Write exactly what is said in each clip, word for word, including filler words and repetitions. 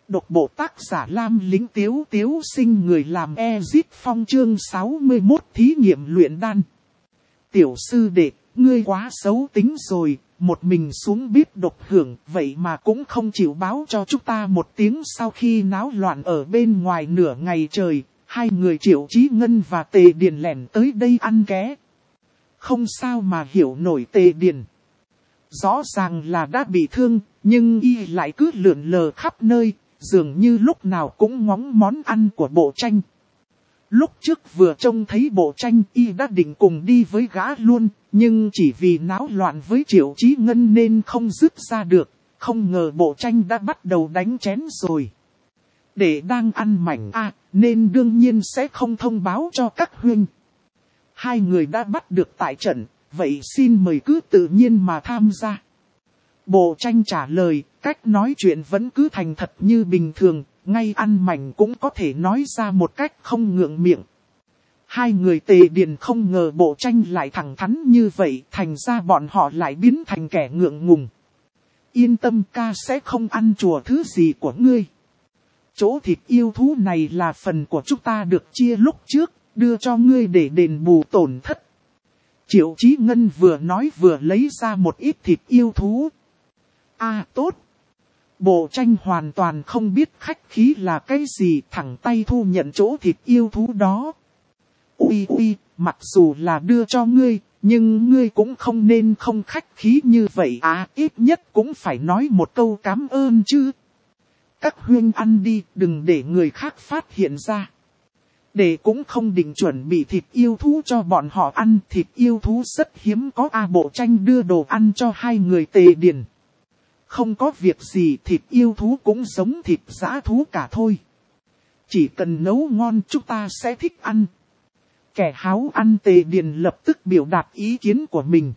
Độc bộ tác giả Lam Lính Tiếu Tiếu sinh người làm Ezit Phong chương sáu mươi mốt thí nghiệm luyện đan. Tiểu sư đệ, ngươi quá xấu tính rồi, một mình xuống bếp độc hưởng, vậy mà cũng không chịu báo cho chúng ta một tiếng. Sau khi náo loạn ở bên ngoài nửa ngày trời, hai người Triệu Chí Ngân và Tề Điền lẻn tới đây ăn ké. Không sao mà hiểu nổi Tề Điền. Rõ ràng là đã bị thương, nhưng y lại cứ lượn lờ khắp nơi, dường như lúc nào cũng ngóng món ăn của Bộ Tranh. Lúc trước vừa trông thấy Bộ Tranh y đã định cùng đi với gã luôn, nhưng chỉ vì náo loạn với Triệu Chí Ngân nên không dứt ra được, không ngờ Bộ Tranh đã bắt đầu đánh chén rồi. Để đang ăn mảnh a, nên đương nhiên sẽ không thông báo cho các huynh. Hai người đã bắt được tại trận, vậy xin mời cứ tự nhiên mà tham gia. Bộ Tranh trả lời, cách nói chuyện vẫn cứ thành thật như bình thường, ngay ăn mảnh cũng có thể nói ra một cách không ngượng miệng. Hai người Tề Điền không ngờ Bộ Tranh lại thẳng thắn như vậy, thành ra bọn họ lại biến thành kẻ ngượng ngùng. Yên tâm, ca sẽ không ăn chùa thứ gì của ngươi. Chỗ thịt yêu thú này là phần của chúng ta được chia lúc trước, đưa cho ngươi để đền bù tổn thất. Triệu Chí Ngân vừa nói vừa lấy ra một ít thịt yêu thú. À tốt. Bộ Tranh hoàn toàn không biết khách khí là cái gì, thẳng tay thu nhận chỗ thịt yêu thú đó. Ui ui, mặc dù là đưa cho ngươi, nhưng ngươi cũng không nên không khách khí như vậy à, ít nhất cũng phải nói một câu cảm ơn chứ. Các huynh ăn đi, đừng để người khác phát hiện ra. Để cũng không định chuẩn bị thịt yêu thú cho bọn họ ăn, thịt yêu thú rất hiếm có. A Bộ Tranh đưa đồ ăn cho hai người Tề Điền. Không có việc gì, thịt yêu thú cũng giống thịt dã thú cả thôi. Chỉ cần nấu ngon chúng ta sẽ thích ăn. Kẻ háo ăn Tề Điền lập tức biểu đạt ý kiến của mình.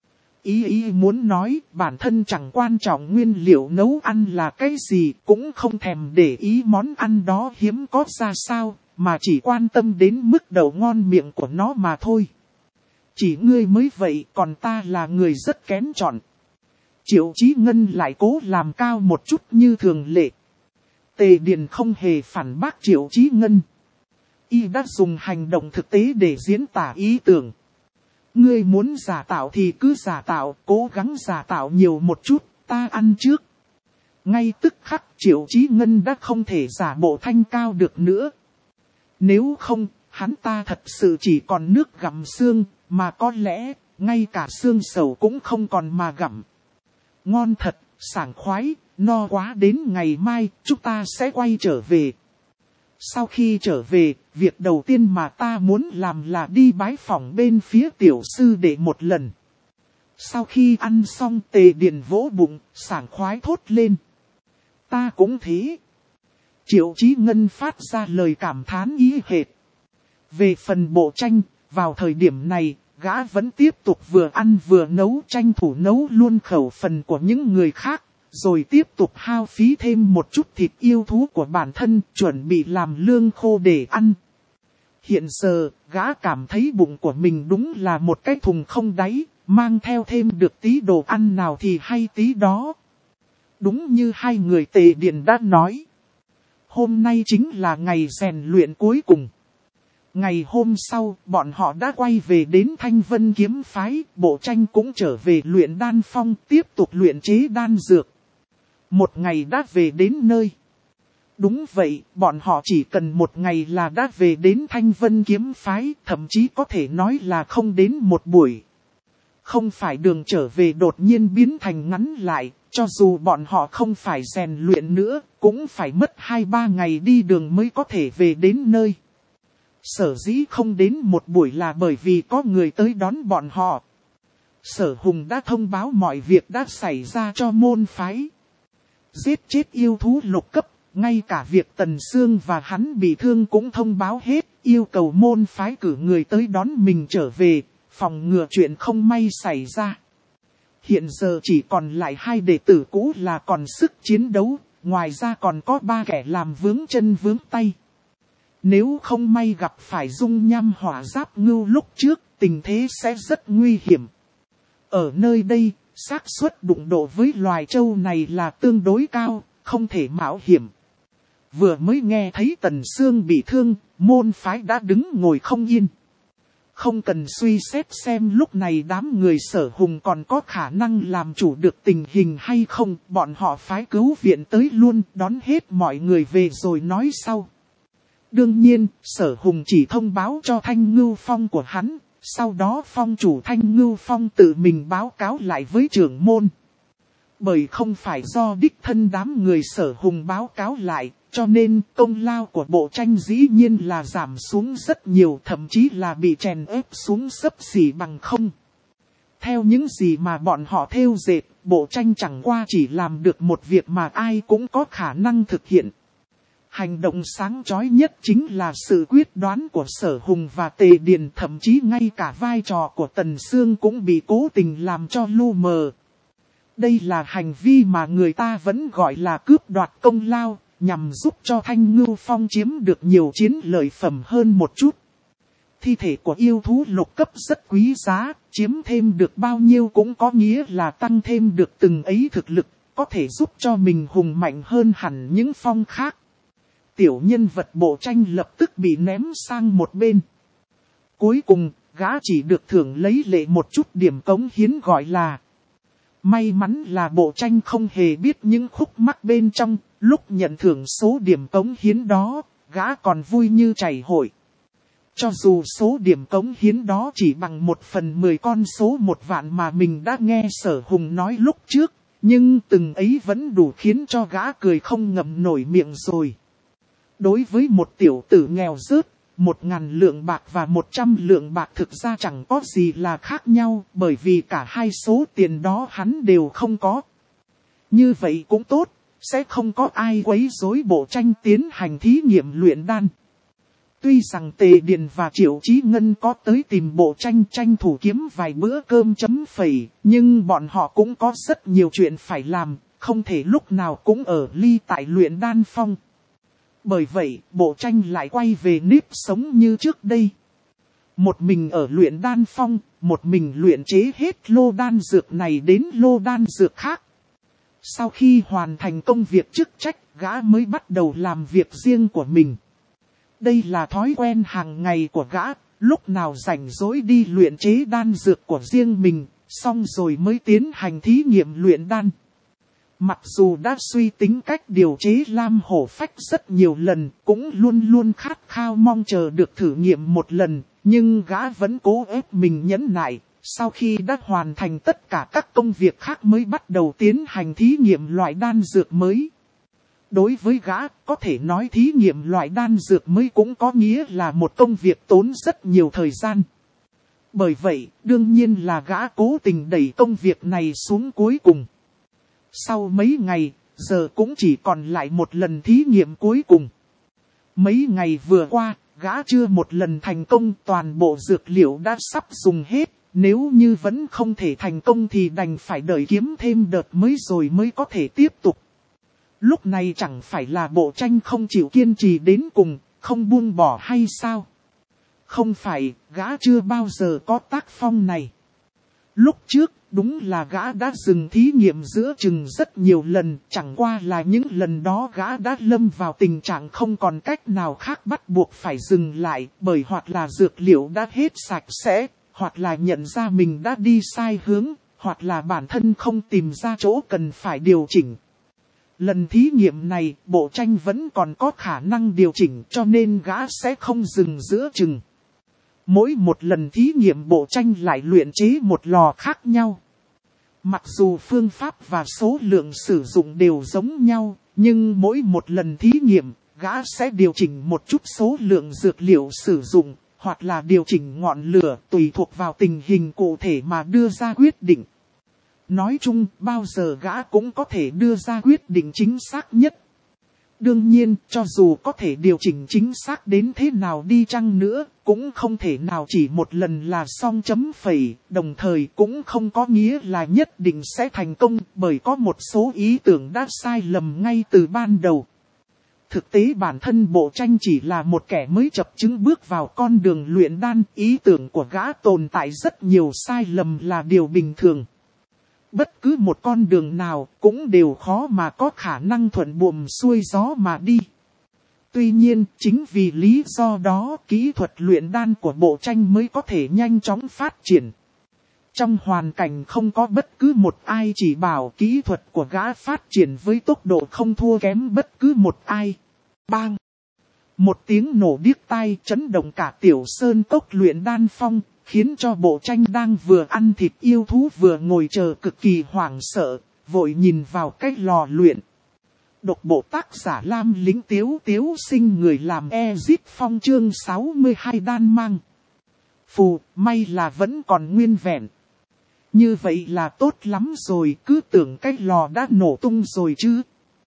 Ý ý muốn nói bản thân chẳng quan trọng nguyên liệu nấu ăn là cái gì, cũng không thèm để ý món ăn đó hiếm có ra sao, mà chỉ quan tâm đến mức độ ngon miệng của nó mà thôi. Chỉ ngươi mới vậy, còn ta là người rất kén chọn. Triệu Chí Ngân lại cố làm cao một chút như thường lệ. Tề Điền không hề phản bác Triệu Chí Ngân. Y đã dùng hành động thực tế để diễn tả ý tưởng. Ngươi muốn giả tạo thì cứ giả tạo, cố gắng giả tạo nhiều một chút, ta ăn trước. Ngay tức khắc Triệu Chí Ngân đã không thể giả bộ thanh cao được nữa. Nếu không, hắn ta thật sự chỉ còn nước gặm xương, mà có lẽ, ngay cả xương sầu cũng không còn mà gặm. Ngon thật, sảng khoái, no quá, đến ngày mai, chúng ta sẽ quay trở về. Sau khi trở về, việc đầu tiên mà ta muốn làm là đi bái phỏng bên phía tiểu sư đệ một lần. Sau khi ăn xong, Tề Điền vỗ bụng, sảng khoái thốt lên. Ta cũng thế. Triệu Chí Ngân phát ra lời cảm thán ý hệt. Về phần Bộ Tranh, vào thời điểm này, gã vẫn tiếp tục vừa ăn vừa nấu, tranh thủ nấu luôn khẩu phần của những người khác, rồi tiếp tục hao phí thêm một chút thịt yêu thú của bản thân, chuẩn bị làm lương khô để ăn. Hiện giờ, gã cảm thấy bụng của mình đúng là một cái thùng không đáy, mang theo thêm được tí đồ ăn nào thì hay tí đó. Đúng như hai người Tề Điền đã nói. Hôm nay chính là ngày rèn luyện cuối cùng. Ngày hôm sau, bọn họ đã quay về đến Thanh Vân Kiếm Phái, Bộ Tranh cũng trở về luyện đan phong, tiếp tục luyện chế đan dược. Một ngày đã về đến nơi. Đúng vậy, bọn họ chỉ cần một ngày là đã về đến Thanh Vân Kiếm Phái, thậm chí có thể nói là không đến một buổi. Không phải đường trở về đột nhiên biến thành ngắn lại, cho dù bọn họ không phải rèn luyện nữa, cũng phải mất hai ba ngày đi đường mới có thể về đến nơi. Sở dĩ không đến một buổi là bởi vì có người tới đón bọn họ. Sở Hùng đã thông báo mọi việc đã xảy ra cho môn phái. Giết chết yêu thú lục cấp, ngay cả việc Tần Sương và hắn bị thương cũng thông báo hết, yêu cầu môn phái cử người tới đón mình trở về, phòng ngừa chuyện không may xảy ra. Hiện giờ chỉ còn lại hai đệ tử cũ là còn sức chiến đấu, ngoài ra còn có ba kẻ làm vướng chân vướng tay. Nếu không may gặp phải dung nham hỏa giáp ngưu lúc trước, tình thế sẽ rất nguy hiểm. Ở nơi đây, xác suất đụng độ với loài trâu này là tương đối cao, không thể mạo hiểm. Vừa mới nghe thấy Tần Sương bị thương, môn phái đã đứng ngồi không yên. Không cần suy xét xem lúc này đám người Sở Hùng còn có khả năng làm chủ được tình hình hay không, bọn họ phái cứu viện tới luôn, đón hết mọi người về rồi nói sau. Đương nhiên, Sở Hùng chỉ thông báo cho Thanh Ngưu Phong của hắn, sau đó phong chủ Thanh Ngưu Phong tự mình báo cáo lại với trưởng môn. Bởi không phải do đích thân đám người Sở Hùng báo cáo lại, cho nên công lao của bộ tranh dĩ nhiên là giảm xuống rất nhiều, thậm chí là bị chèn ép xuống xấp xỉ bằng không. Theo những gì mà bọn họ thêu dệt, bộ tranh chẳng qua chỉ làm được một việc mà ai cũng có khả năng thực hiện. Hành động sáng chói nhất chính là sự quyết đoán của Sở Hùng và Tề Điền, thậm chí ngay cả vai trò của Tần Sương cũng bị cố tình làm cho lu mờ. Đây là hành vi mà người ta vẫn gọi là cướp đoạt công lao, nhằm giúp cho Thanh Ngưu Phong chiếm được nhiều chiến lợi phẩm hơn một chút. Thi thể của yêu thú lục cấp rất quý giá, chiếm thêm được bao nhiêu cũng có nghĩa là tăng thêm được từng ấy thực lực, có thể giúp cho mình hùng mạnh hơn hẳn những phong khác. Tiểu nhân vật bộ tranh lập tức bị ném sang một bên. Cuối cùng, gã chỉ được thưởng lấy lệ một chút điểm cống hiến gọi là. May mắn là bộ tranh không hề biết những khúc mắc bên trong, lúc nhận thưởng số điểm cống hiến đó, gã còn vui như chảy hội. Cho dù số điểm cống hiến đó chỉ bằng một phần mười con số một vạn mà mình đã nghe Sở Hùng nói lúc trước, nhưng từng ấy vẫn đủ khiến cho gã cười không ngậm nổi miệng rồi. Đối với một tiểu tử nghèo rớt, một ngàn lượng bạc và một trăm lượng bạc thực ra chẳng có gì là khác nhau, bởi vì cả hai số tiền đó hắn đều không có. Như vậy cũng tốt, sẽ không có ai quấy rối bộ tranh tiến hành thí nghiệm luyện đan. Tuy rằng Tề Điền và Triệu Chí Ngân có tới tìm bộ tranh tranh thủ kiếm vài bữa cơm chấm phẩy, nhưng bọn họ cũng có rất nhiều chuyện phải làm, không thể lúc nào cũng ở ly tại luyện đan phong. Bởi vậy, bộ tranh lại quay về nếp sống như trước đây. Một mình ở luyện đan phong, một mình luyện chế hết lô đan dược này đến lô đan dược khác. Sau khi hoàn thành công việc chức trách, gã mới bắt đầu làm việc riêng của mình. Đây là thói quen hàng ngày của gã, lúc nào rảnh rỗi đi luyện chế đan dược của riêng mình, xong rồi mới tiến hành thí nghiệm luyện đan. Mặc dù đã suy tính cách điều chế lam hổ phách rất nhiều lần, cũng luôn luôn khát khao mong chờ được thử nghiệm một lần, nhưng gã vẫn cố ép mình nhẫn nại, sau khi đã hoàn thành tất cả các công việc khác mới bắt đầu tiến hành thí nghiệm loại đan dược mới. Đối với gã, có thể nói thí nghiệm loại đan dược mới cũng có nghĩa là một công việc tốn rất nhiều thời gian. Bởi vậy, đương nhiên là gã cố tình đẩy công việc này xuống cuối cùng. Sau mấy ngày, giờ cũng chỉ còn lại một lần thí nghiệm cuối cùng. Mấy ngày vừa qua, gã chưa một lần thành công, toàn bộ dược liệu đã sắp dùng hết. Nếu như vẫn không thể thành công thì đành phải đợi kiếm thêm đợt mới rồi mới có thể tiếp tục. Lúc này chẳng phải là bộ tranh không chịu kiên trì đến cùng, không buông bỏ hay sao? Không phải, gã chưa bao giờ có tác phong này. Lúc trước, đúng là gã đã dừng thí nghiệm giữa chừng rất nhiều lần, chẳng qua là những lần đó gã đã lâm vào tình trạng không còn cách nào khác bắt buộc phải dừng lại, bởi hoặc là dược liệu đã hết sạch sẽ, hoặc là nhận ra mình đã đi sai hướng, hoặc là bản thân không tìm ra chỗ cần phải điều chỉnh. Lần thí nghiệm này, bộ tranh vẫn còn có khả năng điều chỉnh cho nên gã sẽ không dừng giữa chừng. Mỗi một lần thí nghiệm bộ tranh lại luyện chế một lò khác nhau. Mặc dù phương pháp và số lượng sử dụng đều giống nhau, nhưng mỗi một lần thí nghiệm, gã sẽ điều chỉnh một chút số lượng dược liệu sử dụng, hoặc là điều chỉnh ngọn lửa tùy thuộc vào tình hình cụ thể mà đưa ra quyết định. Nói chung, bao giờ gã cũng có thể đưa ra quyết định chính xác nhất. Đương nhiên, cho dù có thể điều chỉnh chính xác đến thế nào đi chăng nữa, cũng không thể nào chỉ một lần là xong chấm phẩy, đồng thời cũng không có nghĩa là nhất định sẽ thành công, bởi có một số ý tưởng đã sai lầm ngay từ ban đầu. Thực tế bản thân bộ tranh chỉ là một kẻ mới chập chững bước vào con đường luyện đan, ý tưởng của gã tồn tại rất nhiều sai lầm là điều bình thường. Bất cứ một con đường nào cũng đều khó mà có khả năng thuận buồm xuôi gió mà đi. Tuy nhiên, chính vì lý do đó, kỹ thuật luyện đan của bộ tranh mới có thể nhanh chóng phát triển. Trong hoàn cảnh không có bất cứ một ai chỉ bảo, kỹ thuật của gã phát triển với tốc độ không thua kém bất cứ một ai. Bang! Một tiếng nổ điếc tai chấn động cả Tiểu Sơn Cốc luyện đan phong, khiến cho bộ tranh đang vừa ăn thịt yêu thú vừa ngồi chờ cực kỳ hoảng sợ, vội nhìn vào cái lò luyện. Độc bộ tác giả Lam Lĩnh Tiếu Tiếu Sinh người làm Ezit Phong chương sáu mươi hai đan mang. Phù, may là vẫn còn nguyên vẹn. Như vậy là tốt lắm rồi, cứ tưởng cái lò đã nổ tung rồi chứ.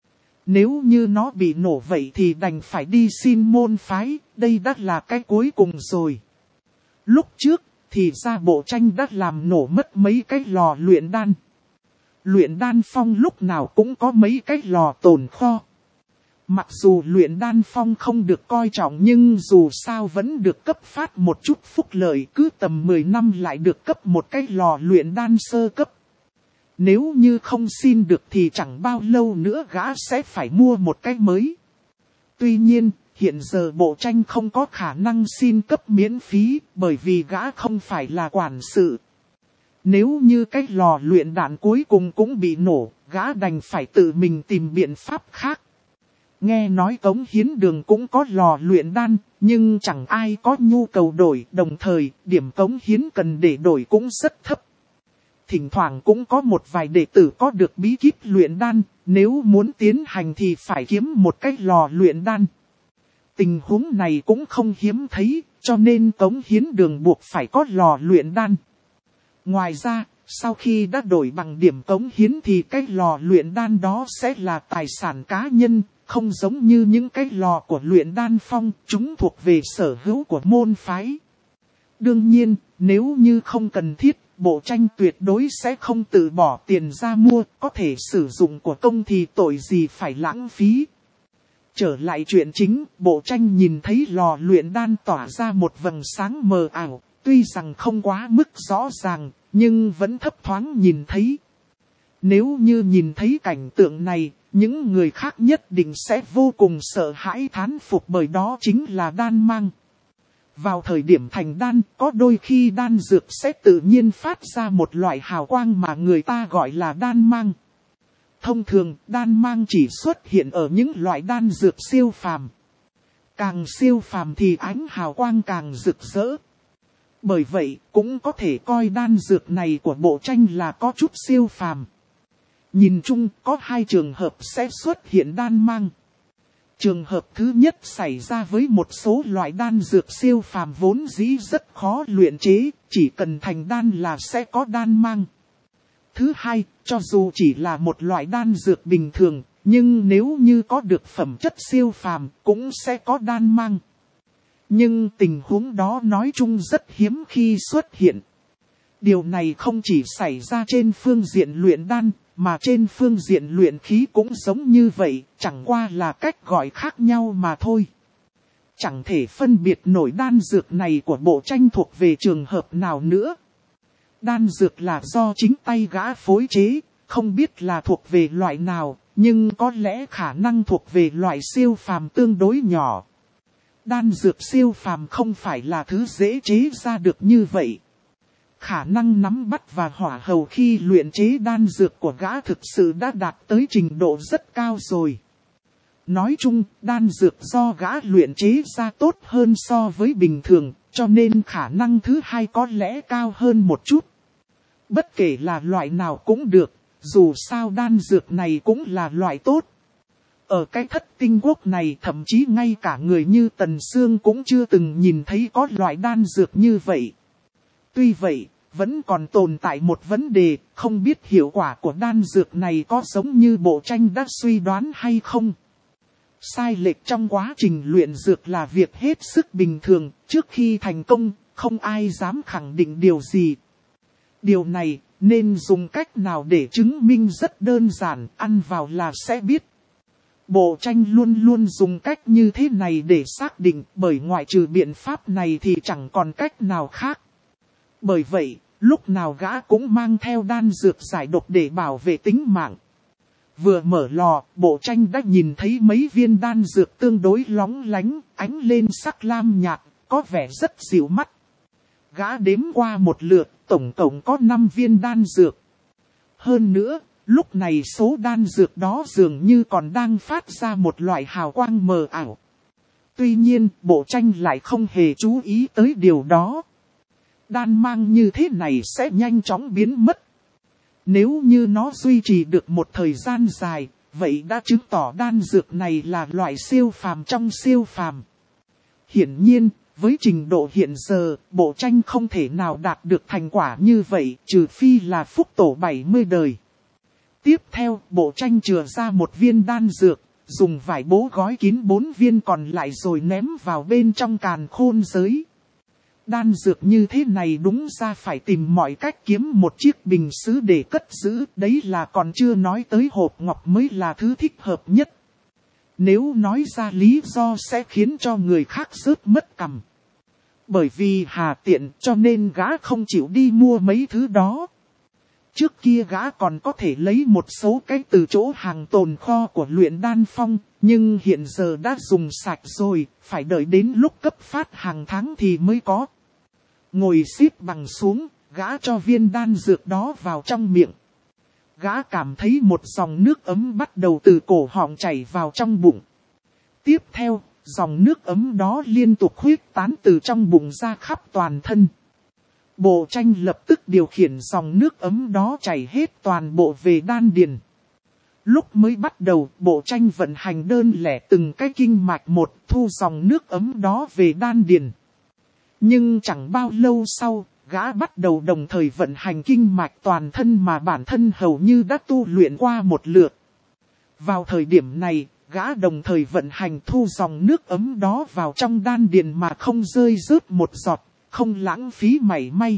Nếu như nó bị nổ vậy thì đành phải đi xin môn phái, đây đã là cái cuối cùng rồi. Lúc trước thì ra bộ tranh đã làm nổ mất mấy cái lò luyện đan. Luyện đan phong lúc nào cũng có mấy cái lò tồn kho. Mặc dù luyện đan phong không được coi trọng nhưng dù sao vẫn được cấp phát một chút phúc lợi, cứ tầm mười năm lại được cấp một cái lò luyện đan sơ cấp. Nếu như không xin được thì chẳng bao lâu nữa gã sẽ phải mua một cái mới. Tuy nhiên, hiện giờ bộ tranh không có khả năng xin cấp miễn phí bởi vì gã không phải là quản sự. Nếu như cái lò luyện đạn cuối cùng cũng bị nổ, gã đành phải tự mình tìm biện pháp khác. Nghe nói Cống Hiến Đường cũng có lò luyện đan, nhưng chẳng ai có nhu cầu đổi, đồng thời điểm cống hiến cần để đổi cũng rất thấp. Thỉnh thoảng cũng có một vài đệ tử có được bí kíp luyện đan, nếu muốn tiến hành thì phải kiếm một cái lò luyện đan. Tình huống này cũng không hiếm thấy, cho nên Cống Hiến Đường buộc phải có lò luyện đan. Ngoài ra, sau khi đã đổi bằng điểm cống hiến thì cái lò luyện đan đó sẽ là tài sản cá nhân, không giống như những cái lò của luyện đan phong, chúng thuộc về sở hữu của môn phái. Đương nhiên, nếu như không cần thiết, bộ tranh tuyệt đối sẽ không tự bỏ tiền ra mua, có thể sử dụng của công thì tội gì phải lãng phí. Trở lại chuyện chính, bộ tranh nhìn thấy lò luyện đan tỏa ra một vầng sáng mờ ảo, tuy rằng không quá mức rõ ràng, nhưng vẫn thấp thoáng nhìn thấy. Nếu như nhìn thấy cảnh tượng này, những người khác nhất định sẽ vô cùng sợ hãi thán phục bởi đó chính là đan mang. Vào thời điểm thành đan, có đôi khi đan dược sẽ tự nhiên phát ra một loại hào quang mà người ta gọi là đan mang. Thông thường, đan mang chỉ xuất hiện ở những loại đan dược siêu phàm. Càng siêu phàm thì ánh hào quang càng rực rỡ. Bởi vậy, cũng có thể coi đan dược này của bộ tranh là có chút siêu phàm. Nhìn chung, có hai trường hợp sẽ xuất hiện đan mang. Trường hợp thứ nhất xảy ra với một số loại đan dược siêu phàm vốn dĩ rất khó luyện chế, chỉ cần thành đan là sẽ có đan mang. Thứ hai, cho dù chỉ là một loại đan dược bình thường, nhưng nếu như có được phẩm chất siêu phàm, cũng sẽ có đan mang. Nhưng tình huống đó nói chung rất hiếm khi xuất hiện. Điều này không chỉ xảy ra trên phương diện luyện đan, mà trên phương diện luyện khí cũng giống như vậy, chẳng qua là cách gọi khác nhau mà thôi. Chẳng thể phân biệt nổi đan dược này của bộ tranh thuộc về trường hợp nào nữa. Đan dược là do chính tay gã phối chế, không biết là thuộc về loại nào, nhưng có lẽ khả năng thuộc về loại siêu phàm tương đối nhỏ. Đan dược siêu phàm không phải là thứ dễ chế ra được như vậy. Khả năng nắm bắt và hỏa hầu khi luyện chế đan dược của gã thực sự đã đạt tới trình độ rất cao rồi. Nói chung, đan dược do gã luyện chế ra tốt hơn so với bình thường, cho nên khả năng thứ hai có lẽ cao hơn một chút. Bất kể là loại nào cũng được, dù sao đan dược này cũng là loại tốt. Ở cái thất tinh quốc này thậm chí ngay cả người như Tần Sương cũng chưa từng nhìn thấy có loại đan dược như vậy. Tuy vậy, vẫn còn tồn tại một vấn đề, không biết hiệu quả của đan dược này có giống như bộ tranh đã suy đoán hay không. Sai lệch trong quá trình luyện dược là việc hết sức bình thường, trước khi thành công, không ai dám khẳng định điều gì. Điều này, nên dùng cách nào để chứng minh rất đơn giản, ăn vào là sẽ biết. Bộ tranh luôn luôn dùng cách như thế này để xác định, bởi ngoại trừ biện pháp này thì chẳng còn cách nào khác. Bởi vậy, lúc nào gã cũng mang theo đan dược giải độc để bảo vệ tính mạng. Vừa mở lò, Bộ Tranh đã nhìn thấy mấy viên đan dược tương đối lóng lánh, ánh lên sắc lam nhạt, có vẻ rất dịu mắt. Gã đếm qua một lượt, tổng cộng có năm viên đan dược. Hơn nữa, lúc này số đan dược đó dường như còn đang phát ra một loại hào quang mờ ảo. Tuy nhiên, Bộ Tranh lại không hề chú ý tới điều đó. Đan mang như thế này sẽ nhanh chóng biến mất. Nếu như nó duy trì được một thời gian dài, vậy đã chứng tỏ đan dược này là loại siêu phàm trong siêu phàm. Hiển nhiên, với trình độ hiện giờ, Bộ Tranh không thể nào đạt được thành quả như vậy, trừ phi là phúc tổ bảy mươi đời. Tiếp theo, Bộ Tranh chừa ra một viên đan dược, dùng vải bố gói kín bốn viên còn lại rồi ném vào bên trong càn khôn giới. Đan dược như thế này đúng ra phải tìm mọi cách kiếm một chiếc bình sứ để cất giữ, đấy là còn chưa nói tới hộp ngọc mới là thứ thích hợp nhất. Nếu nói ra lý do sẽ khiến cho người khác rớt mất cằm. Bởi vì hà tiện cho nên gã không chịu đi mua mấy thứ đó. Trước kia gã còn có thể lấy một số cái từ chỗ hàng tồn kho của luyện đan phong, nhưng hiện giờ đã dùng sạch rồi, phải đợi đến lúc cấp phát hàng tháng thì mới có. Ngồi xếp bằng xuống, gã cho viên đan dược đó vào trong miệng. Gã cảm thấy một dòng nước ấm bắt đầu từ cổ họng chảy vào trong bụng. Tiếp theo, dòng nước ấm đó liên tục huyết tán từ trong bụng ra khắp toàn thân. Bộ Tranh lập tức điều khiển dòng nước ấm đó chảy hết toàn bộ về đan điền. Lúc mới bắt đầu, Bộ Tranh vận hành đơn lẻ từng cái kinh mạch một, thu dòng nước ấm đó về đan điền. Nhưng chẳng bao lâu sau, gã bắt đầu đồng thời vận hành kinh mạch toàn thân mà bản thân hầu như đã tu luyện qua một lượt. Vào thời điểm này, gã đồng thời vận hành thu dòng nước ấm đó vào trong đan điền mà không rơi rớt một giọt, không lãng phí mảy may.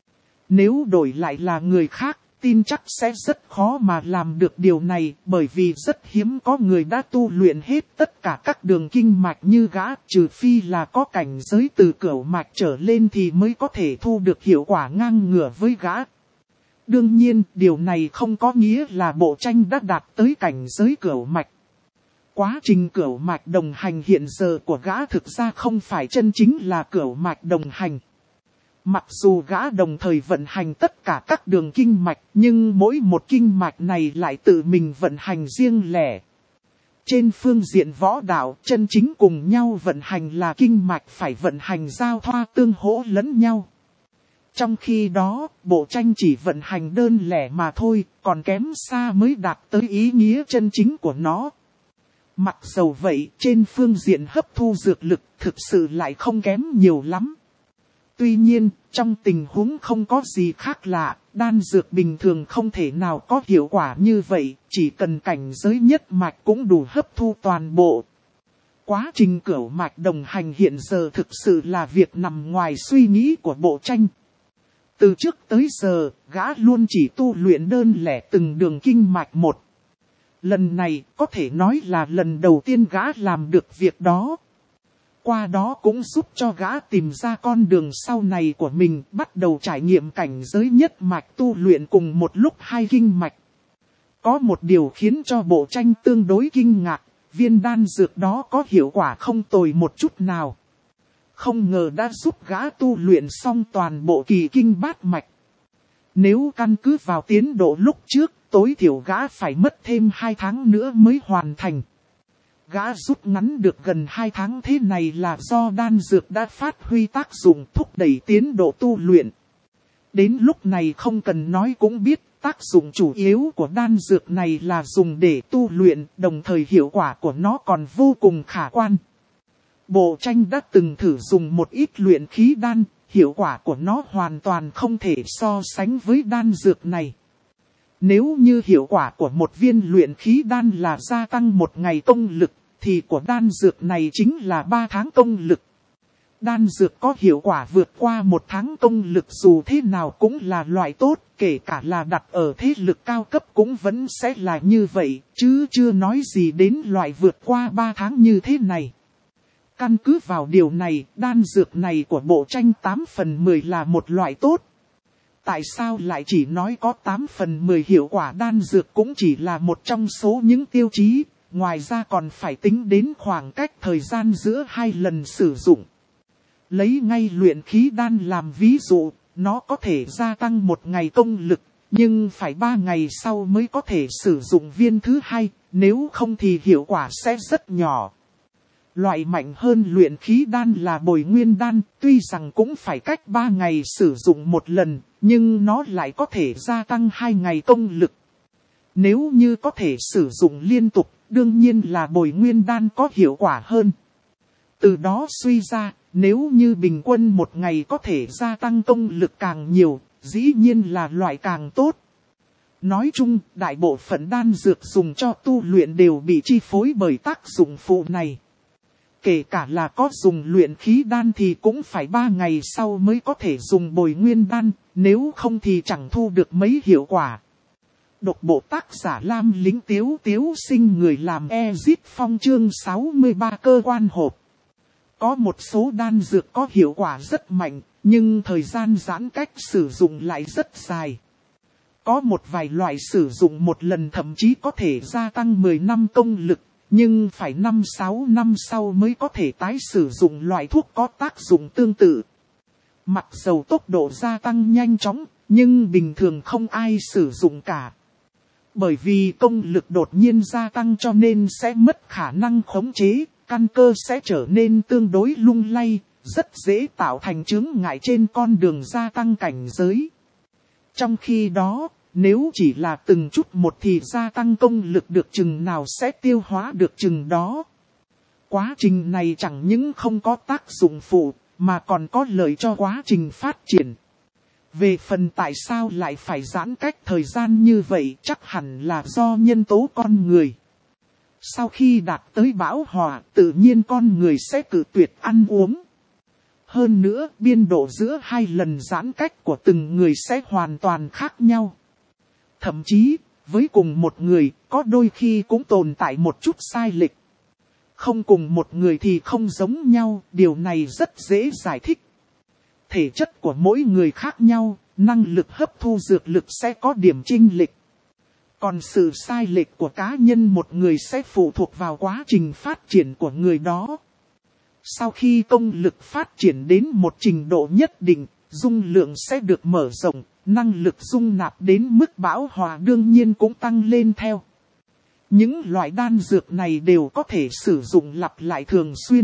Nếu đổi lại là người khác, tin chắc sẽ rất khó mà làm được điều này, bởi vì rất hiếm có người đã tu luyện hết tất cả các đường kinh mạch như gã, trừ phi là có cảnh giới từ cửu mạch trở lên thì mới có thể thu được hiệu quả ngang ngửa với gã. Đương nhiên, điều này không có nghĩa là Bộ Tranh đã đạt tới cảnh giới cửu mạch. Quá trình cửu mạch đồng hành hiện giờ của gã thực ra không phải chân chính là cửu mạch đồng hành. Mặc dù gã đồng thời vận hành tất cả các đường kinh mạch, nhưng mỗi một kinh mạch này lại tự mình vận hành riêng lẻ. Trên phương diện võ đạo, chân chính cùng nhau vận hành là kinh mạch phải vận hành giao thoa tương hỗ lẫn nhau. Trong khi đó, Bộ Tranh chỉ vận hành đơn lẻ mà thôi, còn kém xa mới đạt tới ý nghĩa chân chính của nó. Mặc dầu vậy, trên phương diện hấp thu dược lực thực sự lại không kém nhiều lắm. Tuy nhiên, trong tình huống không có gì khác lạ, đan dược bình thường không thể nào có hiệu quả như vậy, chỉ cần cảnh giới nhất mạch cũng đủ hấp thu toàn bộ. Quá trình cửu mạch đồng hành hiện giờ thực sự là việc nằm ngoài suy nghĩ của Bộ Tranh. Từ trước tới giờ, gã luôn chỉ tu luyện đơn lẻ từng đường kinh mạch một. Lần này có thể nói là lần đầu tiên gã làm được việc đó. Qua đó cũng giúp cho gã tìm ra con đường sau này của mình, bắt đầu trải nghiệm cảnh giới nhất mạch tu luyện cùng một lúc hai kinh mạch. Có một điều khiến cho Bộ Tranh tương đối kinh ngạc, viên đan dược đó có hiệu quả không tồi một chút nào. Không ngờ đã giúp gã tu luyện xong toàn bộ kỳ kinh bát mạch. Nếu căn cứ vào tiến độ lúc trước, tối thiểu gã phải mất thêm hai tháng nữa mới hoàn thành. Gã rút ngắn được gần hai tháng thế này là do đan dược đã phát huy tác dụng thúc đẩy tiến độ tu luyện. Đến lúc này không cần nói cũng biết tác dụng chủ yếu của đan dược này là dùng để tu luyện, đồng thời hiệu quả của nó còn vô cùng khả quan. Bộ Tranh đã từng thử dùng một ít luyện khí đan, hiệu quả của nó hoàn toàn không thể so sánh với đan dược này. Nếu như hiệu quả của một viên luyện khí đan là gia tăng một ngày công lực, thì của đan dược này chính là ba tháng công lực. Đan dược có hiệu quả vượt qua một tháng công lực dù thế nào cũng là loại tốt, kể cả là đặt ở thế lực cao cấp cũng vẫn sẽ là như vậy, chứ chưa nói gì đến loại vượt qua ba tháng như thế này. Căn cứ vào điều này, đan dược này của Bộ Tranh tám phần mười là một loại tốt. Tại sao lại chỉ nói có tám phần mười hiệu quả đan dược cũng chỉ là một trong số những tiêu chí, ngoài ra còn phải tính đến khoảng cách thời gian giữa hai lần sử dụng. Lấy ngay luyện khí đan làm ví dụ, nó có thể gia tăng một ngày công lực, nhưng phải ba ngày sau mới có thể sử dụng viên thứ hai, nếu không thì hiệu quả sẽ rất nhỏ. Loại mạnh hơn luyện khí đan là bồi nguyên đan, tuy rằng cũng phải cách ba ngày sử dụng một lần, nhưng nó lại có thể gia tăng hai ngày công lực. Nếu như có thể sử dụng liên tục, đương nhiên là bồi nguyên đan có hiệu quả hơn. Từ đó suy ra, nếu như bình quân một ngày có thể gia tăng công lực càng nhiều, dĩ nhiên là loại càng tốt. Nói chung, đại bộ phận đan dược dùng cho tu luyện đều bị chi phối bởi tác dụng phụ này. Kể cả là có dùng luyện khí đan thì cũng phải ba ngày sau mới có thể dùng bồi nguyên đan, nếu không thì chẳng thu được mấy hiệu quả. Độc bộ tác giả Lam Lính Tiếu Tiếu Sinh, người làm Ezit Phong chương sáu mươi ba cơ quan hộp. Có một số đan dược có hiệu quả rất mạnh, nhưng thời gian giãn cách sử dụng lại rất dài. Có một vài loại sử dụng một lần thậm chí có thể gia tăng mười năm công lực, nhưng phải năm sáu năm sau mới có thể tái sử dụng loại thuốc có tác dụng tương tự. Mặc dầu tốc độ gia tăng nhanh chóng, nhưng bình thường không ai sử dụng cả. Bởi vì công lực đột nhiên gia tăng cho nên sẽ mất khả năng khống chế, căn cơ sẽ trở nên tương đối lung lay, rất dễ tạo thành chướng ngại trên con đường gia tăng cảnh giới. Trong khi đó, nếu chỉ là từng chút một thì gia tăng công lực được chừng nào sẽ tiêu hóa được chừng đó. Quá trình này chẳng những không có tác dụng phụ, mà còn có lợi cho quá trình phát triển. Về phần tại sao lại phải giãn cách thời gian như vậy chắc hẳn là do nhân tố con người. Sau khi đạt tới bão hòa, tự nhiên con người sẽ cự tuyệt ăn uống. Hơn nữa, biên độ giữa hai lần giãn cách của từng người sẽ hoàn toàn khác nhau. Thậm chí, với cùng một người, có đôi khi cũng tồn tại một chút sai lệch. Không cùng một người thì không giống nhau, điều này rất dễ giải thích. Thể chất của mỗi người khác nhau, năng lực hấp thu dược lực sẽ có điểm chênh lệch. Còn sự sai lệch của cá nhân một người sẽ phụ thuộc vào quá trình phát triển của người đó. Sau khi công lực phát triển đến một trình độ nhất định, dung lượng sẽ được mở rộng, năng lực dung nạp đến mức bão hòa đương nhiên cũng tăng lên theo. Những loại đan dược này đều có thể sử dụng lặp lại thường xuyên.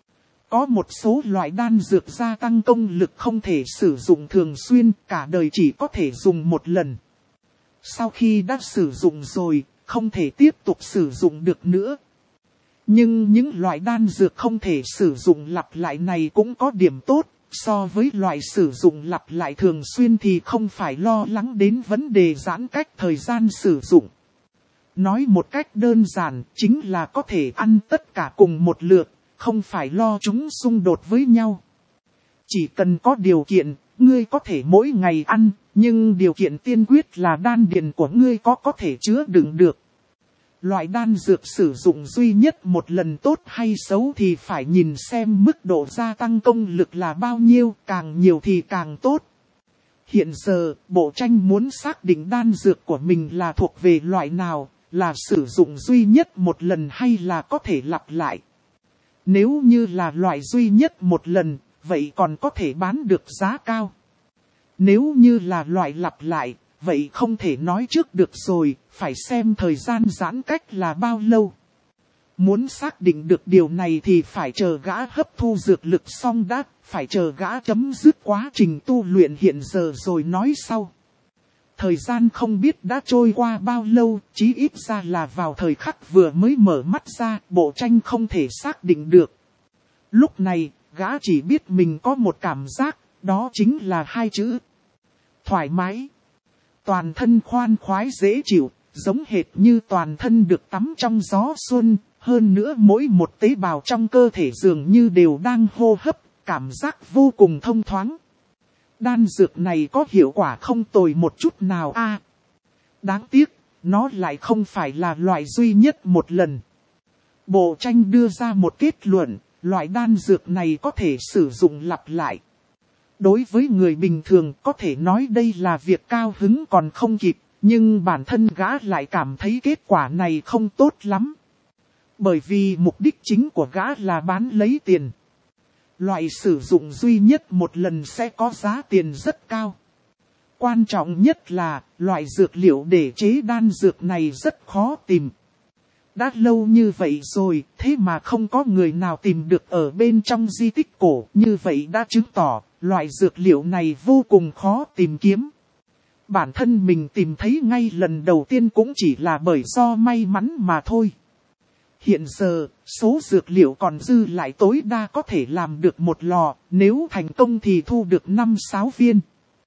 Có một số loại đan dược gia tăng công lực không thể sử dụng thường xuyên, cả đời chỉ có thể dùng một lần. Sau khi đã sử dụng rồi, không thể tiếp tục sử dụng được nữa. Nhưng những loại đan dược không thể sử dụng lặp lại này cũng có điểm tốt, so với loại sử dụng lặp lại thường xuyên thì không phải lo lắng đến vấn đề giãn cách thời gian sử dụng. Nói một cách đơn giản chính là có thể ăn tất cả cùng một lượt, không phải lo chúng xung đột với nhau. Chỉ cần có điều kiện, ngươi có thể mỗi ngày ăn, nhưng điều kiện tiên quyết là đan điền của ngươi có có thể chứa đựng được. Loại đan dược sử dụng duy nhất một lần tốt hay xấu thì phải nhìn xem mức độ gia tăng công lực là bao nhiêu, càng nhiều thì càng tốt. Hiện giờ, bộ tranh muốn xác định đan dược của mình là thuộc về loại nào, là sử dụng duy nhất một lần hay là có thể lặp lại. Nếu như là loại duy nhất một lần, vậy còn có thể bán được giá cao. Nếu như là loại lặp lại, vậy không thể nói trước được rồi, phải xem thời gian giãn cách là bao lâu. Muốn xác định được điều này thì phải chờ gã hấp thu dược lực xong đã, phải chờ gã chấm dứt quá trình tu luyện hiện giờ rồi nói sau. Thời gian không biết đã trôi qua bao lâu, chí ít ra là vào thời khắc vừa mới mở mắt ra, bộ tranh không thể xác định được. Lúc này, gã chỉ biết mình có một cảm giác, đó chính là hai chữ. Thoải mái. Toàn thân khoan khoái dễ chịu, giống hệt như toàn thân được tắm trong gió xuân, hơn nữa mỗi một tế bào trong cơ thể dường như đều đang hô hấp, cảm giác vô cùng thông thoáng. Đan dược này có hiệu quả không tồi một chút nào a. À, đáng tiếc, nó lại không phải là loại duy nhất một lần. Bộ tranh đưa ra một kết luận, loại đan dược này có thể sử dụng lặp lại. Đối với người bình thường có thể nói đây là việc cao hứng còn không kịp, nhưng bản thân gã lại cảm thấy kết quả này không tốt lắm. Bởi vì mục đích chính của gã là bán lấy tiền. Loại sử dụng duy nhất một lần sẽ có giá tiền rất cao. Quan trọng nhất là loại dược liệu để chế đan dược này rất khó tìm. Đã lâu như vậy rồi, thế mà không có người nào tìm được ở bên trong di tích cổ, như vậy đã chứng tỏ loại dược liệu này vô cùng khó tìm kiếm. Bản thân mình tìm thấy ngay lần đầu tiên cũng chỉ là bởi do may mắn mà thôi. Hiện giờ, số dược liệu còn dư lại tối đa có thể làm được một lò, nếu thành công thì thu được năm sáu viên.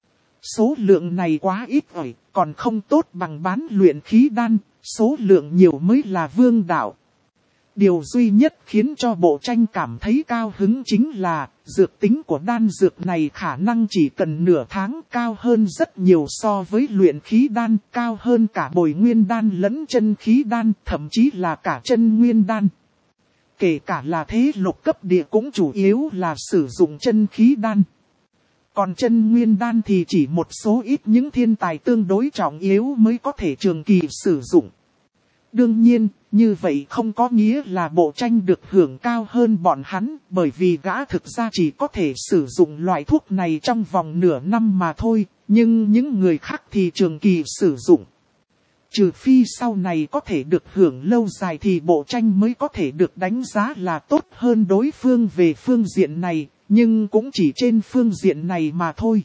Số lượng này quá ít ỏi, còn không tốt bằng bán luyện khí đan, số lượng nhiều mới là vương đạo. Điều duy nhất khiến cho bộ tranh cảm thấy cao hứng chính là, dược tính của đan dược này khả năng chỉ cần nửa tháng cao hơn rất nhiều so với luyện khí đan, cao hơn cả bồi nguyên đan lẫn chân khí đan, thậm chí là cả chân nguyên đan. Kể cả là thế lục cấp địa cũng chủ yếu là sử dụng chân khí đan. Còn chân nguyên đan thì chỉ một số ít những thiên tài tương đối trọng yếu mới có thể trường kỳ sử dụng. Đương nhiên, như vậy không có nghĩa là bộ tranh được hưởng cao hơn bọn hắn, bởi vì gã thực ra chỉ có thể sử dụng loại thuốc này trong vòng nửa năm mà thôi, nhưng những người khác thì trường kỳ sử dụng. Trừ phi sau này có thể được hưởng lâu dài thì bộ tranh mới có thể được đánh giá là tốt hơn đối phương về phương diện này, nhưng cũng chỉ trên phương diện này mà thôi.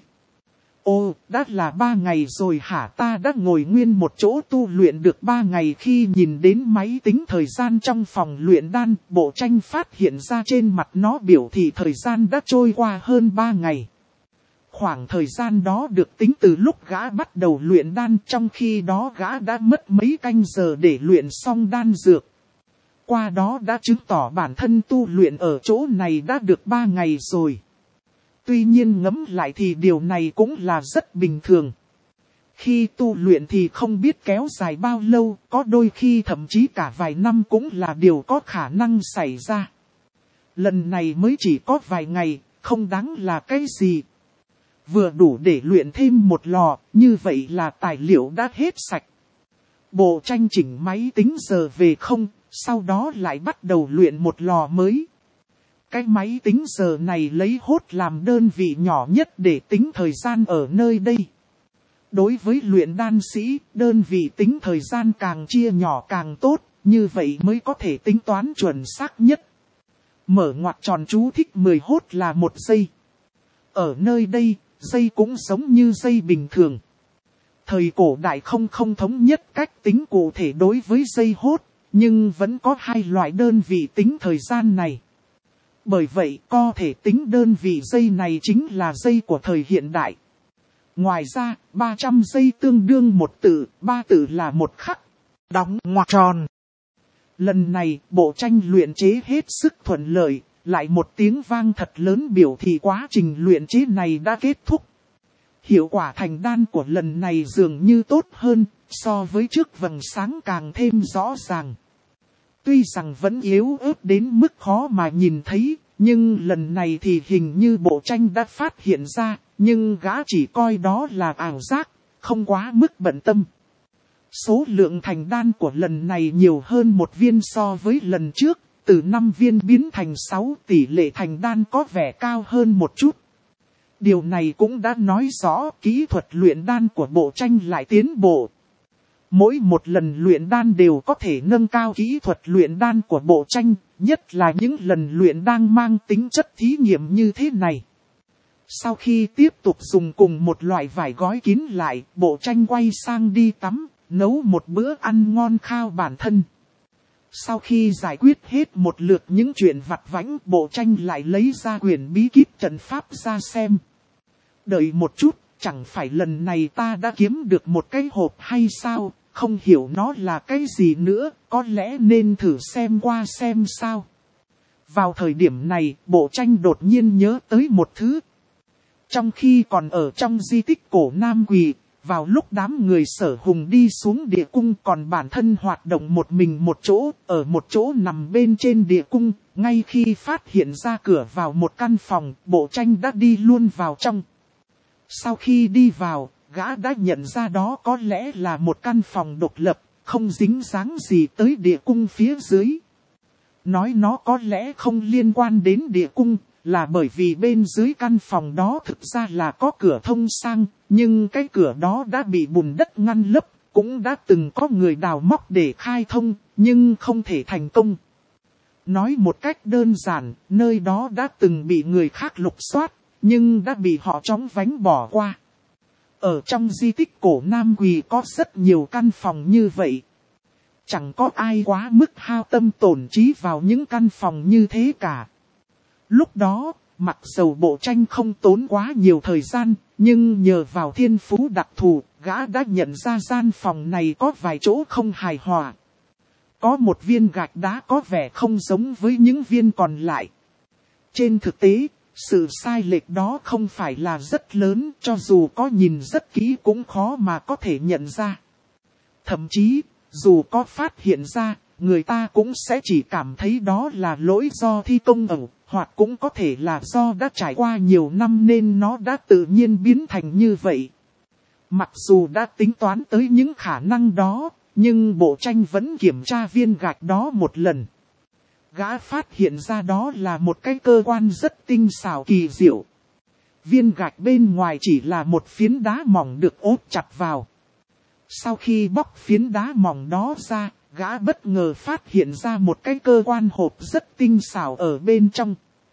Ồ, đã là ba ngày rồi hả? Ta đã ngồi nguyên một chỗ tu luyện được ba ngày. Khi nhìn đến máy tính thời gian trong phòng luyện đan, bộ tranh phát hiện ra trên mặt nó biểu thị thời gian đã trôi qua hơn ba ngày. Khoảng thời gian đó được tính từ lúc gã bắt đầu luyện đan, trong khi đó gã đã mất mấy canh giờ để luyện xong đan dược. Qua đó đã chứng tỏ bản thân tu luyện ở chỗ này đã được ba ngày rồi. Tuy nhiên ngẫm lại thì điều này cũng là rất bình thường. Khi tu luyện thì không biết kéo dài bao lâu, có đôi khi thậm chí cả vài năm cũng là điều có khả năng xảy ra. Lần này mới chỉ có vài ngày, không đáng là cái gì. Vừa đủ để luyện thêm một lò, như vậy là tài liệu đã hết sạch. Bộ tranh chỉnh máy tính giờ về không, sau đó lại bắt đầu luyện một lò mới. Cái máy tính giờ này lấy hốt làm đơn vị nhỏ nhất để tính thời gian ở nơi đây. Đối với luyện đan sĩ, đơn vị tính thời gian càng chia nhỏ càng tốt, như vậy mới có thể tính toán chuẩn xác nhất. Mở ngoặc tròn chú thích mười hốt là một giây. Ở nơi đây, giây cũng giống như giây bình thường. Thời cổ đại không không thống nhất cách tính cụ thể đối với giây hốt, nhưng vẫn có hai loại đơn vị tính thời gian này. Bởi vậy, có thể tính đơn vị giây này chính là giây của thời hiện đại. Ngoài ra, ba trăm giây tương đương một tử, ba tử là một khắc. Đóng ngoặc tròn. Lần này, bộ tranh luyện chế hết sức thuận lợi, lại một tiếng vang thật lớn biểu thị quá trình luyện chế này đã kết thúc. Hiệu quả thành đan của lần này dường như tốt hơn, so với trước vầng sáng càng thêm rõ ràng. Tuy rằng vẫn yếu ớt đến mức khó mà nhìn thấy, nhưng lần này thì hình như bộ tranh đã phát hiện ra, nhưng gã chỉ coi đó là ảo giác, không quá mức bận tâm. Số lượng thành đan của lần này nhiều hơn một viên so với lần trước, từ năm viên biến thành sáu, tỷ lệ thành đan có vẻ cao hơn một chút. Điều này cũng đã nói rõ kỹ thuật luyện đan của bộ tranh lại tiến bộ. Mỗi một lần luyện đan đều có thể nâng cao kỹ thuật luyện đan của bộ tranh, nhất là những lần luyện đan mang tính chất thí nghiệm như thế này. Sau khi tiếp tục dùng cùng một loại vải gói kín lại, bộ tranh quay sang đi tắm, nấu một bữa ăn ngon khao bản thân. Sau khi giải quyết hết một lượt những chuyện vặt vãnh, bộ tranh lại lấy ra quyển bí kíp trận pháp ra xem. Đợi một chút, chẳng phải lần này ta đã kiếm được một cái hộp hay sao, không hiểu nó là cái gì nữa, có lẽ nên thử xem qua xem sao. Vào thời điểm này, bộ tranh đột nhiên nhớ tới một thứ. Trong khi còn ở trong di tích cổ Nam Quỳ, Vào lúc đám người Sở Hùng đi xuống địa cung còn bản thân hoạt động một mình một chỗ, ở một chỗ nằm bên trên địa cung, ngay khi phát hiện ra cửa vào một căn phòng, Bộ Tranh đã đi luôn vào trong. Sau khi đi vào, gã đã nhận ra đó có lẽ là một căn phòng độc lập, không dính dáng gì tới địa cung phía dưới. Nói nó có lẽ không liên quan đến địa cung, là bởi vì bên dưới căn phòng đó thực ra là có cửa thông sang, nhưng cái cửa đó đã bị bùn đất ngăn lấp, cũng đã từng có người đào móc để khai thông, nhưng không thể thành công. Nói một cách đơn giản, nơi đó đã từng bị người khác lục soát, nhưng đã bị họ chóng vánh bỏ qua. Ở trong di tích cổ Nam Quỳ có rất nhiều căn phòng như vậy. Chẳng có ai quá mức hao tâm tổn trí vào những căn phòng như thế cả. Lúc đó, mặc dầu Bộ Tranh không tốn quá nhiều thời gian, nhưng nhờ vào thiên phú đặc thù, gã đã nhận ra gian phòng này có vài chỗ không hài hòa. Có một viên gạch đá có vẻ không giống với những viên còn lại. Trên thực tế, sự sai lệch đó không phải là rất lớn, cho dù có nhìn rất kỹ cũng khó mà có thể nhận ra. Thậm chí, dù có phát hiện ra, người ta cũng sẽ chỉ cảm thấy đó là lỗi do thi công ẩu, hoặc cũng có thể là do đã trải qua nhiều năm nên nó đã tự nhiên biến thành như vậy. Mặc dù đã tính toán tới những khả năng đó, nhưng Bộ Tranh vẫn kiểm tra viên gạch đó một lần. Gã phát hiện ra đó là một cái cơ quan rất tinh xảo kỳ diệu. Viên gạch bên ngoài chỉ là một phiến đá mỏng được ốp chặt vào. Sau khi bóc phiến đá mỏng đó ra, gã bất ngờ phát hiện ra một cái cơ quan hộp rất tinh xảo ở bên trong.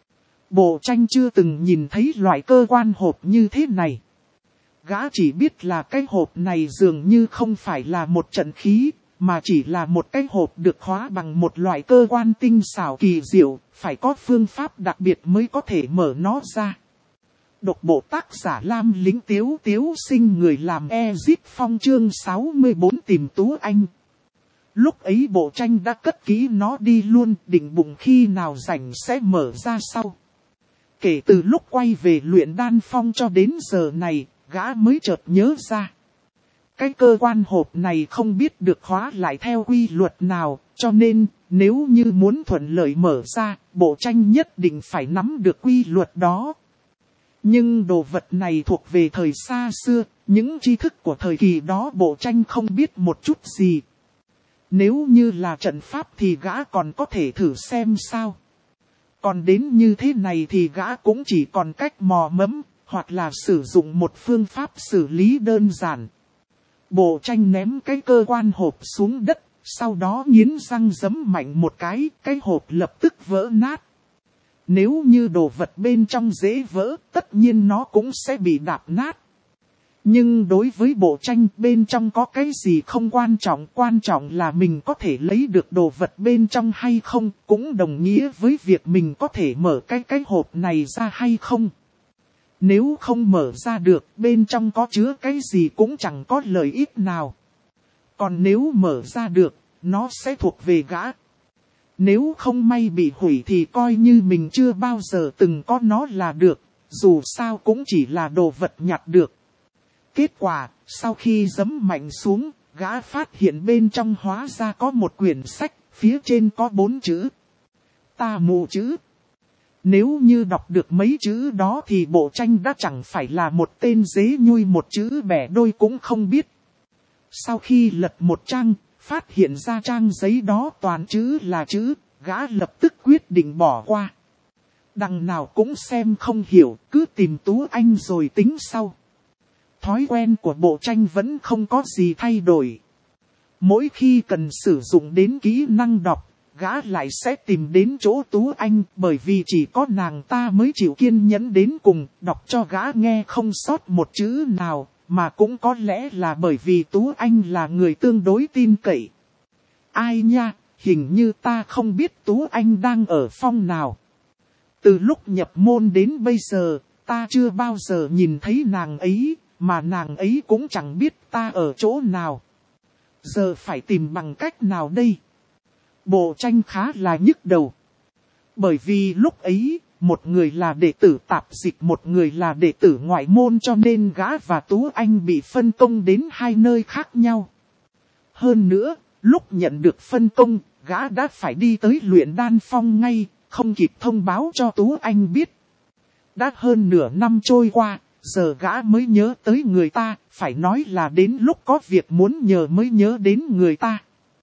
Bộ Tranh chưa từng nhìn thấy loại cơ quan hộp như thế này. Gã chỉ biết là cái hộp này dường như không phải là một trận khí, mà chỉ là một cái hộp được khóa bằng một loại cơ quan tinh xảo kỳ diệu, phải có phương pháp đặc biệt mới có thể mở nó ra. Độc bộ tác giả Lam Lĩnh Tiếu Tiếu Sinh, người làm Ezip Phong, chương sáu mươi bốn tìm Tú Anh. Lúc ấy Bộ Tranh đã cất kỹ nó đi luôn, định bụng khi nào rảnh sẽ mở ra sau. Kể từ lúc quay về luyện đan phong cho đến giờ này, gã mới chợt nhớ ra. Cái cơ quan hộp này không biết được khóa lại theo quy luật nào, cho nên nếu như muốn thuận lợi mở ra, Bộ Tranh nhất định phải nắm được quy luật đó. Nhưng đồ vật này thuộc về thời xa xưa, những tri thức của thời kỳ đó Bộ Tranh không biết một chút gì. Nếu như là trận pháp thì gã còn có thể thử xem sao. Còn đến như thế này thì gã cũng chỉ còn cách mò mẫm, hoặc là sử dụng một phương pháp xử lý đơn giản. Bộ Tranh ném cái cơ quan hộp xuống đất, sau đó nghiến răng giẫm mạnh một cái, cái hộp lập tức vỡ nát. Nếu như đồ vật bên trong dễ vỡ, tất nhiên nó cũng sẽ bị đạp nát. Nhưng đối với Bộ Tranh, bên trong có cái gì không quan trọng, quan trọng là mình có thể lấy được đồ vật bên trong hay không, cũng đồng nghĩa với việc mình có thể mở cái cái hộp này ra hay không. Nếu không mở ra được, bên trong có chứa cái gì cũng chẳng có lợi ích nào. Còn nếu mở ra được, nó sẽ thuộc về gã. Nếu không may bị hủy thì coi như mình chưa bao giờ từng có nó là được, dù sao cũng chỉ là đồ vật nhặt được. Kết quả, sau khi giẫm mạnh xuống, gã phát hiện bên trong hóa ra có một quyển sách, phía trên có bốn chữ. Ta mù chữ. Nếu như đọc được mấy chữ đó thì Bộ Tranh đã chẳng phải là một tên dế nhui một chữ bẻ đôi cũng không biết. Sau khi lật một trang, phát hiện ra trang giấy đó toàn chữ là chữ, gã lập tức quyết định bỏ qua. Đằng nào cũng xem không hiểu, cứ tìm Tú Anh rồi tính sau. Thói quen của Bộ Tranh vẫn không có gì thay đổi. Mỗi khi cần sử dụng đến kỹ năng đọc, gã lại sẽ tìm đến chỗ Tú Anh, bởi vì chỉ có nàng ta mới chịu kiên nhẫn đến cùng, đọc cho gã nghe không sót một chữ nào, mà cũng có lẽ là bởi vì Tú Anh là người tương đối tin cậy. Ai nha, hình như ta không biết Tú Anh đang ở phong nào. Từ lúc nhập môn đến bây giờ, ta chưa bao giờ nhìn thấy nàng ấy, mà nàng ấy cũng chẳng biết ta ở chỗ nào. Giờ phải tìm bằng cách nào đây? Bộ Tranh khá là nhức đầu. Bởi vì lúc ấy, một người là đệ tử tạp dịch, một người là đệ tử ngoại môn, cho nên gã và Tú Anh bị phân công đến hai nơi khác nhau. Hơn nữa, lúc nhận được phân công, gã đã phải đi tới luyện đan phong ngay, không kịp thông báo cho Tú Anh biết. Đã hơn nửa năm trôi qua, giờ gã mới nhớ tới người ta, phải nói là đến lúc có việc muốn nhờ mới nhớ đến người ta.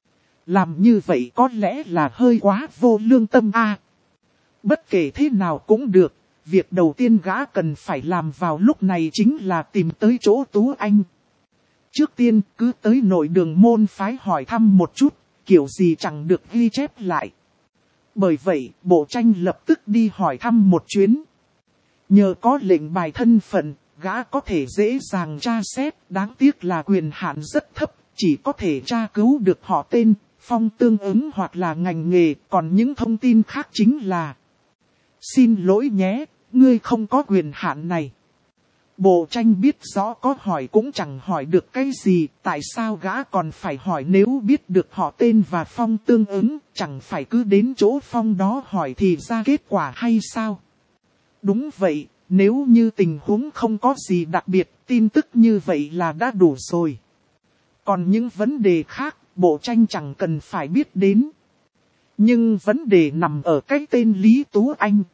Làm như vậy có lẽ là hơi quá vô lương tâm a. À, bất kể thế nào cũng được, việc đầu tiên gã cần phải làm vào lúc này chính là tìm tới chỗ Tú Anh. Trước tiên cứ tới nội đường môn phái hỏi thăm một chút, kiểu gì chẳng được ghi chép lại. Bởi vậy, Bộ Tranh lập tức đi hỏi thăm một chuyến. Nhờ có lệnh bài thân phận, gã có thể dễ dàng tra xét, đáng tiếc là quyền hạn rất thấp, chỉ có thể tra cứu được họ tên, phong tương ứng hoặc là ngành nghề, còn những thông tin khác chính là: xin lỗi nhé, ngươi không có quyền hạn này. Bộ Tranh biết rõ có hỏi cũng chẳng hỏi được cái gì, tại sao gã còn phải hỏi, nếu biết được họ tên và phong tương ứng, chẳng phải cứ đến chỗ phong đó hỏi thì ra kết quả hay sao? Đúng vậy, nếu như tình huống không có gì đặc biệt, tin tức như vậy là đã đủ rồi. Còn những vấn đề khác, Bộ Tranh chẳng cần phải biết đến. Nhưng vấn đề nằm ở cái tên Lý Tú Anh.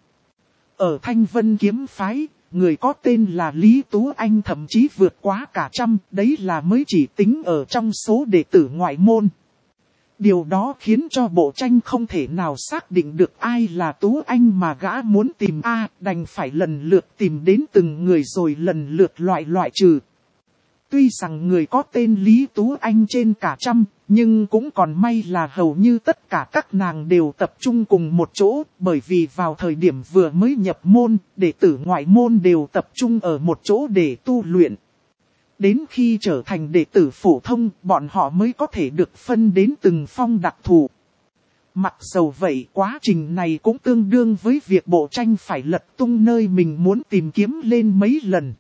Ở Thanh Vân kiếm phái, người có tên là Lý Tú Anh thậm chí vượt quá cả trăm, đấy là mới chỉ tính ở trong số đệ tử ngoại môn. Điều đó khiến cho Bộ Tranh không thể nào xác định được ai là Tú Anh mà gã muốn tìm, a à, đành phải lần lượt tìm đến từng người rồi lần lượt loại loại trừ. Tuy rằng người có tên Lý Tú Anh trên cả trăm, nhưng cũng còn may là hầu như tất cả các nàng đều tập trung cùng một chỗ, bởi vì vào thời điểm vừa mới nhập môn, đệ tử ngoại môn đều tập trung ở một chỗ để tu luyện. Đến khi trở thành đệ tử phổ thông, bọn họ mới có thể được phân đến từng phong đặc thù. Mặc dầu vậy, quá trình này cũng tương đương với việc Bộ Tranh phải lật tung nơi mình muốn tìm kiếm lên mấy lần.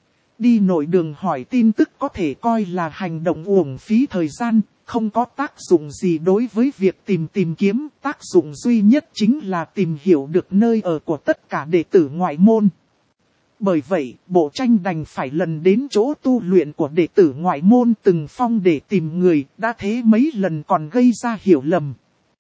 Đi nội đường hỏi tin tức có thể coi là hành động uổng phí thời gian, không có tác dụng gì đối với việc tìm tìm kiếm. Tác dụng duy nhất chính là tìm hiểu được nơi ở của tất cả đệ tử ngoại môn. Bởi vậy, Bộ Tranh đành phải lần đến chỗ tu luyện của đệ tử ngoại môn từng phong để tìm người, đã thế mấy lần còn gây ra hiểu lầm.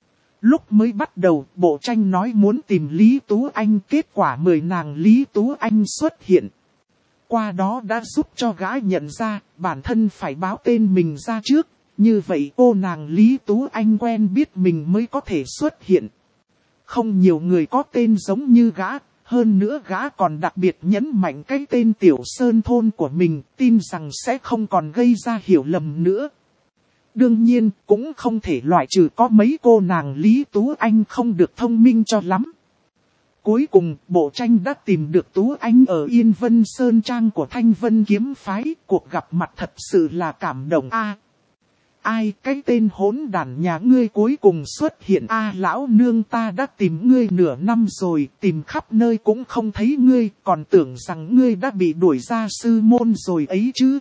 Lúc mới bắt đầu, Bộ Tranh nói muốn tìm Lý Tú Anh, kết quả mười nàng Lý Tú Anh xuất hiện. Qua đó đã giúp cho gã nhận ra, bản thân phải báo tên mình ra trước, như vậy cô nàng Lý Tú Anh quen biết mình mới có thể xuất hiện. Không nhiều người có tên giống như gã, hơn nữa gã còn đặc biệt nhấn mạnh cái tên Tiểu Sơn thôn của mình, tin rằng sẽ không còn gây ra hiểu lầm nữa. Đương nhiên, cũng không thể loại trừ có mấy cô nàng Lý Tú Anh không được thông minh cho lắm. Cuối cùng, Bộ Tranh đã tìm được Tú Anh ở Yên Vân Sơn Trang của Thanh Vân kiếm phái, cuộc gặp mặt thật sự là cảm động a. À, ai, cái tên hỗn đản nhà ngươi cuối cùng xuất hiện a à, lão nương ta đã tìm ngươi nửa năm rồi, tìm khắp nơi cũng không thấy ngươi, còn tưởng rằng ngươi đã bị đuổi ra sư môn rồi ấy chứ.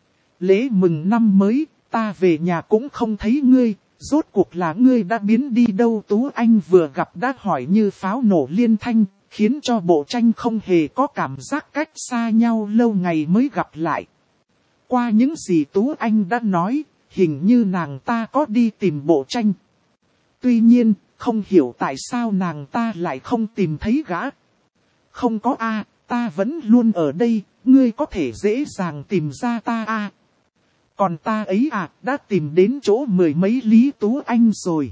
Lễ mừng năm mới, ta về nhà cũng không thấy ngươi. Rốt cuộc là ngươi đã biến đi đâu? Tú Anh vừa gặp đã hỏi như pháo nổ liên thanh, khiến cho Bộ Tranh không hề có cảm giác cách xa nhau lâu ngày mới gặp lại. Qua những gì Tú Anh đã nói, hình như nàng ta có đi tìm Bộ Tranh. Tuy nhiên, không hiểu tại sao nàng ta lại không tìm thấy gã. Không có a, à, ta vẫn luôn ở đây, ngươi có thể dễ dàng tìm ra ta a. À. Còn ta ấy à, đã tìm đến chỗ mười mấy Lý Tú Anh rồi.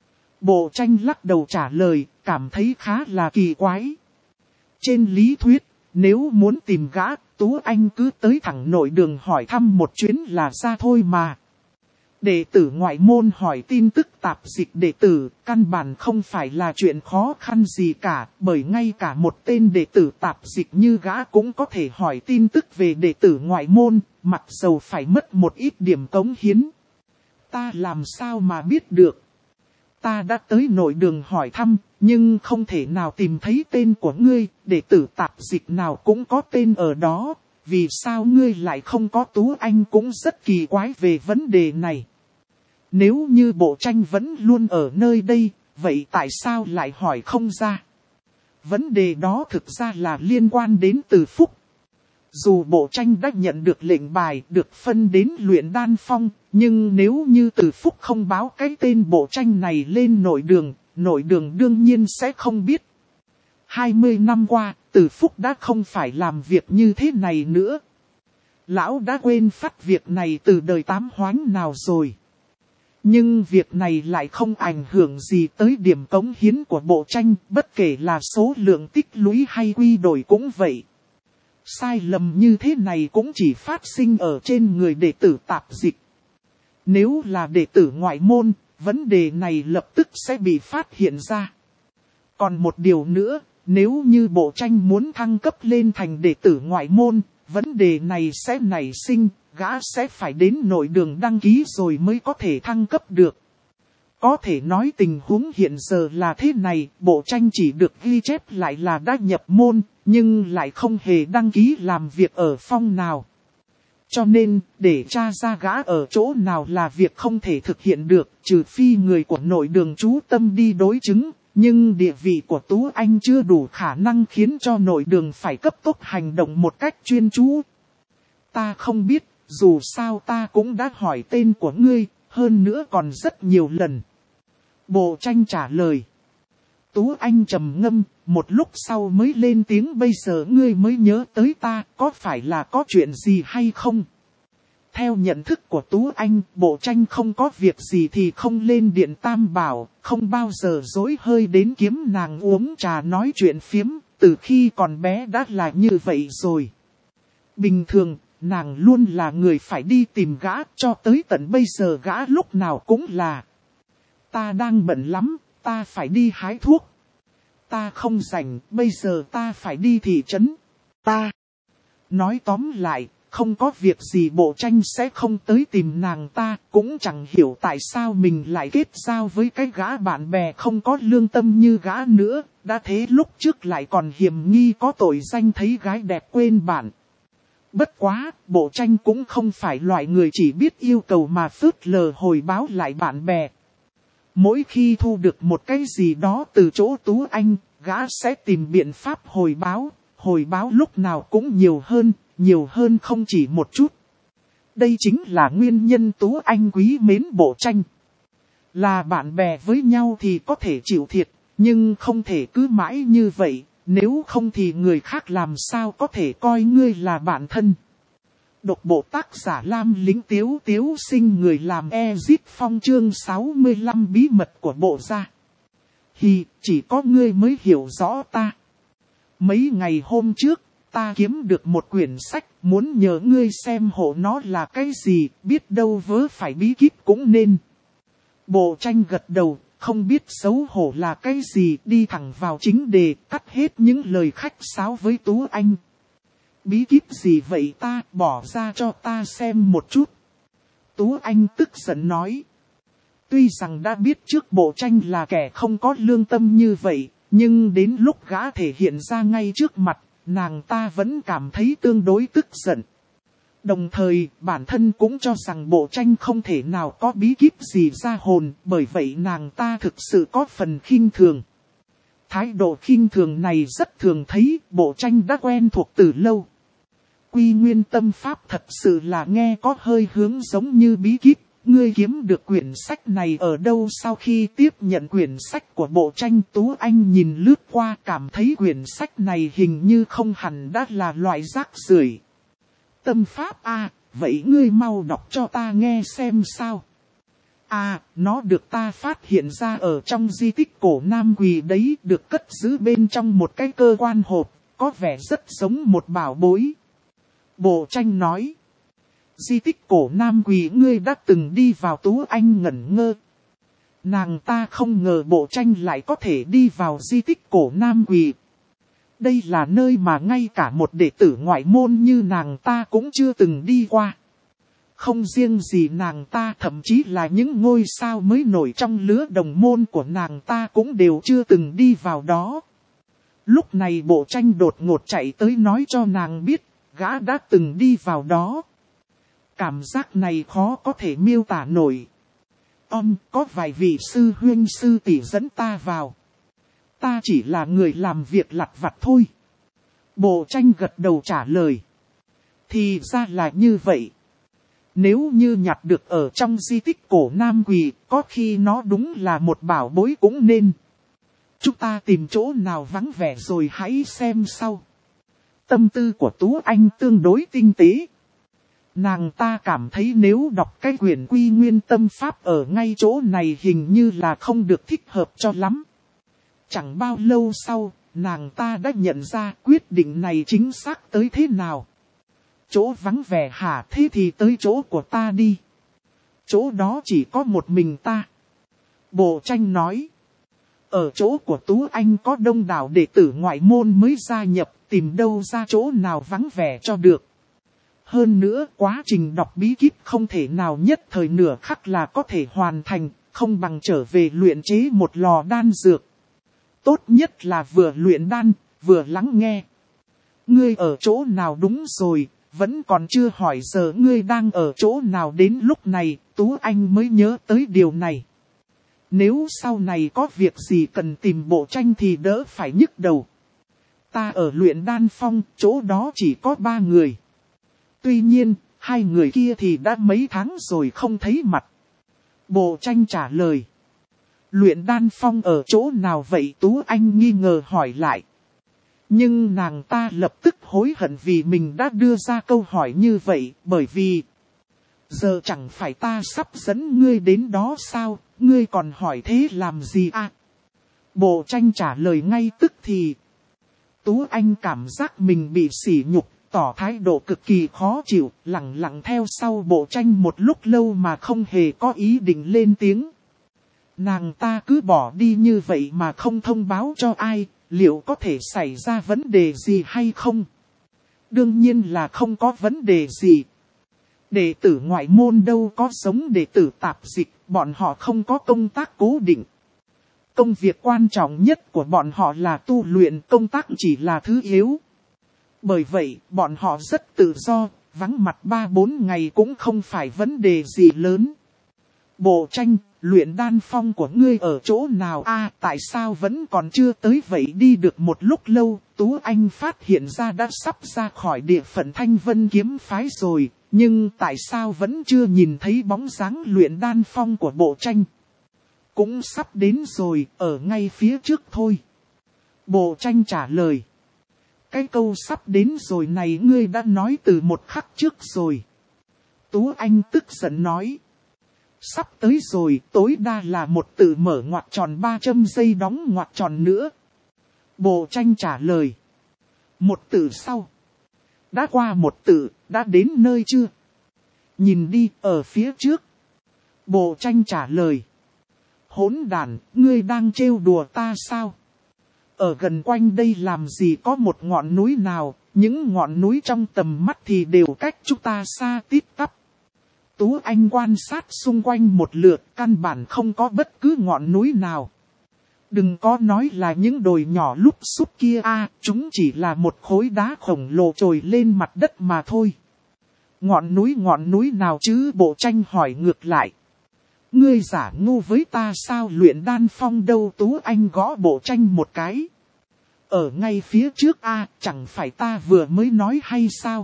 Bộ Tranh lắc đầu trả lời, cảm thấy khá là kỳ quái. Trên lý thuyết, nếu muốn tìm gã, Tú Anh cứ tới thẳng nội đường hỏi thăm một chuyến là ra thôi mà. Đệ tử ngoại môn hỏi tin tức tạp dịch đệ tử, căn bản không phải là chuyện khó khăn gì cả, bởi ngay cả một tên đệ tử tạp dịch như gã cũng có thể hỏi tin tức về đệ tử ngoại môn, mặc dầu phải mất một ít điểm cống hiến. Ta làm sao mà biết được? Ta đã tới nội đường hỏi thăm, nhưng không thể nào tìm thấy tên của ngươi, đệ tử tạp dịch nào cũng có tên ở đó. Vì sao ngươi lại không có Tú Anh cũng rất kỳ quái về vấn đề này. Nếu như Bộ Tranh vẫn luôn ở nơi đây, vậy tại sao lại hỏi không ra? Vấn đề đó thực ra là liên quan đến Từ Phúc. Dù bộ tranh đã nhận được lệnh bài được phân đến luyện đan phong, nhưng nếu như Từ Phúc không báo cái tên bộ tranh này lên nội đường, nội đường đương nhiên sẽ không biết. hai mươi năm qua, Từ Phúc đã không phải làm việc như thế này nữa. Lão đã quên phát việc này từ đời Tám Hoánh nào rồi. Nhưng việc này lại không ảnh hưởng gì tới điểm cống hiến của bộ tranh, bất kể là số lượng tích lũy hay quy đổi cũng vậy. Sai lầm như thế này cũng chỉ phát sinh ở trên người đệ tử tạp dịch. Nếu là đệ tử ngoại môn, vấn đề này lập tức sẽ bị phát hiện ra. Còn một điều nữa, nếu như bộ tranh muốn thăng cấp lên thành đệ tử ngoại môn, vấn đề này sẽ nảy sinh, gã sẽ phải đến nội đường đăng ký rồi mới có thể thăng cấp được. Có thể nói tình huống hiện giờ là thế này, bộ tranh chỉ được ghi chép lại là đã nhập môn, nhưng lại không hề đăng ký làm việc ở phong nào. Cho nên, để tra ra gã ở chỗ nào là việc không thể thực hiện được, trừ phi người của nội đường chú tâm đi đối chứng, nhưng địa vị của Tú Anh chưa đủ khả năng khiến cho nội đường phải cấp tốc hành động một cách chuyên chú. Ta không biết, dù sao ta cũng đã hỏi tên của ngươi, hơn nữa còn rất nhiều lần. Bộ tranh trả lời. Tú Anh trầm ngâm, một lúc sau mới lên tiếng, bây giờ ngươi mới nhớ tới ta, có phải là có chuyện gì hay không? Theo nhận thức của Tú Anh, bộ tranh không có việc gì thì không lên điện Tam Bảo, không bao giờ dối hơi đến kiếm nàng uống trà nói chuyện phiếm, từ khi còn bé đã là như vậy rồi. Bình thường, nàng luôn là người phải đi tìm gã, cho tới tận bây giờ gã lúc nào cũng là. Ta đang bận lắm, ta phải đi hái thuốc. Ta không rảnh, bây giờ ta phải đi thị trấn. Ta. Nói tóm lại, không có việc gì bộ tranh sẽ không tới tìm nàng ta, cũng chẳng hiểu tại sao mình lại kết giao với cái gã bạn bè không có lương tâm như gã nữa, đã thế lúc trước lại còn hiềm nghi có tội danh thấy gái đẹp quên bạn. Bất quá, bộ tranh cũng không phải loại người chỉ biết yêu cầu mà phớt lờ hồi báo lại bạn bè. Mỗi khi thu được một cái gì đó từ chỗ Tú Anh, gã sẽ tìm biện pháp hồi báo, hồi báo lúc nào cũng nhiều hơn, nhiều hơn không chỉ một chút. Đây chính là nguyên nhân Tú Anh quý mến bộ tranh. Là bạn bè với nhau thì có thể chịu thiệt, nhưng không thể cứ mãi như vậy, nếu không thì người khác làm sao có thể coi ngươi là bạn thân. Độc bộ tác giả Lam Lĩnh Tiếu Tiếu Sinh người làm Ezit Phong chương sáu mươi lăm bí mật của bộ gia. Hì, chỉ có ngươi mới hiểu rõ ta. Mấy ngày hôm trước, ta kiếm được một quyển sách, muốn nhờ ngươi xem hộ nó là cái gì, biết đâu vớ phải bí kíp cũng nên. Bộ tranh gật đầu, không biết xấu hổ là cái gì, đi thẳng vào chính đề, cắt hết những lời khách sáo với Tú Anh. Bí kíp gì vậy ta, bỏ ra cho ta xem một chút. Tú Anh tức giận nói. Tuy rằng đã biết trước bộ tranh là kẻ không có lương tâm như vậy, nhưng đến lúc gã thể hiện ra ngay trước mặt, nàng ta vẫn cảm thấy tương đối tức giận. Đồng thời, bản thân cũng cho rằng bộ tranh không thể nào có bí kíp gì ra hồn, bởi vậy nàng ta thực sự có phần khinh thường. Thái độ khinh thường này rất thường thấy, bộ tranh đã quen thuộc từ lâu. Quy nguyên tâm pháp thật sự là nghe có hơi hướng giống như bí kíp. Ngươi kiếm được quyển sách này ở đâu? Sau khi tiếp nhận quyển sách của bộ tranh, Tú Anh nhìn lướt qua cảm thấy quyển sách này hình như không hẳn đã là loại rác rưởi. Tâm pháp à, vậy ngươi mau đọc cho ta nghe xem sao. À, nó được ta phát hiện ra ở trong di tích cổ Nam Quỳ đấy, được cất giữ bên trong một cái cơ quan hộp, có vẻ rất giống một bảo bối. Bộ tranh nói. Di tích cổ Nam Quỳ ngươi đã từng đi vào? Tú Anh ngẩn ngơ. Nàng ta không ngờ bộ tranh lại có thể đi vào di tích cổ Nam Quỳ. Đây là nơi mà ngay cả một đệ tử ngoại môn như nàng ta cũng chưa từng đi qua. Không riêng gì nàng ta, thậm chí là những ngôi sao mới nổi trong lứa đồng môn của nàng ta cũng đều chưa từng đi vào đó. Lúc này bộ tranh đột ngột chạy tới nói cho nàng biết, gã đã từng đi vào đó. Cảm giác này khó có thể miêu tả nổi. Om, có vài vị sư huynh sư tỷ dẫn ta vào. Ta chỉ là người làm việc lặt vặt thôi. Bộ tranh gật đầu trả lời. Thì ra là như vậy. Nếu như nhặt được ở trong di tích cổ Nam Quỳ, có khi nó đúng là một bảo bối cũng nên. Chúng ta tìm chỗ nào vắng vẻ rồi hãy xem sau. Tâm tư của Tú Anh tương đối tinh tế. Nàng ta cảm thấy nếu đọc cái quyển Quy Nguyên Tâm Pháp ở ngay chỗ này hình như là không được thích hợp cho lắm. Chẳng bao lâu sau, nàng ta đã nhận ra quyết định này chính xác tới thế nào. Chỗ vắng vẻ hả, thế thì tới chỗ của ta đi. Chỗ đó chỉ có một mình ta. Bộ tranh nói. Ở chỗ của Tú Anh có đông đảo đệ tử ngoại môn mới gia nhập, tìm đâu ra chỗ nào vắng vẻ cho được. Hơn nữa, quá trình đọc bí kíp không thể nào nhất thời nửa khắc là có thể hoàn thành, không bằng trở về luyện chế một lò đan dược. Tốt nhất là vừa luyện đan, vừa lắng nghe. Ngươi ở chỗ nào đúng rồi, vẫn còn chưa hỏi giờ ngươi đang ở chỗ nào. Đến lúc này, Tú Anh mới nhớ tới điều này. Nếu sau này có việc gì cần tìm bộ tranh thì đỡ phải nhức đầu. Ta ở luyện đan phong, chỗ đó chỉ có ba người. Tuy nhiên, hai người kia thì đã mấy tháng rồi không thấy mặt. Bộ tranh trả lời. Luyện đan phong ở chỗ nào vậy? Tú Anh nghi ngờ hỏi lại. Nhưng nàng ta lập tức hối hận vì mình đã đưa ra câu hỏi như vậy, bởi vì... Giờ chẳng phải ta sắp dẫn ngươi đến đó sao, ngươi còn hỏi thế làm gì à? Bộ tranh trả lời ngay tức thì. Tú Anh cảm giác mình bị sỉ nhục, tỏ thái độ cực kỳ khó chịu, lặng lặng theo sau bộ tranh một lúc lâu mà không hề có ý định lên tiếng. Nàng ta cứ bỏ đi như vậy mà không thông báo cho ai, liệu có thể xảy ra vấn đề gì hay không? Đương nhiên là không có vấn đề gì. Đệ tử ngoại môn đâu có giống đệ tử tạp dịch, bọn họ không có công tác cố định. Công việc quan trọng nhất của bọn họ là tu luyện, công tác chỉ là thứ yếu. Bởi vậy, bọn họ rất tự do, vắng mặt ba bốn ngày cũng không phải vấn đề gì lớn. Bộ tranh, luyện đan phong của ngươi ở chỗ nào a? À, tại sao vẫn còn chưa tới vậy? Đi được một lúc lâu, Tú Anh phát hiện ra đã sắp ra khỏi địa phận Thanh Vân kiếm phái rồi, nhưng tại sao vẫn chưa nhìn thấy bóng dáng luyện đan phong của bộ tranh? Cũng sắp đến rồi, ở ngay phía trước thôi. Bộ tranh trả lời. Cái câu sắp đến rồi này ngươi đã nói từ một khắc trước rồi. Tú Anh tức giận nói. Sắp tới rồi, tối đa là một từ mở ngoặc tròn ba châm dây đóng ngoặc tròn nữa. Bộ tranh trả lời. Một từ sau. Đã qua một từ, đã đến nơi chưa? Nhìn đi, ở phía trước. Bộ tranh trả lời. Hỗn đản, ngươi đang trêu đùa ta sao? Ở gần quanh đây làm gì có một ngọn núi nào, những ngọn núi trong tầm mắt thì đều cách chúng ta xa tít tắp. Tú Anh quan sát xung quanh một lượt, căn bản không có bất cứ ngọn núi nào. Đừng có nói là những đồi nhỏ lúp xúp kia a, à, chúng chỉ là một khối đá khổng lồ trồi lên mặt đất mà thôi. Ngọn núi ngọn núi nào chứ? Bộ tranh hỏi ngược lại. Ngươi giả ngu với ta sao? Luyện đan phong đâu? Tú Anh gõ bộ tranh một cái. Ở ngay phía trước a, à, chẳng phải ta vừa mới nói hay sao?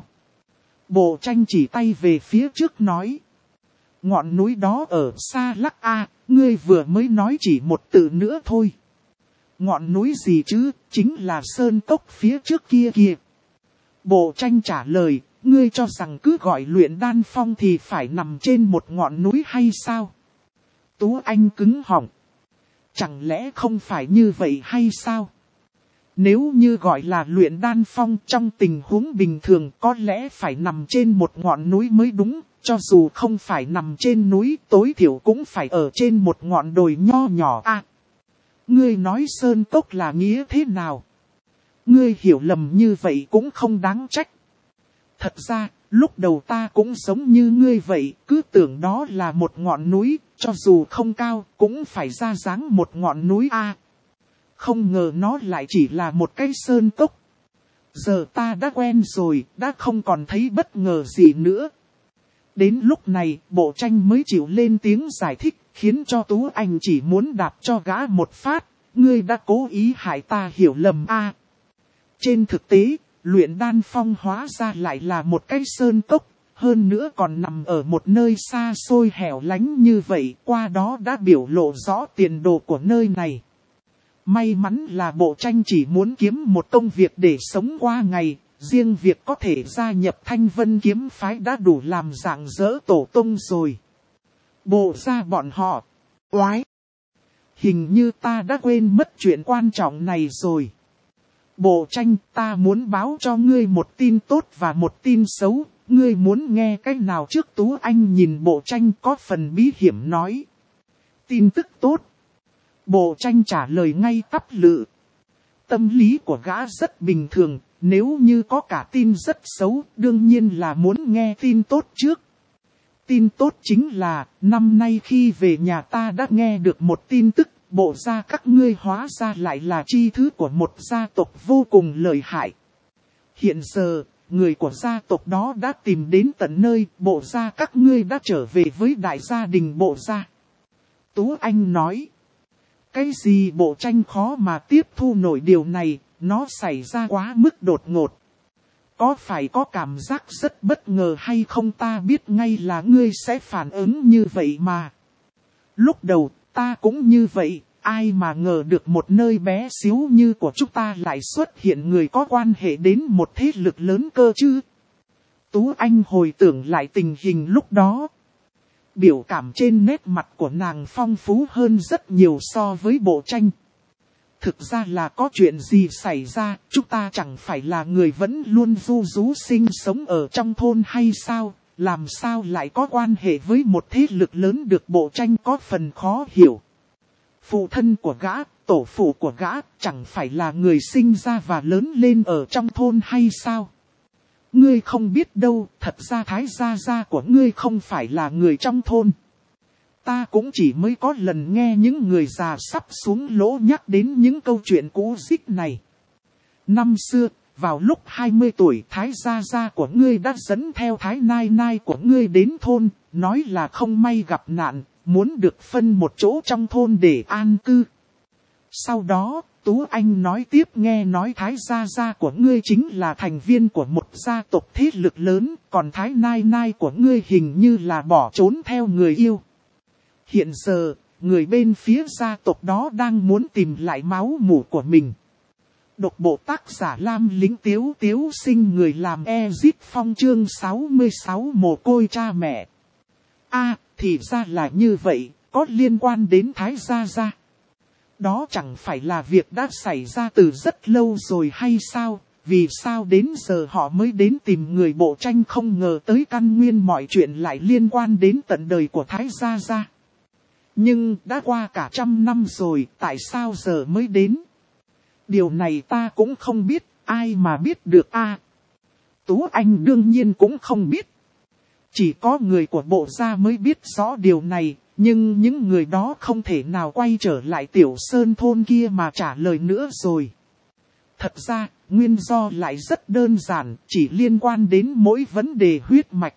Bộ tranh chỉ tay về phía trước nói. Ngọn núi đó ở xa lắc a, à, ngươi vừa mới nói chỉ một từ nữa thôi. Ngọn núi gì chứ? Chính là sơn cốc phía trước kia kìa. Bộ tranh trả lời, ngươi cho rằng cứ gọi luyện đan phong thì phải nằm trên một ngọn núi hay sao? Tú Anh cứng họng. Chẳng lẽ không phải như vậy hay sao? Nếu như gọi là luyện đan phong trong tình huống bình thường có lẽ phải nằm trên một ngọn núi mới đúng, cho dù không phải nằm trên núi tối thiểu cũng phải ở trên một ngọn đồi nho nhỏ à. Ngươi nói sơn cốc là nghĩa thế nào? Ngươi hiểu lầm như vậy cũng không đáng trách. Thật ra, lúc đầu ta cũng giống như ngươi vậy, cứ tưởng đó là một ngọn núi, cho dù không cao cũng phải ra dáng một ngọn núi a. À. Không ngờ nó lại chỉ là một cái sơn cốc. Giờ ta đã quen rồi, đã không còn thấy bất ngờ gì nữa. Đến lúc này, bộ tranh mới chịu lên tiếng giải thích, khiến cho Tú Anh chỉ muốn đạp cho gã một phát, ngươi đã cố ý hại ta hiểu lầm a. Trên thực tế, luyện đan phong hóa ra lại là một cái sơn cốc, hơn nữa còn nằm ở một nơi xa xôi hẻo lánh như vậy, qua đó đã biểu lộ rõ tiền đồ của nơi này. May mắn là Bộ Tranh chỉ muốn kiếm một công việc để sống qua ngày, riêng việc có thể gia nhập Thanh Vân kiếm phái đã đủ làm rạng rỡ tổ tông rồi. Bộ ra bọn họ, oái. Hình như ta đã quên mất chuyện quan trọng này rồi. Bộ Tranh, ta muốn báo cho ngươi một tin tốt và một tin xấu, ngươi muốn nghe cái nào trước? Tú Anh nhìn Bộ Tranh có phần bí hiểm nói. Tin tức tốt. Bộ Tranh trả lời ngay tắp lự. Tâm lý của gã rất bình thường, nếu như có cả tin rất xấu, đương nhiên là muốn nghe tin tốt trước. Tin tốt chính là, năm nay khi về nhà ta đã nghe được một tin tức, bộ gia các ngươi hóa ra lại là chi thứ của một gia tộc vô cùng lợi hại. Hiện giờ, người của gia tộc đó đã tìm đến tận nơi, bộ gia các ngươi đã trở về với đại gia đình bộ gia. Tú Anh nói. Cái gì? Bộ Tranh khó mà tiếp thu nổi điều này, nó xảy ra quá mức đột ngột. Có phải có cảm giác rất bất ngờ hay không? Ta biết ngay là ngươi sẽ phản ứng như vậy mà. Lúc đầu, ta cũng như vậy, ai mà ngờ được một nơi bé xíu như của chúng ta lại xuất hiện người có quan hệ đến một thế lực lớn cơ chứ. Tú Anh hồi tưởng lại tình hình lúc đó. Biểu cảm trên nét mặt của nàng phong phú hơn rất nhiều so với Bộ Tranh. Thực ra là có chuyện gì xảy ra, chúng ta chẳng phải là người vẫn luôn du rú sinh sống ở trong thôn hay sao, làm sao lại có quan hệ với một thế lực lớn được? Bộ Tranh có phần khó hiểu. Phụ thân của gã, tổ phụ của gã, chẳng phải là người sinh ra và lớn lên ở trong thôn hay sao? Ngươi không biết đâu, thật ra Thái gia gia của ngươi không phải là người trong thôn. Ta cũng chỉ mới có lần nghe những người già sắp xuống lỗ nhắc đến những câu chuyện cũ dích này. Năm xưa, vào lúc hai mươi tuổi, Thái gia gia của ngươi đã dẫn theo Thái nai nai của ngươi đến thôn, nói là không may gặp nạn, muốn được phân một chỗ trong thôn để an cư. Sau đó, Tú Anh nói tiếp, nghe nói Thái gia gia của ngươi chính là thành viên của một gia tộc thế lực lớn, còn Thái nai nai của ngươi hình như là bỏ trốn theo người yêu. Hiện giờ, người bên phía gia tộc đó đang muốn tìm lại máu mủ của mình. Độc bộ tác giả Lam Lính Tiếu Tiếu sinh, người làm Ezit Phong chương sáu mươi sáu mồ côi cha mẹ. A, à, thì ra là như vậy, có liên quan đến Thái gia gia. Đó chẳng phải là việc đã xảy ra từ rất lâu rồi hay sao? Vì sao đến giờ họ mới đến tìm người? Bộ Tranh không ngờ tới căn nguyên mọi chuyện lại liên quan đến tận đời của Thái gia gia. Nhưng đã qua cả trăm năm rồi, tại sao giờ mới đến? Điều này ta cũng không biết, ai mà biết được a? À, Tú Anh đương nhiên cũng không biết. Chỉ có người của bộ gia mới biết rõ điều này, nhưng những người đó không thể nào quay trở lại Tiểu Sơn thôn kia mà trả lời nữa rồi. Thật ra, nguyên do lại rất đơn giản, chỉ liên quan đến mỗi vấn đề huyết mạch.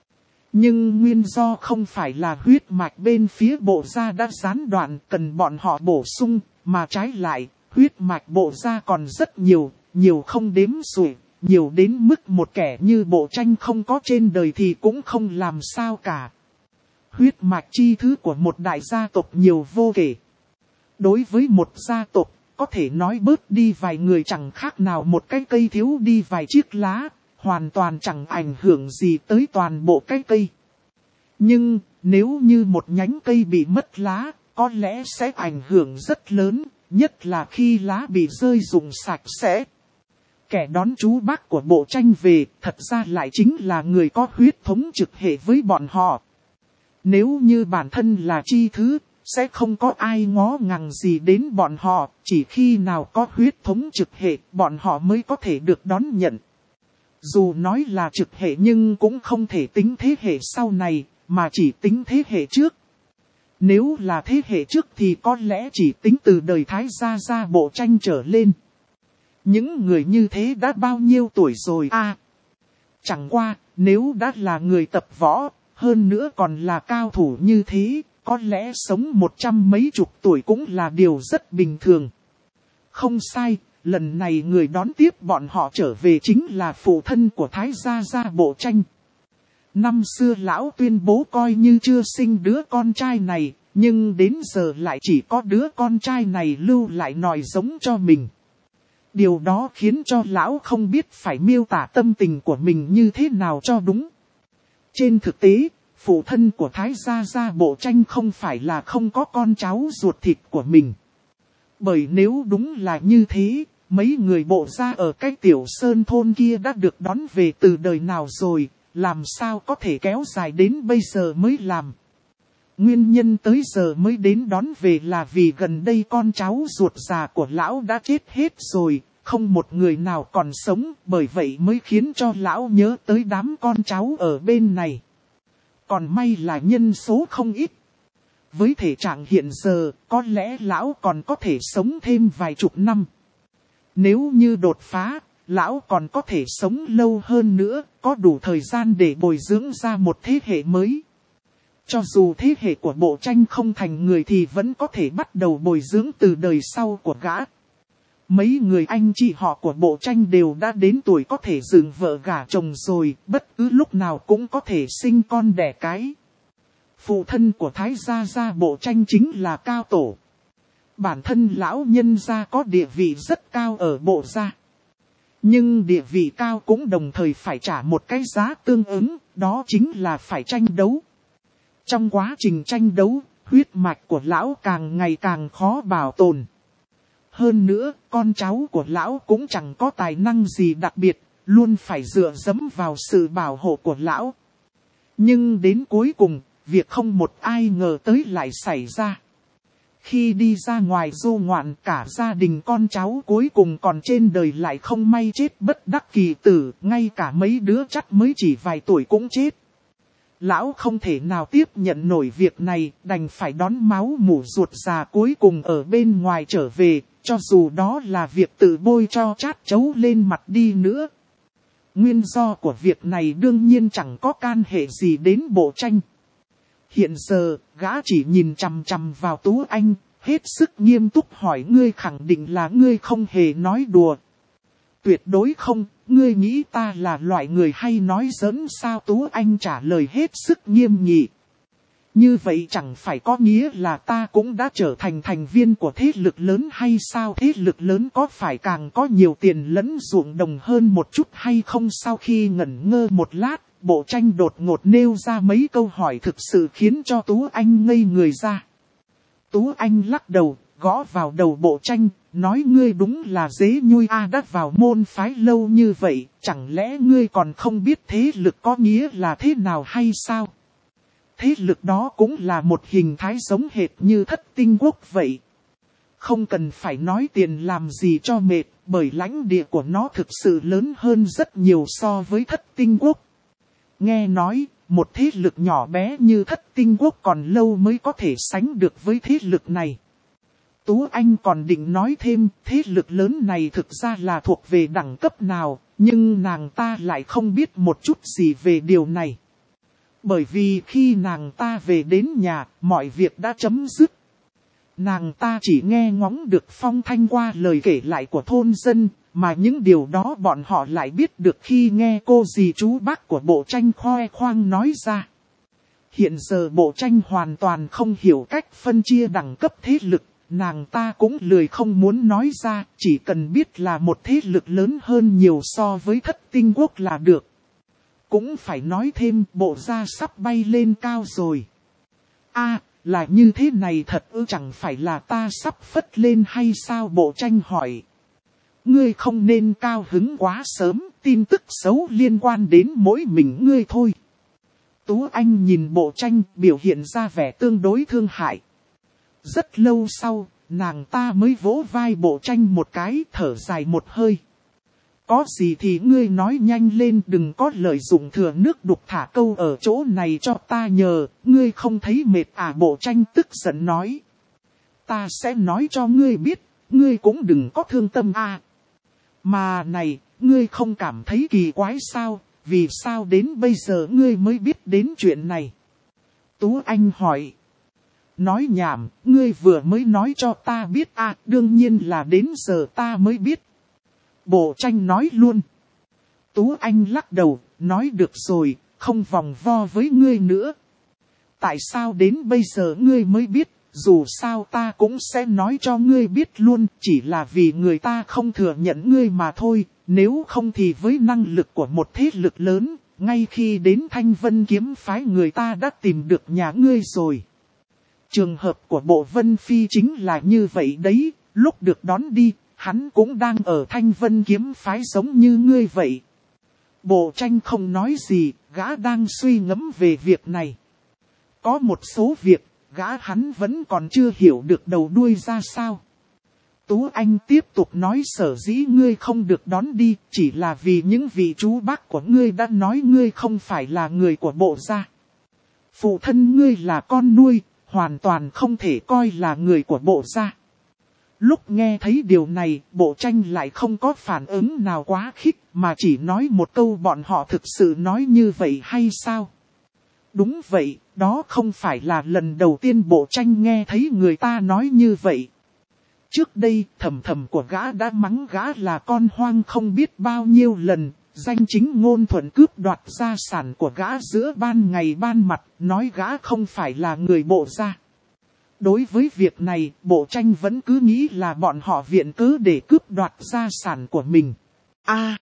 Nhưng nguyên do không phải là huyết mạch bên phía bộ gia đã gián đoạn cần bọn họ bổ sung, mà trái lại, huyết mạch bộ gia còn rất nhiều, nhiều không đếm xuể, nhiều đến mức một kẻ như Bộ Tranh không có trên đời thì cũng không làm sao cả. Huyết mạch chi thứ của một đại gia tộc nhiều vô kể. Đối với một gia tộc, có thể nói bớt đi vài người chẳng khác nào một cái cây thiếu đi vài chiếc lá, hoàn toàn chẳng ảnh hưởng gì tới toàn bộ cái cây. Nhưng, nếu như một nhánh cây bị mất lá, có lẽ sẽ ảnh hưởng rất lớn, nhất là khi lá bị rơi rụng sạch sẽ. Kẻ đón chú bác của Bộ Tranh về, thật ra lại chính là người có huyết thống trực hệ với bọn họ. Nếu như bản thân là chi thứ, sẽ không có ai ngó ngàng gì đến bọn họ, chỉ khi nào có huyết thống trực hệ, bọn họ mới có thể được đón nhận. Dù nói là trực hệ nhưng cũng không thể tính thế hệ sau này, mà chỉ tính thế hệ trước. Nếu là thế hệ trước thì có lẽ chỉ tính từ đời Thái gia gia Bộ Tranh trở lên. Những người như thế đã bao nhiêu tuổi rồi a? À, chẳng qua, nếu đã là người tập võ, hơn nữa còn là cao thủ như thế, có lẽ sống một trăm mấy chục tuổi cũng là điều rất bình thường. Không sai, lần này người đón tiếp bọn họ trở về chính là phụ thân của Thái Gia Gia Bộ Tranh. Năm xưa lão tuyên bố coi như chưa sinh đứa con trai này, nhưng đến giờ lại chỉ có đứa con trai này lưu lại nòi giống cho mình. Điều đó khiến cho lão không biết phải miêu tả tâm tình của mình như thế nào cho đúng. Trên thực tế, phụ thân của Thái Gia Gia Bộ Tranh không phải là không có con cháu ruột thịt của mình. Bởi nếu đúng là như thế, mấy người Bộ gia ở cái tiểu sơn thôn kia đã được đón về từ đời nào rồi, làm sao có thể kéo dài đến bây giờ mới làm. Nguyên nhân tới giờ mới đến đón về là vì gần đây con cháu ruột già của lão đã chết hết rồi, không một người nào còn sống, bởi vậy mới khiến cho lão nhớ tới đám con cháu ở bên này. Còn may là nhân số không ít. Với thể trạng hiện giờ, có lẽ lão còn có thể sống thêm vài chục năm. Nếu như đột phá, lão còn có thể sống lâu hơn nữa, có đủ thời gian để bồi dưỡng ra một thế hệ mới. Cho dù thế hệ của Bộ Tranh không thành người thì vẫn có thể bắt đầu bồi dưỡng từ đời sau của gã. Mấy người anh chị họ của Bộ Tranh đều đã đến tuổi có thể dựng vợ gả chồng rồi, bất cứ lúc nào cũng có thể sinh con đẻ cái. Phụ thân của Thái Gia Gia Bộ Tranh chính là Cao Tổ. Bản thân lão nhân gia có địa vị rất cao ở Bộ gia. Nhưng địa vị cao cũng đồng thời phải trả một cái giá tương ứng, đó chính là phải tranh đấu. Trong quá trình tranh đấu, huyết mạch của lão càng ngày càng khó bảo tồn. Hơn nữa, con cháu của lão cũng chẳng có tài năng gì đặc biệt, luôn phải dựa dẫm vào sự bảo hộ của lão. Nhưng đến cuối cùng, việc không một ai ngờ tới lại xảy ra. Khi đi ra ngoài du ngoạn, cả gia đình con cháu cuối cùng còn trên đời lại không may chết bất đắc kỳ tử, ngay cả mấy đứa chắc mới chỉ vài tuổi cũng chết. Lão không thể nào tiếp nhận nổi việc này, đành phải đón máu mủ ruột già cuối cùng ở bên ngoài trở về, cho dù đó là việc tự bôi cho chát chấu lên mặt đi nữa. Nguyên do của việc này đương nhiên chẳng có can hệ gì đến Bộ Tranh. Hiện giờ, gã chỉ nhìn chằm chằm vào Tú Anh, hết sức nghiêm túc hỏi: ngươi khẳng định là ngươi không hề nói đùa. Tuyệt đối không, ngươi nghĩ ta là loại người hay nói giỡn sao? Tú Anh trả lời hết sức nghiêm nghị. Như vậy chẳng phải có nghĩa là ta cũng đã trở thành thành viên của thế lực lớn hay sao? Thế lực lớn có phải càng có nhiều tiền lẫn ruộng đồng hơn một chút hay không? Sau khi ngẩn ngơ một lát, Bộ Tranh đột ngột nêu ra mấy câu hỏi thực sự khiến cho Tú Anh ngây người ra. Tú Anh lắc đầu, gõ vào đầu Bộ Tranh, nói: ngươi đúng là dế nhui a, đã vào môn phái lâu như vậy, chẳng lẽ ngươi còn không biết thế lực có nghĩa là thế nào hay sao? Thế lực đó cũng là một hình thái giống hệt như Thất Tinh Quốc vậy. Không cần phải nói tiền làm gì cho mệt, bởi lãnh địa của nó thực sự lớn hơn rất nhiều so với Thất Tinh Quốc. Nghe nói, một thế lực nhỏ bé như Thất Tinh Quốc còn lâu mới có thể sánh được với thế lực này. Tú Anh còn định nói thêm thế lực lớn này thực ra là thuộc về đẳng cấp nào, nhưng nàng ta lại không biết một chút gì về điều này. Bởi vì khi nàng ta về đến nhà, mọi việc đã chấm dứt. Nàng ta chỉ nghe ngóng được phong thanh qua lời kể lại của thôn dân, mà những điều đó bọn họ lại biết được khi nghe cô dì chú bác của Bộ Tranh khoe khoang nói ra. Hiện giờ Bộ Tranh hoàn toàn không hiểu cách phân chia đẳng cấp thế lực, nàng ta cũng lười không muốn nói ra, chỉ cần biết là một thế lực lớn hơn nhiều so với Thất Tinh Quốc là được. Cũng phải nói thêm, Bộ gia sắp bay lên cao rồi. A, là như thế này thật ư? Chẳng phải là ta sắp phất lên hay sao? Bộ Tranh hỏi. Ngươi không nên cao hứng quá sớm, tin tức xấu liên quan đến mỗi mình ngươi thôi. Tú Anh nhìn Bộ Tranh, biểu hiện ra vẻ tương đối thương hại. Rất lâu sau, nàng ta mới vỗ vai Bộ Tranh một cái, thở dài một hơi. Có gì thì ngươi nói nhanh lên, đừng có lợi dụng thừa nước đục thả câu ở chỗ này cho ta nhờ, ngươi không thấy mệt à? Bộ Tranh tức giận nói. Ta sẽ nói cho ngươi biết, ngươi cũng đừng có thương tâm à. Mà này, ngươi không cảm thấy kỳ quái sao, vì sao đến bây giờ ngươi mới biết đến chuyện này? Tú Anh hỏi. Nói nhảm, ngươi vừa mới nói cho ta biết à, đương nhiên là đến giờ ta mới biết. Bộ tranh nói luôn. Tú Anh lắc đầu, nói được rồi, không vòng vo với ngươi nữa. Tại sao đến bây giờ ngươi mới biết, dù sao ta cũng sẽ nói cho ngươi biết luôn, chỉ là vì người ta không thừa nhận ngươi mà thôi, nếu không thì với năng lực của một thế lực lớn, ngay khi đến Thanh Vân kiếm phái người ta đã tìm được nhà ngươi rồi. Trường hợp của Bộ Vân Phi chính là như vậy đấy, lúc được đón đi, hắn cũng đang ở Thanh Vân kiếm phái giống như ngươi vậy. Bộ tranh không nói gì, gã đang suy ngẫm về việc này. Có một số việc, gã hắn vẫn còn chưa hiểu được đầu đuôi ra sao. Tú Anh tiếp tục nói sở dĩ ngươi không được đón đi, chỉ là vì những vị chú bác của ngươi đã nói ngươi không phải là người của Bộ gia. Phụ thân ngươi là con nuôi, hoàn toàn không thể coi là người của Bộ gia. Lúc nghe thấy điều này, Bộ tranh lại không có phản ứng nào quá khích, mà chỉ nói một câu bọn họ thực sự nói như vậy hay sao? Đúng vậy, đó không phải là lần đầu tiên Bộ tranh nghe thấy người ta nói như vậy. Trước đây, thầm thầm của gã đã mắng gã là con hoang không biết bao nhiêu lần, danh chính ngôn thuận cướp đoạt gia sản của gã giữa ban ngày ban mặt, nói gã không phải là người Bộ gia. Đối với việc này, Bộ tranh vẫn cứ nghĩ là bọn họ viện cớ để cướp đoạt gia sản của mình. À,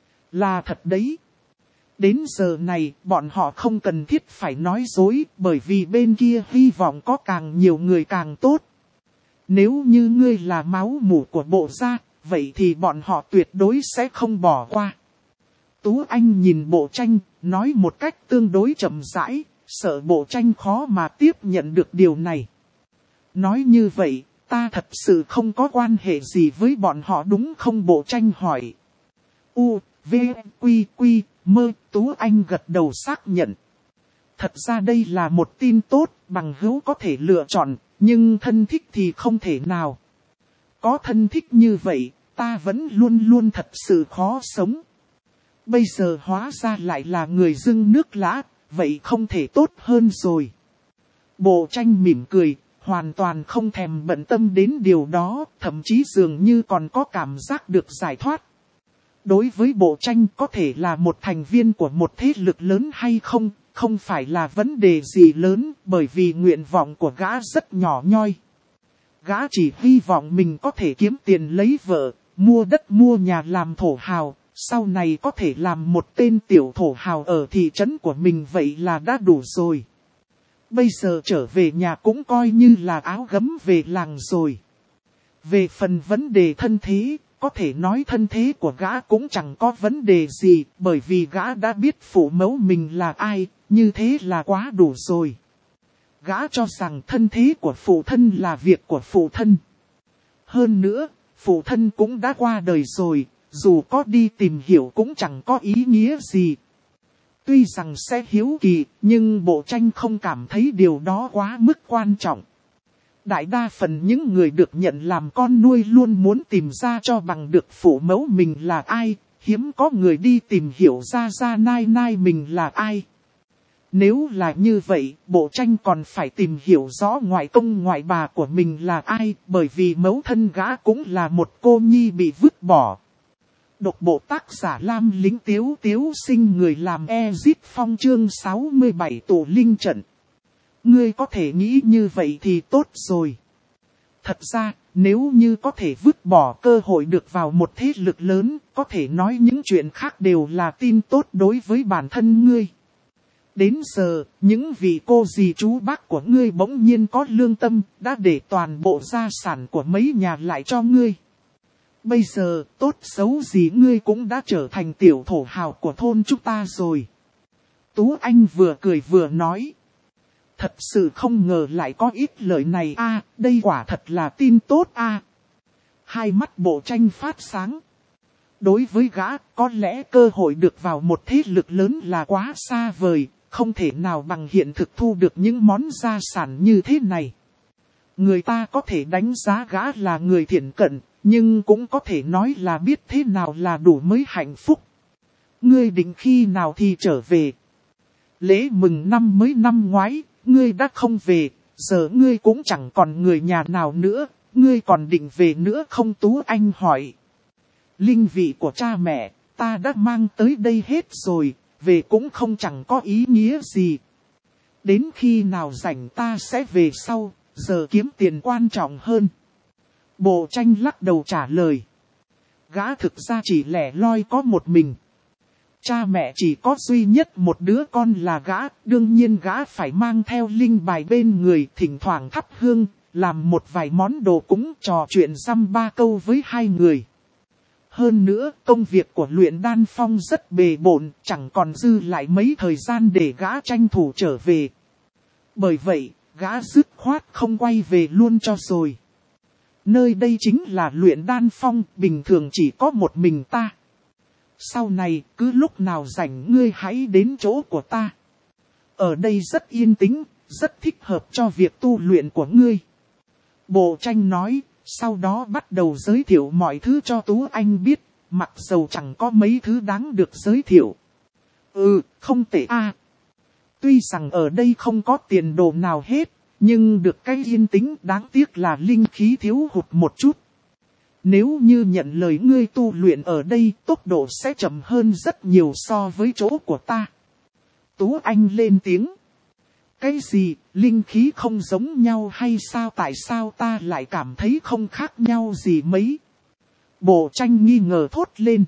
là thật đấy. Đến giờ này, bọn họ không cần thiết phải nói dối, bởi vì bên kia hy vọng có càng nhiều người càng tốt. Nếu như ngươi là máu mủ của Bộ gia, vậy thì bọn họ tuyệt đối sẽ không bỏ qua. Tú Anh nhìn Bộ tranh, nói một cách tương đối chậm rãi, sợ Bộ tranh khó mà tiếp nhận được điều này. Nói như vậy, ta thật sự không có quan hệ gì với bọn họ đúng không? Bộ tranh hỏi. U, V, Quy, Quy, Mơ, Tú Anh gật đầu xác nhận. Thật ra đây là một tin tốt, bằng hữu có thể lựa chọn, nhưng thân thích thì không thể nào. Có thân thích như vậy, ta vẫn luôn luôn thật sự khó sống. Bây giờ hóa ra lại là người dưng nước lã, vậy không thể tốt hơn rồi. Bộ tranh mỉm cười, hoàn toàn không thèm bận tâm đến điều đó, thậm chí dường như còn có cảm giác được giải thoát. Đối với Bộ tranh có thể là một thành viên của một thế lực lớn hay không, không phải là vấn đề gì lớn, bởi vì nguyện vọng của gã rất nhỏ nhoi. Gã chỉ hy vọng mình có thể kiếm tiền lấy vợ, mua đất mua nhà làm thổ hào, sau này có thể làm một tên tiểu thổ hào ở thị trấn của mình, vậy là đã đủ rồi. Bây giờ trở về nhà cũng coi như là áo gấm về làng rồi. Về phần vấn đề thân thế, có thể nói thân thế của gã cũng chẳng có vấn đề gì, bởi vì gã đã biết phụ mẫu mình là ai, như thế là quá đủ rồi. Gã cho rằng thân thế của phụ thân là việc của phụ thân. Hơn nữa, phụ thân cũng đã qua đời rồi, dù có đi tìm hiểu cũng chẳng có ý nghĩa gì. Tuy rằng sẽ hiếu kỳ, nhưng Bộ tranh không cảm thấy điều đó quá mức quan trọng. Đại đa phần những người được nhận làm con nuôi luôn muốn tìm ra cho bằng được phụ mẫu mình là ai, hiếm có người đi tìm hiểu ra ra nai nai mình là ai. Nếu là như vậy, Bộ tranh còn phải tìm hiểu rõ ngoại công ngoại bà của mình là ai, bởi vì mẫu thân gã cũng là một cô nhi bị vứt bỏ. Độc bộ tác giả Lam Lính Tiếu Tiếu sinh người làm Ezit Phong chương sáu mươi bảy tổ linh trận. Ngươi có thể nghĩ như vậy thì tốt rồi. Thật ra, nếu như có thể vứt bỏ cơ hội được vào một thế lực lớn, có thể nói những chuyện khác đều là tin tốt đối với bản thân ngươi. Đến giờ, những vị cô dì chú bác của ngươi bỗng nhiên có lương tâm, đã để toàn bộ gia sản của mấy nhà lại cho ngươi. Bây giờ, tốt xấu gì ngươi cũng đã trở thành tiểu thổ hào của thôn chúng ta rồi. Tú Anh vừa cười vừa nói. Thật sự không ngờ lại có ít lời này a, à, đây quả thật là tin tốt a. À. Hai mắt Bộ tranh phát sáng. Đối với gã, có lẽ cơ hội được vào một thế lực lớn là quá xa vời, không thể nào bằng hiện thực thu được những món gia sản như thế này. Người ta có thể đánh giá gã là người thiện cận, nhưng cũng có thể nói là biết thế nào là đủ mới hạnh phúc. Ngươi định khi nào thì trở về? Lễ mừng năm mới năm ngoái, ngươi đã không về, giờ ngươi cũng chẳng còn người nhà nào nữa, ngươi còn định về nữa không? Tú Anh hỏi. Linh vị của cha mẹ, ta đã mang tới đây hết rồi, về cũng không chẳng có ý nghĩa gì. Đến khi nào rảnh ta sẽ về sau, giờ kiếm tiền quan trọng hơn. Bộ Tranh lắc đầu trả lời. Gã thực ra chỉ lẻ loi có một mình. Cha mẹ chỉ có duy nhất một đứa con là gã, đương nhiên gã phải mang theo linh bài bên người, thỉnh thoảng thắp hương, làm một vài món đồ cúng, trò chuyện dăm ba câu với hai người. Hơn nữa, công việc của Luyện Đan Phong rất bề bộn, chẳng còn dư lại mấy thời gian để gã tranh thủ trở về. Bởi vậy, gã dứt khoát không quay về luôn cho rồi. Nơi đây chính là Luyện Đan Phong, bình thường chỉ có một mình ta. Sau này, cứ lúc nào rảnh ngươi hãy đến chỗ của ta. Ở đây rất yên tĩnh, rất thích hợp cho việc tu luyện của ngươi. Bộ Tranh nói, sau đó bắt đầu giới thiệu mọi thứ cho Tú Anh biết, mặc dầu chẳng có mấy thứ đáng được giới thiệu. Ừ, không tệ a. Tuy rằng ở đây không có tiền đồ nào hết, nhưng được cái yên tĩnh, đáng tiếc là linh khí thiếu hụt một chút. Nếu như nhận lời ngươi tu luyện ở đây, tốc độ sẽ chậm hơn rất nhiều so với chỗ của ta. Tú Anh lên tiếng. Cái gì, linh khí không giống nhau hay sao? Tại sao ta lại cảm thấy không khác nhau gì mấy? Bộ Tranh nghi ngờ thốt lên.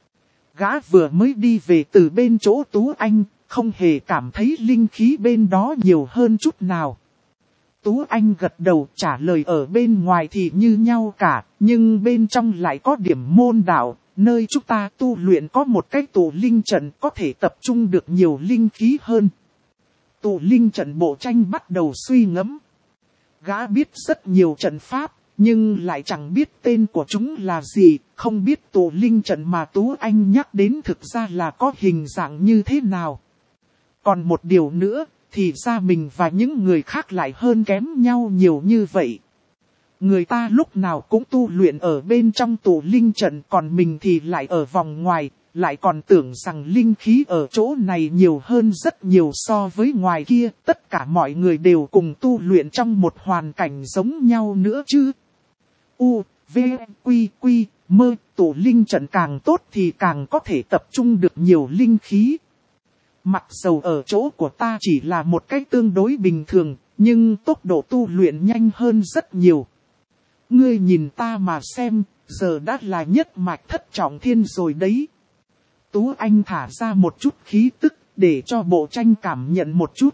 Gã vừa mới đi về từ bên chỗ Tú Anh, không hề cảm thấy linh khí bên đó nhiều hơn chút nào. Tú Anh gật đầu trả lời, ở bên ngoài thì như nhau cả, nhưng bên trong lại có điểm môn đạo, nơi chúng ta tu luyện có một cái tụ linh trận có thể tập trung được nhiều linh khí hơn. Tụ linh trận? Bộ Tranh bắt đầu suy ngẫm. Gã biết rất nhiều trận pháp, nhưng lại chẳng biết tên của chúng là gì, không biết tụ linh trận mà Tú Anh nhắc đến thực ra là có hình dạng như thế nào. Còn một điều nữa, thì ra mình và những người khác lại hơn kém nhau nhiều như vậy. Người ta lúc nào cũng tu luyện ở bên trong tụ linh trận, còn mình thì lại ở vòng ngoài, lại còn tưởng rằng linh khí ở chỗ này nhiều hơn rất nhiều so với ngoài kia. Tất cả mọi người đều cùng tu luyện trong một hoàn cảnh giống nhau nữa chứ. U, V, Quy, Quy, Mơ, tụ linh trận càng tốt thì càng có thể tập trung được nhiều linh khí. Mặc dầu ở chỗ của ta chỉ là một cách tương đối bình thường, nhưng tốc độ tu luyện nhanh hơn rất nhiều. Ngươi nhìn ta mà xem, giờ đã là nhất mạch thất trọng thiên rồi đấy. Tú Anh thả ra một chút khí tức, để cho Bộ Tranh cảm nhận một chút.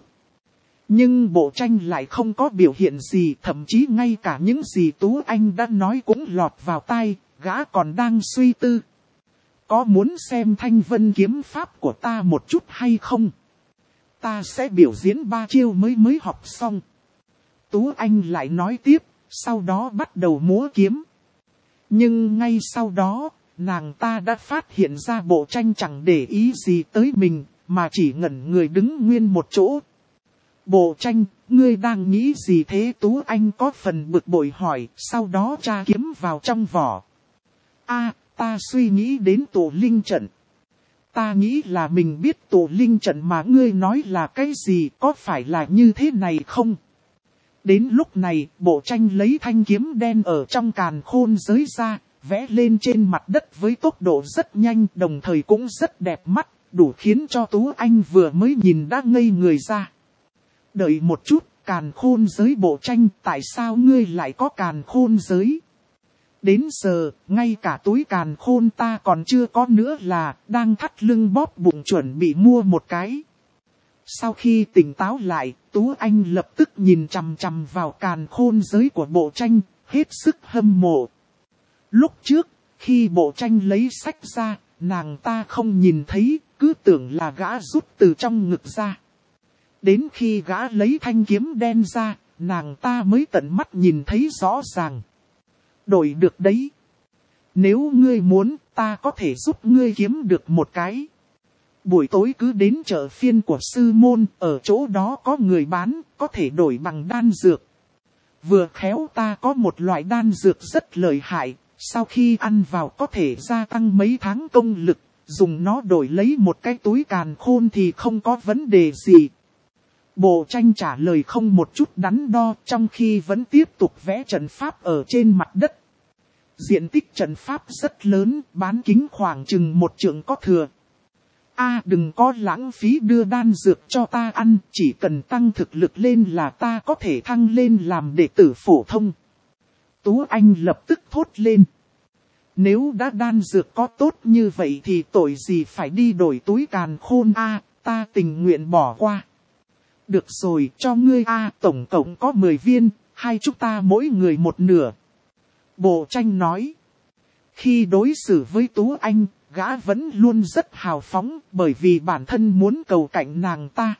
Nhưng Bộ Tranh lại không có biểu hiện gì, thậm chí ngay cả những gì Tú Anh đã nói cũng lọt vào tai, gã còn đang suy tư. Có muốn xem Thanh Vân kiếm pháp của ta một chút hay không? Ta sẽ biểu diễn ba chiêu mới mới học xong. Tú Anh lại nói tiếp, sau đó bắt đầu múa kiếm. Nhưng ngay sau đó, nàng ta đã phát hiện ra Bộ Tranh chẳng để ý gì tới mình, mà chỉ ngẩn người đứng nguyên một chỗ. Bộ Tranh, ngươi đang nghĩ gì thế? Tú Anh có phần bực bội hỏi, sau đó tra kiếm vào trong vỏ. A, ta suy nghĩ đến tụ linh trận. Ta nghĩ là mình biết tụ linh trận mà ngươi nói là cái gì, có phải là như thế này không? Đến lúc này, Bộ Tranh lấy thanh kiếm đen ở trong càn khôn giới ra, vẽ lên trên mặt đất với tốc độ rất nhanh, đồng thời cũng rất đẹp mắt, đủ khiến cho Tú Anh vừa mới nhìn đã ngây người ra. Đợi một chút, càn khôn giới? Bộ Tranh, tại sao ngươi lại có càn khôn giới? Đến giờ, ngay cả túi càn khôn ta còn chưa có nữa là, đang thắt lưng bóp bụng chuẩn bị mua một cái. Sau khi tỉnh táo lại, Tú Anh lập tức nhìn chằm chằm vào càn khôn giới của Bộ Tranh, hết sức hâm mộ. Lúc trước, khi Bộ Tranh lấy sách ra, nàng ta không nhìn thấy, cứ tưởng là gã rút từ trong ngực ra. Đến khi gã lấy thanh kiếm đen ra, nàng ta mới tận mắt nhìn thấy rõ ràng. Đổi được đấy. Nếu ngươi muốn, ta có thể giúp ngươi kiếm được một cái. Buổi tối cứ đến chợ phiên của sư môn, ở chỗ đó có người bán, có thể đổi bằng đan dược. Vừa khéo ta có một loại đan dược rất lợi hại, sau khi ăn vào có thể gia tăng mấy tháng công lực, dùng nó đổi lấy một cái túi càn khôn thì không có vấn đề gì. Bộ tranh trả lời không một chút đắn đo, trong khi vẫn tiếp tục vẽ trận pháp ở trên mặt đất. Diện tích trận pháp rất lớn, bán kính khoảng chừng một trượng có thừa. A đừng có lãng phí đưa đan dược cho ta ăn, chỉ cần tăng thực lực lên là ta có thể thăng lên làm đệ tử phổ thông. Tú Anh lập tức thốt lên. Nếu đã đan dược có tốt như vậy thì tội gì phải đi đổi túi càn khôn A, ta tình nguyện bỏ qua. Được rồi, cho ngươi A, tổng cộng có mười viên, hai chúng ta mỗi người một nửa. Bộ tranh nói. Khi đối xử với Tú Anh, gã vẫn luôn rất hào phóng bởi vì bản thân muốn cầu cạnh nàng ta.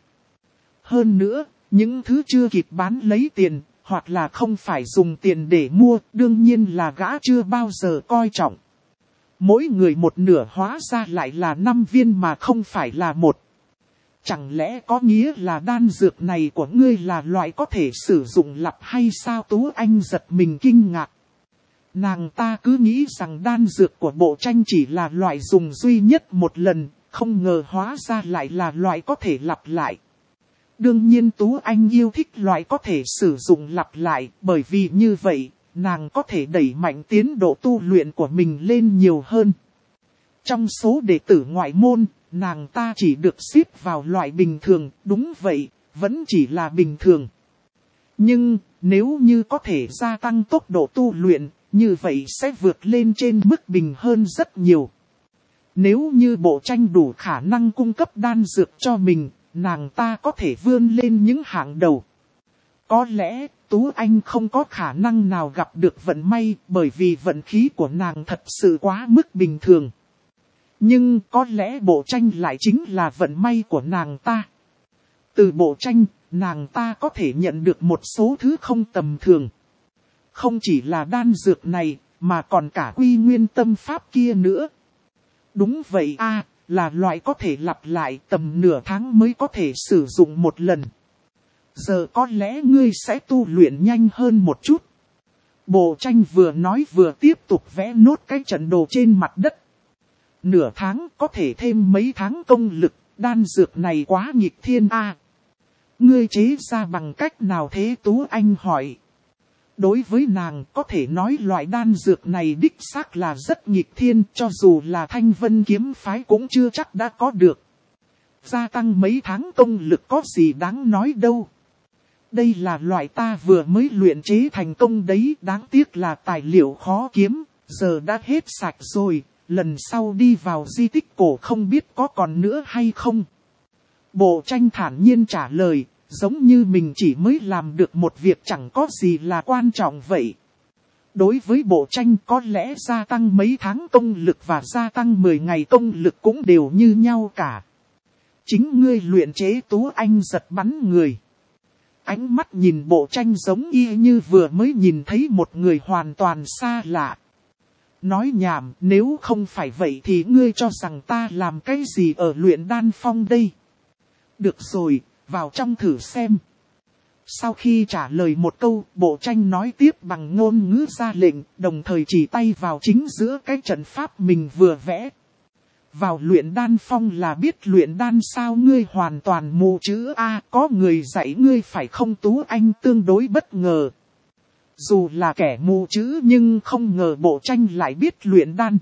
Hơn nữa, những thứ chưa kịp bán lấy tiền, hoặc là không phải dùng tiền để mua, đương nhiên là gã chưa bao giờ coi trọng. Mỗi người một nửa hóa ra lại là năm viên mà không phải là một. Chẳng lẽ có nghĩa là đan dược này của ngươi là loại có thể sử dụng lặp hay sao? Tú Anh giật mình kinh ngạc. Nàng ta cứ nghĩ rằng đan dược của bộ tranh chỉ là loại dùng duy nhất một lần, không ngờ hóa ra lại là loại có thể lặp lại. Đương nhiên Tú Anh yêu thích loại có thể sử dụng lặp lại, bởi vì như vậy, nàng có thể đẩy mạnh tiến độ tu luyện của mình lên nhiều hơn. Trong số đệ tử ngoại môn, nàng ta chỉ được xếp vào loại bình thường, đúng vậy, vẫn chỉ là bình thường. Nhưng, nếu như có thể gia tăng tốc độ tu luyện, như vậy sẽ vượt lên trên mức bình hơn rất nhiều. Nếu như bộ tranh đủ khả năng cung cấp đan dược cho mình, nàng ta có thể vươn lên những hạng đầu. Có lẽ, Tú Anh không có khả năng nào gặp được vận may bởi vì vận khí của nàng thật sự quá mức bình thường. Nhưng có lẽ bộ tranh lại chính là vận may của nàng ta. Từ bộ tranh, nàng ta có thể nhận được một số thứ không tầm thường. Không chỉ là đan dược này, mà còn cả quy nguyên tâm pháp kia nữa. Đúng vậy a, là loại có thể lặp lại tầm nửa tháng mới có thể sử dụng một lần. Giờ có lẽ ngươi sẽ tu luyện nhanh hơn một chút. Bộ tranh vừa nói vừa tiếp tục vẽ nốt cái trận đồ trên mặt đất. Nửa tháng có thể thêm mấy tháng công lực, đan dược này quá nghịch thiên a. Ngươi chế ra bằng cách nào thế? Tú Anh hỏi. Đối với nàng có thể nói loại đan dược này đích xác là rất nghịch thiên, cho dù là Thanh Vân kiếm phái cũng chưa chắc đã có được. Gia tăng mấy tháng công lực có gì đáng nói đâu. Đây là loại ta vừa mới luyện chế thành công đấy, đáng tiếc là tài liệu khó kiếm, giờ đã hết sạch rồi, lần sau đi vào di tích cổ không biết có còn nữa hay không. Bộ tranh thản nhiên trả lời. Giống như mình chỉ mới làm được một việc chẳng có gì là quan trọng vậy. Đối với bộ tranh có lẽ gia tăng mấy tháng công lực và gia tăng mười ngày công lực cũng đều như nhau cả. Chính ngươi luyện chế. Tú Anh giật bắn người. Ánh mắt nhìn bộ tranh giống y như vừa mới nhìn thấy một người hoàn toàn xa lạ. Nói nhảm, nếu không phải vậy thì ngươi cho rằng ta làm cái gì ở luyện đan phong đây? Được rồi. Vào trong thử xem. Sau khi trả lời một câu, bộ tranh nói tiếp bằng ngôn ngữ ra lệnh, đồng thời chỉ tay vào chính giữa cái trận pháp mình vừa vẽ. Vào luyện đan phong là biết luyện đan sao? Ngươi hoàn toàn mù chữ A, có người dạy ngươi phải không? Tú Anh tương đối bất ngờ. Dù là kẻ mù chữ nhưng không ngờ bộ tranh lại biết luyện đan.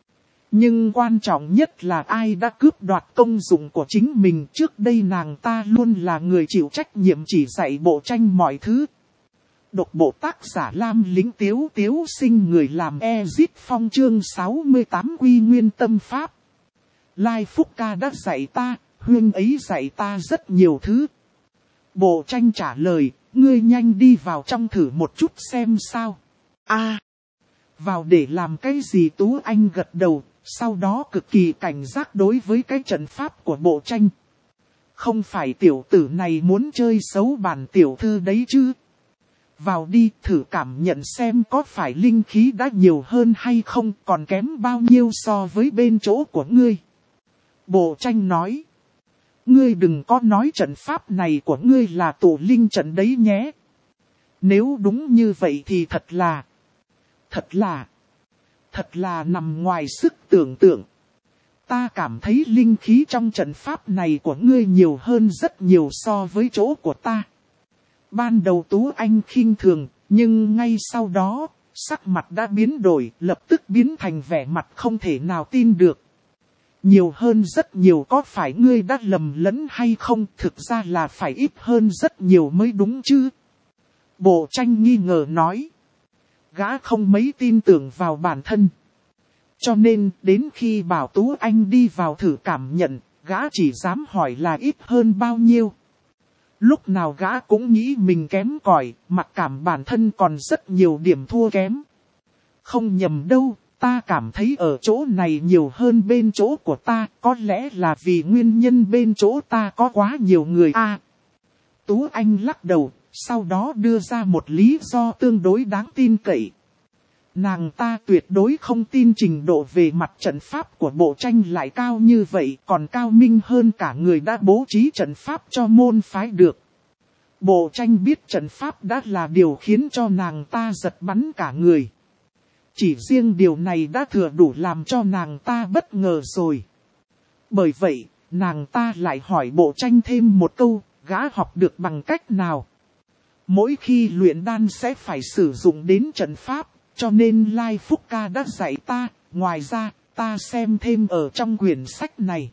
Nhưng quan trọng nhất là ai đã cướp đoạt công dụng của chính mình. Trước đây nàng ta luôn là người chịu trách nhiệm chỉ dạy bộ tranh mọi thứ. Độc bộ tác giả Lam Lính Tiếu Tiếu sinh người làm Ezit Phong chương sáu mươi tám Quy Nguyên Tâm Pháp. Lai Phúc Ca đã dạy ta, huynh ấy dạy ta rất nhiều thứ. Bộ tranh trả lời, ngươi nhanh đi vào trong thử một chút xem sao. A, vào để làm cái gì? Tú Anh gật đầu. Sau đó cực kỳ cảnh giác đối với cái trận pháp của bộ tranh. Không phải tiểu tử này muốn chơi xấu bản tiểu thư đấy chứ. Vào đi thử cảm nhận xem có phải linh khí đã nhiều hơn hay không, còn kém bao nhiêu so với bên chỗ của ngươi. Bộ tranh nói. Ngươi đừng có nói trận pháp này của ngươi là tổ linh trận đấy nhé. Nếu đúng như vậy thì thật là... Thật là... Thật là nằm ngoài sức tưởng tượng. ta cảm thấy linh khí trong trận pháp này của ngươi nhiều hơn rất nhiều so với chỗ của ta. Ban đầu Tú Anh khinh thường, nhưng ngay sau đó, sắc mặt đã biến đổi, lập tức biến thành vẻ mặt không thể nào tin được. Nhiều hơn rất nhiều, có phải ngươi đã lầm lẫn hay không? Thực ra là phải ít hơn rất nhiều mới đúng chứ. Bộ Tranh nghi ngờ nói. Gã không mấy tin tưởng vào bản thân. Cho nên đến khi bảo Tú Anh đi vào thử cảm nhận, gã chỉ dám hỏi là ít hơn bao nhiêu. Lúc nào gã cũng nghĩ mình kém cỏi, mặc cảm bản thân còn rất nhiều điểm thua kém. Không nhầm đâu, ta cảm thấy ở chỗ này nhiều hơn bên chỗ của ta, có lẽ là vì nguyên nhân bên chỗ ta có quá nhiều người a. À, Tú Anh lắc đầu, sau đó đưa ra một lý do tương đối đáng tin cậy. Nàng ta tuyệt đối không tin trình độ về mặt trận pháp của Bộ Tranh lại cao như vậy, còn cao minh hơn cả người đã bố trí trận pháp cho môn phái được. Bộ Tranh biết trận pháp đã là điều khiến cho nàng ta giật bắn cả người. Chỉ riêng điều này đã thừa đủ làm cho nàng ta bất ngờ rồi. Bởi vậy, nàng ta lại hỏi Bộ Tranh thêm một câu, gã học được bằng cách nào? Mỗi khi luyện đan sẽ phải sử dụng đến trận pháp. Cho nên Lai Phúc Ca đã dạy ta, ngoài ra, ta xem thêm ở trong quyển sách này.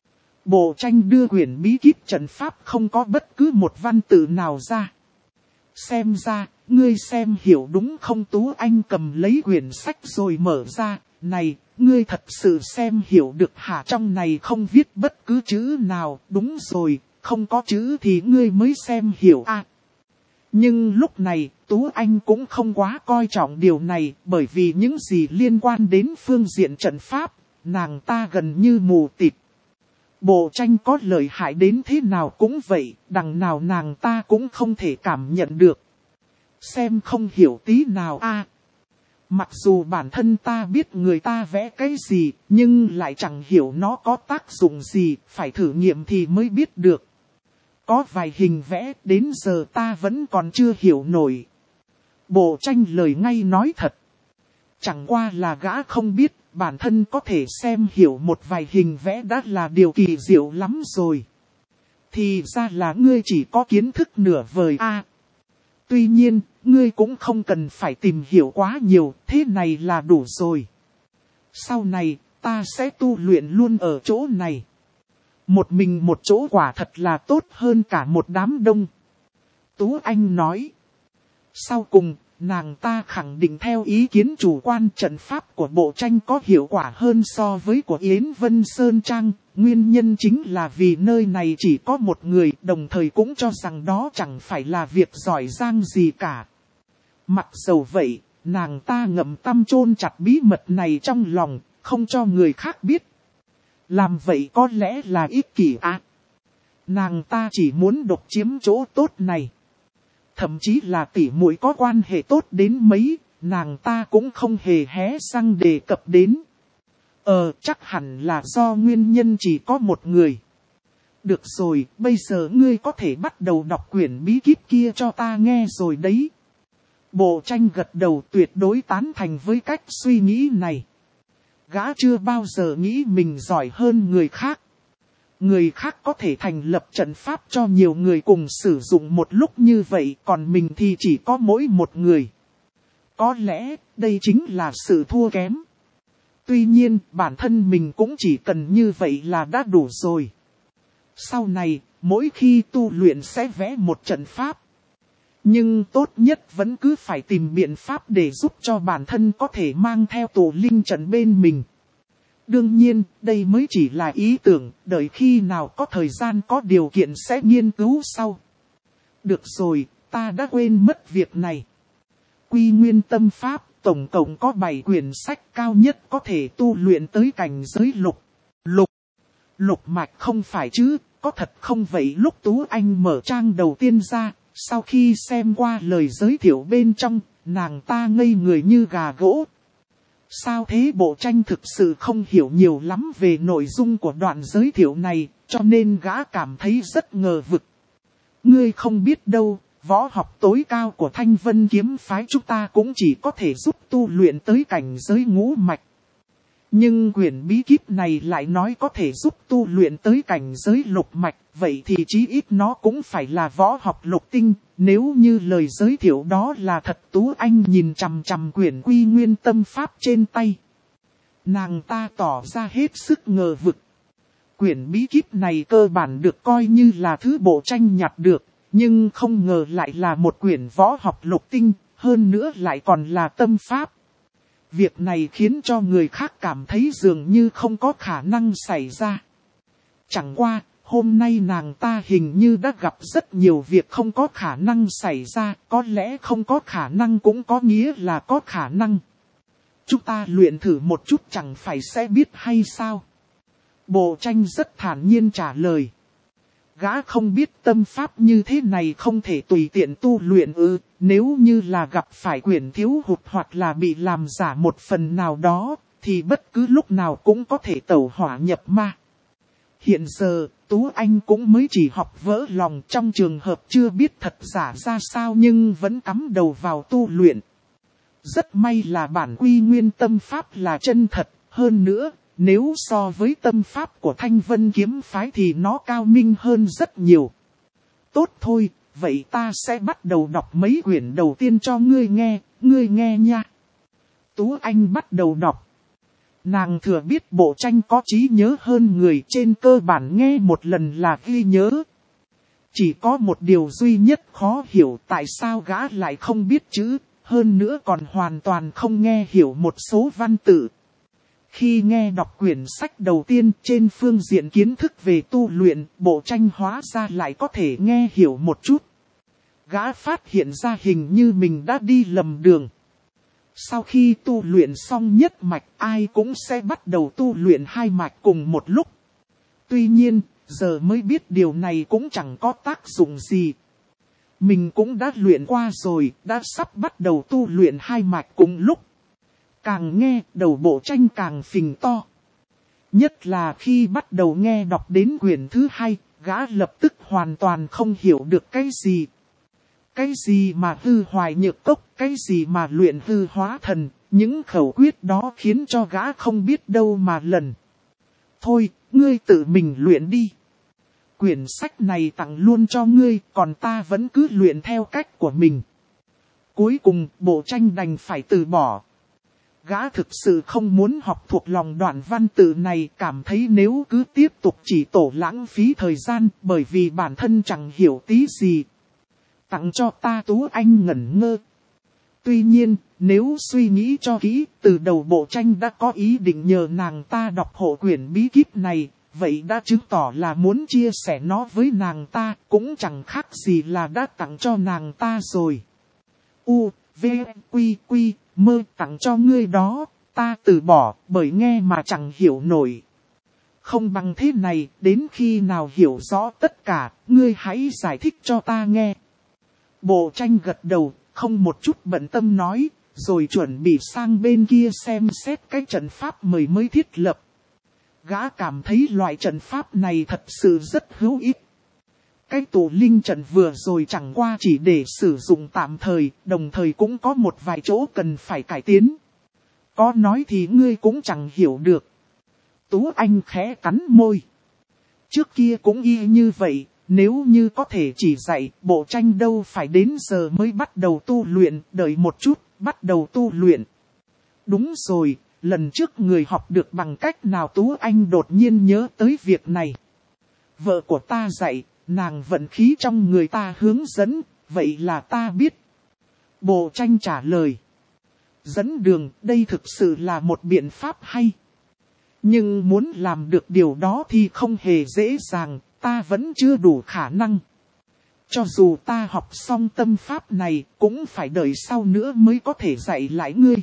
Bộ Tranh đưa quyển bí kíp trận pháp không có bất cứ một văn tự nào ra. Xem ra, ngươi xem hiểu đúng không? Tú Anh cầm lấy quyển sách rồi mở ra, này, ngươi thật sự xem hiểu được hả? Trong này không viết bất cứ chữ nào, đúng rồi, không có chữ thì ngươi mới xem hiểu à. Nhưng lúc này, Tú Anh cũng không quá coi trọng điều này, bởi vì những gì liên quan đến phương diện trận pháp, nàng ta gần như mù tịt. Bộ Tranh có lợi hại đến thế nào cũng vậy, đằng nào nàng ta cũng không thể cảm nhận được. Xem không hiểu tí nào a. À, mặc dù bản thân ta biết người ta vẽ cái gì, nhưng lại chẳng hiểu nó có tác dụng gì, phải thử nghiệm thì mới biết được. Có vài hình vẽ đến giờ ta vẫn còn chưa hiểu nổi. Bộ Tranh lời ngay nói thật. Chẳng qua là gã không biết, bản thân có thể xem hiểu một vài hình vẽ đã là điều kỳ diệu lắm rồi. Thì ra là ngươi chỉ có kiến thức nửa vời a. À, tuy nhiên, ngươi cũng không cần phải tìm hiểu quá nhiều, thế này là đủ rồi. Sau này, ta sẽ tu luyện luôn ở chỗ này. Một mình một chỗ quả thật là tốt hơn cả một đám đông. Tú Anh nói. Sau cùng, nàng ta khẳng định theo ý kiến chủ quan trận pháp của Bộ Tranh có hiệu quả hơn so với của Yến Vân Sơn Trang. Nguyên nhân chính là vì nơi này chỉ có một người, đồng thời cũng cho rằng đó chẳng phải là việc giỏi giang gì cả. Mặc dầu vậy, nàng ta ngậm tăm chôn chặt bí mật này trong lòng, không cho người khác biết. Làm vậy có lẽ là ích kỷ à. Nàng ta chỉ muốn độc chiếm chỗ tốt này. Thậm chí là tỉ muội có quan hệ tốt đến mấy, nàng ta cũng không hề hé răng đề cập đến. Ờ, chắc hẳn là do nguyên nhân chỉ có một người. Được rồi, bây giờ ngươi có thể bắt đầu đọc quyển bí kíp kia cho ta nghe rồi đấy. Bộ Tranh gật đầu, tuyệt đối tán thành với cách suy nghĩ này. Gã chưa bao giờ nghĩ mình giỏi hơn người khác. Người khác có thể thành lập trận pháp cho nhiều người cùng sử dụng một lúc như vậy, còn mình thì chỉ có mỗi một người. Có lẽ, đây chính là sự thua kém. Tuy nhiên, bản thân mình cũng chỉ cần như vậy là đã đủ rồi. Sau này, mỗi khi tu luyện sẽ vẽ một trận pháp. Nhưng tốt nhất vẫn cứ phải tìm biện pháp để giúp cho bản thân có thể mang theo tổ linh trận bên mình. Đương nhiên, đây mới chỉ là ý tưởng, đợi khi nào có thời gian có điều kiện sẽ nghiên cứu sau. Được rồi, ta đã quên mất việc này. Quy Nguyên Tâm Pháp, tổng cộng có bảy quyển sách, cao nhất có thể tu luyện tới cảnh giới lục. Lục. Lục mạch không phải chứ, có thật không vậy? Lúc Tú Anh mở trang đầu tiên ra, sau khi xem qua lời giới thiệu bên trong, nàng ta ngây người như gà gỗ. Sao thế? Bộ Tranh thực sự không hiểu nhiều lắm về nội dung của đoạn giới thiệu này, cho nên gã cảm thấy rất ngờ vực. Ngươi không biết đâu, võ học tối cao của Thanh Vân kiếm phái chúng ta cũng chỉ có thể giúp tu luyện tới cảnh giới ngũ mạch. Nhưng quyển bí kíp này lại nói có thể giúp tu luyện tới cảnh giới lục mạch, vậy thì chí ít nó cũng phải là võ học lục tinh. Nếu như lời giới thiệu đó là thật, Tú Anh nhìn chằm chằm quyển Quy Nguyên Tâm Pháp trên tay. Nàng ta tỏ ra hết sức ngờ vực. Quyển bí kíp này cơ bản được coi như là thứ bộ tranh nhặt được, nhưng không ngờ lại là một quyển võ học lục tinh, hơn nữa lại còn là tâm pháp. Việc này khiến cho người khác cảm thấy dường như không có khả năng xảy ra. Chẳng qua, hôm nay nàng ta hình như đã gặp rất nhiều việc không có khả năng xảy ra, có lẽ không có khả năng cũng có nghĩa là có khả năng. Chúng ta luyện thử một chút chẳng phải sẽ biết hay sao? Bộ tranh rất thản nhiên trả lời. Gã không biết tâm pháp như thế này không thể tùy tiện tu luyện ư, nếu như là gặp phải quyển thiếu hụt hoặc là bị làm giả một phần nào đó, thì bất cứ lúc nào cũng có thể tẩu hỏa nhập ma. Hiện giờ, Tú Anh cũng mới chỉ học vỡ lòng, trong trường hợp chưa biết thật giả ra sao nhưng vẫn cắm đầu vào tu luyện. Rất may là bản Quy Nguyên Tâm Pháp là chân thật, hơn nữa, nếu so với tâm pháp của Thanh Vân Kiếm Phái thì nó cao minh hơn rất nhiều. Tốt thôi, vậy ta sẽ bắt đầu đọc mấy quyển đầu tiên cho ngươi nghe, ngươi nghe nha. Tú Anh bắt đầu đọc. Nàng thừa biết bộ tranh có trí nhớ hơn người, trên cơ bản nghe một lần là ghi nhớ. Chỉ có một điều duy nhất khó hiểu, tại sao gã lại không biết chữ, hơn nữa còn hoàn toàn không nghe hiểu một số văn tự. Khi nghe đọc quyển sách đầu tiên trên phương diện kiến thức về tu luyện, bộ tranh hóa ra lại có thể nghe hiểu một chút. Gã phát hiện ra hình như mình đã đi lầm đường. Sau khi tu luyện xong nhất mạch, ai cũng sẽ bắt đầu tu luyện hai mạch cùng một lúc. Tuy nhiên, giờ mới biết điều này cũng chẳng có tác dụng gì. Mình cũng đã luyện qua rồi, đã sắp bắt đầu tu luyện hai mạch cùng lúc. Càng nghe, đầu bộ tranh càng phình to. Nhất là khi bắt đầu nghe đọc đến quyển thứ hai, gã lập tức hoàn toàn không hiểu được cái gì. Cái gì mà hư hoài nhược cốc, cái gì mà luyện hư hóa thần, những khẩu quyết đó khiến cho gã không biết đâu mà lần. Thôi, ngươi tự mình luyện đi. Quyển sách này tặng luôn cho ngươi, còn ta vẫn cứ luyện theo cách của mình. Cuối cùng, bộ tranh đành phải từ bỏ. Gã thực sự không muốn học thuộc lòng đoạn văn tự này, cảm thấy nếu cứ tiếp tục chỉ tổ lãng phí thời gian, bởi vì bản thân chẳng hiểu tí gì. Tặng cho ta, Tú Anh ngẩn ngơ. Tuy nhiên, nếu suy nghĩ cho kỹ, từ đầu bộ tranh đã có ý định nhờ nàng ta đọc hộ quyển bí kíp này, vậy đã chứng tỏ là muốn chia sẻ nó với nàng ta, cũng chẳng khác gì là đã tặng cho nàng ta rồi. U, V, Quy, Quy, Mơ, tặng cho ngươi đó, ta từ bỏ, bởi nghe mà chẳng hiểu nổi. Không bằng thế này, đến khi nào hiểu rõ tất cả, ngươi hãy giải thích cho ta nghe. Bộ tranh gật đầu, không một chút bận tâm nói, rồi chuẩn bị sang bên kia xem xét cái trận pháp mới mới thiết lập. Gã cảm thấy loại trận pháp này thật sự rất hữu ích. Cái tổ linh trận vừa rồi chẳng qua chỉ để sử dụng tạm thời, đồng thời cũng có một vài chỗ cần phải cải tiến. Có nói thì ngươi cũng chẳng hiểu được. Tú Anh khẽ cắn môi. Trước kia cũng y như vậy, nếu như có thể chỉ dạy, bộ tranh đâu phải đến giờ mới bắt đầu tu luyện, đợi một chút, bắt đầu tu luyện. Đúng rồi, lần trước người học được bằng cách nào? Tú Anh đột nhiên nhớ tới việc này. Vợ của ta dạy. Nàng vận khí trong người ta hướng dẫn, vậy là ta biết. Bộ tranh trả lời. Dẫn đường, đây thực sự là một biện pháp hay. Nhưng muốn làm được điều đó thì không hề dễ dàng, ta vẫn chưa đủ khả năng. Cho dù ta học xong tâm pháp này, cũng phải đợi sau nữa mới có thể dạy lại ngươi.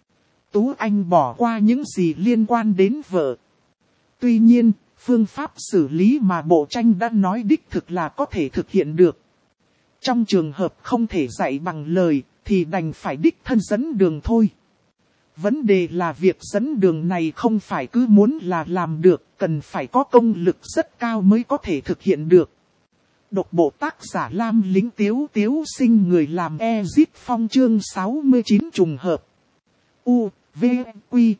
Tú Anh bỏ qua những gì liên quan đến vợ. Tuy nhiên, phương pháp xử lý mà bộ tranh đã nói đích thực là có thể thực hiện được. Trong trường hợp không thể dạy bằng lời, thì đành phải đích thân dẫn đường thôi. Vấn đề là việc dẫn đường này không phải cứ muốn là làm được, cần phải có công lực rất cao mới có thể thực hiện được. Độc bộ tác giả Lam Lính Tiếu Tiếu Sinh, người làm Ezit Phong, chương sáu mươi chín trùng hợp. U, V, Quy, Quy,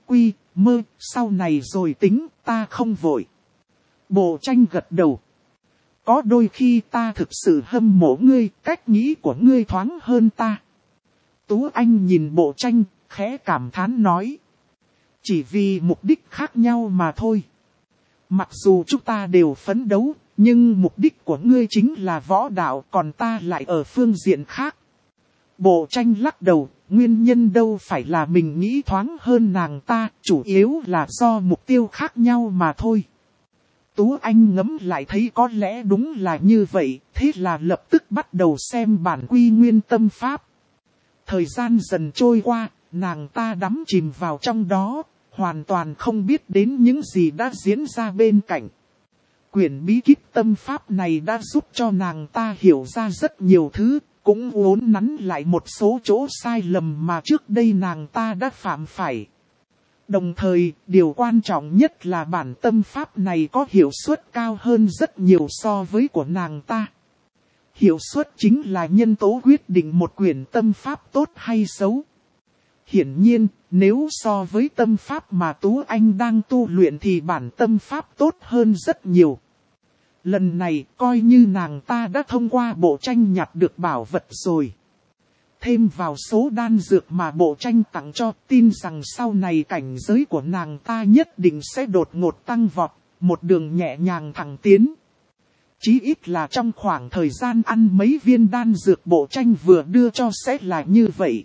mơ, sau này rồi tính, ta không vội. Bộ tranh gật đầu. Có đôi khi ta thực sự hâm mộ ngươi, cách nghĩ của ngươi thoáng hơn ta. Tú Anh nhìn bộ tranh, khẽ cảm thán nói. Chỉ vì mục đích khác nhau mà thôi. Mặc dù chúng ta đều phấn đấu, nhưng mục đích của ngươi chính là võ đạo, còn ta lại ở phương diện khác. Bộ tranh lắc đầu, nguyên nhân đâu phải là mình nghĩ thoáng hơn nàng ta, chủ yếu là do mục tiêu khác nhau mà thôi. Tú Anh ngẫm lại thấy có lẽ đúng là như vậy, thế là lập tức bắt đầu xem bản quy nguyên tâm pháp. Thời gian dần trôi qua, nàng ta đắm chìm vào trong đó, hoàn toàn không biết đến những gì đã diễn ra bên cạnh. Quyển bí kíp tâm pháp này đã giúp cho nàng ta hiểu ra rất nhiều thứ, cũng uốn nắn lại một số chỗ sai lầm mà trước đây nàng ta đã phạm phải. Đồng thời, điều quan trọng nhất là bản tâm pháp này có hiệu suất cao hơn rất nhiều so với của nàng ta. Hiệu suất chính là nhân tố quyết định một quyển tâm pháp tốt hay xấu. Hiển nhiên, nếu so với tâm pháp mà Tú Anh đang tu luyện thì bản tâm pháp tốt hơn rất nhiều. Lần này coi như nàng ta đã thông qua bộ tranh nhặt được bảo vật rồi. Thêm vào số đan dược mà bộ tranh tặng cho, tin rằng sau này cảnh giới của nàng ta nhất định sẽ đột ngột tăng vọt, một đường nhẹ nhàng thẳng tiến. Chí ít là trong khoảng thời gian ăn mấy viên đan dược bộ tranh vừa đưa cho sẽ là như vậy.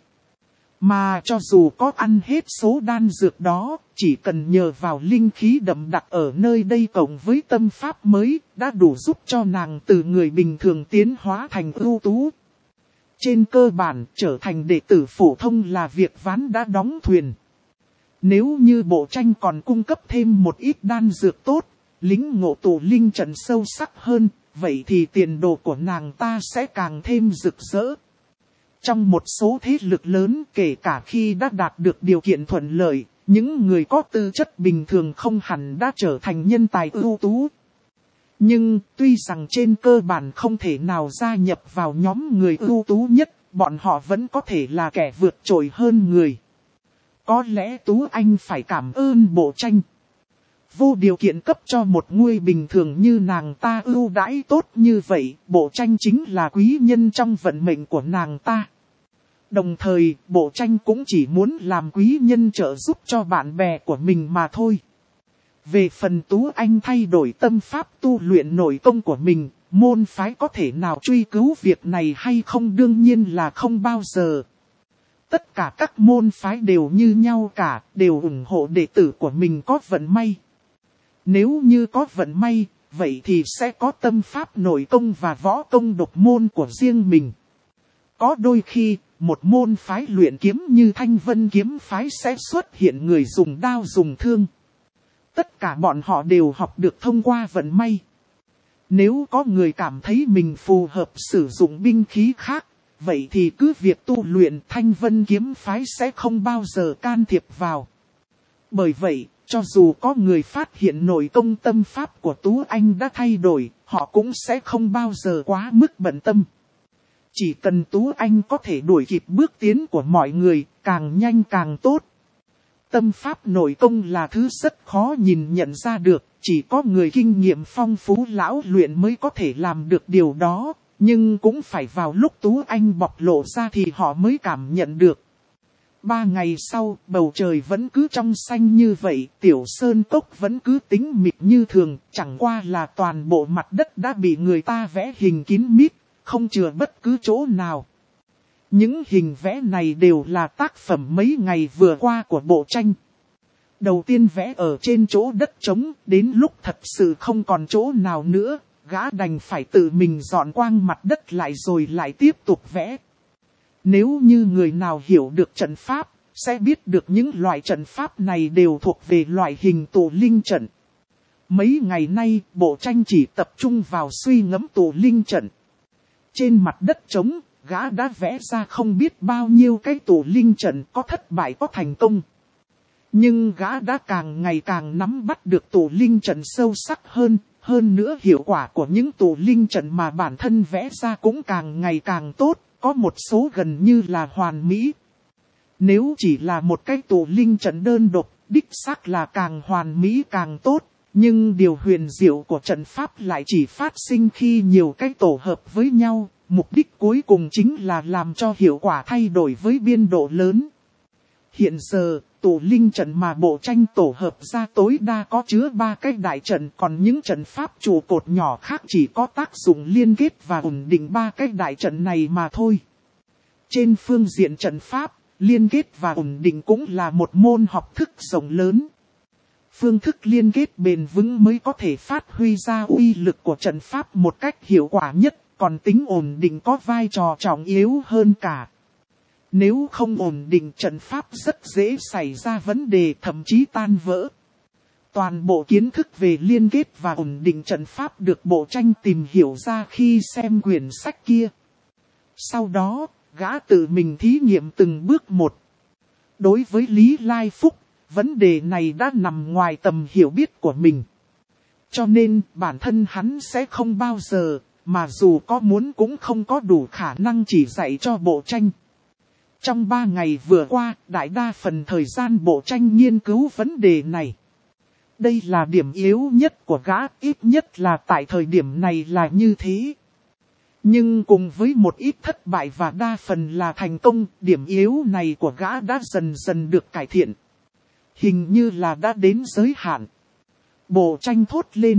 Mà cho dù có ăn hết số đan dược đó, chỉ cần nhờ vào linh khí đậm đặc ở nơi đây cộng với tâm pháp mới, đã đủ giúp cho nàng từ người bình thường tiến hóa thành ưu tú. Trên cơ bản, trở thành đệ tử phổ thông là việc ván đã đóng thuyền. Nếu như bộ tranh còn cung cấp thêm một ít đan dược tốt, lính ngộ tụ linh trận sâu sắc hơn, vậy thì tiền đồ của nàng ta sẽ càng thêm rực rỡ. Trong một số thế lực lớn, kể cả khi đã đạt được điều kiện thuận lợi, những người có tư chất bình thường không hẳn đã trở thành nhân tài ưu tú. Nhưng tuy rằng trên cơ bản không thể nào gia nhập vào nhóm người ưu tú nhất, bọn họ vẫn có thể là kẻ vượt trội hơn người. Có lẽ Tú Anh phải cảm ơn bộ tranh. Vô điều kiện cấp cho một người bình thường như nàng ta ưu đãi tốt như vậy, bộ tranh chính là quý nhân trong vận mệnh của nàng ta. Đồng thời, bộ tranh cũng chỉ muốn làm quý nhân trợ giúp cho bạn bè của mình mà thôi. Về phần Tú Anh thay đổi tâm pháp tu luyện nội công của mình, môn phái có thể nào truy cứu việc này hay không đương nhiên là không bao giờ. Tất cả các môn phái đều như nhau cả, đều ủng hộ đệ tử của mình có vận may. Nếu như có vận may, vậy thì sẽ có tâm pháp nội công và võ công độc môn của riêng mình. Có đôi khi, một môn phái luyện kiếm như Thanh Vân kiếm phái sẽ xuất hiện người dùng đao dùng thương. Tất cả bọn họ đều học được thông qua vận may. Nếu có người cảm thấy mình phù hợp sử dụng binh khí khác, vậy thì cứ việc tu luyện Thanh Vân kiếm phái sẽ không bao giờ can thiệp vào. Bởi vậy, cho dù có người phát hiện nội công tâm pháp của Tú Anh đã thay đổi, họ cũng sẽ không bao giờ quá mức bận tâm. Chỉ cần Tú Anh có thể đuổi kịp bước tiến của mọi người, càng nhanh càng tốt. Tâm pháp nội công là thứ rất khó nhìn nhận ra được, chỉ có người kinh nghiệm phong phú lão luyện mới có thể làm được điều đó, nhưng cũng phải vào lúc Tú Anh bộc lộ ra thì họ mới cảm nhận được. Ba ngày sau, bầu trời vẫn cứ trong xanh như vậy, tiểu sơn cốc vẫn cứ tĩnh mịch như thường, chẳng qua là toàn bộ mặt đất đã bị người ta vẽ hình kín mít, không chừa bất cứ chỗ nào. Những hình vẽ này đều là tác phẩm mấy ngày vừa qua của bộ tranh. Đầu tiên vẽ ở trên chỗ đất trống, đến lúc thật sự không còn chỗ nào nữa, gã đành phải tự mình dọn quang mặt đất lại rồi lại tiếp tục vẽ. Nếu như người nào hiểu được trận pháp, sẽ biết được những loại trận pháp này đều thuộc về loại hình tụ linh trận. Mấy ngày nay, bộ tranh chỉ tập trung vào suy ngẫm tụ linh trận. Trên mặt đất trống, gã đã vẽ ra không biết bao nhiêu cái tụ linh trận, có thất bại có thành công. Nhưng gã đã càng ngày càng nắm bắt được tụ linh trận sâu sắc hơn, hơn nữa hiệu quả của những tụ linh trận mà bản thân vẽ ra cũng càng ngày càng tốt, có một số gần như là hoàn mỹ. Nếu chỉ là một cái tụ linh trận đơn độc, đích xác là càng hoàn mỹ càng tốt. Nhưng điều huyền diệu của trận pháp lại chỉ phát sinh khi nhiều cái tổ hợp với nhau. Mục đích cuối cùng chính là làm cho hiệu quả thay đổi với biên độ lớn. Hiện giờ, tụ linh trận mà bộ tranh tổ hợp ra tối đa có chứa ba cái đại trận, còn những trận pháp trụ cột nhỏ khác chỉ có tác dụng liên kết và ổn định ba cái đại trận này mà thôi. Trên phương diện trận pháp, liên kết và ổn định cũng là một môn học thức rộng lớn. Phương thức liên kết bền vững mới có thể phát huy ra uy lực của trận pháp một cách hiệu quả nhất, còn tính ổn định có vai trò trọng yếu hơn cả. Nếu không ổn định, trận pháp rất dễ xảy ra vấn đề, thậm chí tan vỡ. Toàn bộ kiến thức về liên kết và ổn định trận pháp được bộ tranh tìm hiểu ra khi xem quyển sách kia. Sau đó, gã tự mình thí nghiệm từng bước một. Đối với Lý Lai Phúc, vấn đề này đã nằm ngoài tầm hiểu biết của mình. Cho nên bản thân hắn sẽ không bao giờ, mà dù có muốn cũng không có đủ khả năng chỉ dạy cho bộ tranh. Trong ba ngày vừa qua, đại đa phần thời gian bộ tranh nghiên cứu vấn đề này. Đây là điểm yếu nhất của gã, ít nhất là tại thời điểm này là như thế. Nhưng cùng với một ít thất bại và đa phần là thành công, điểm yếu này của gã đã dần dần được cải thiện. Hình như là đã đến giới hạn. Bộ tranh thốt lên.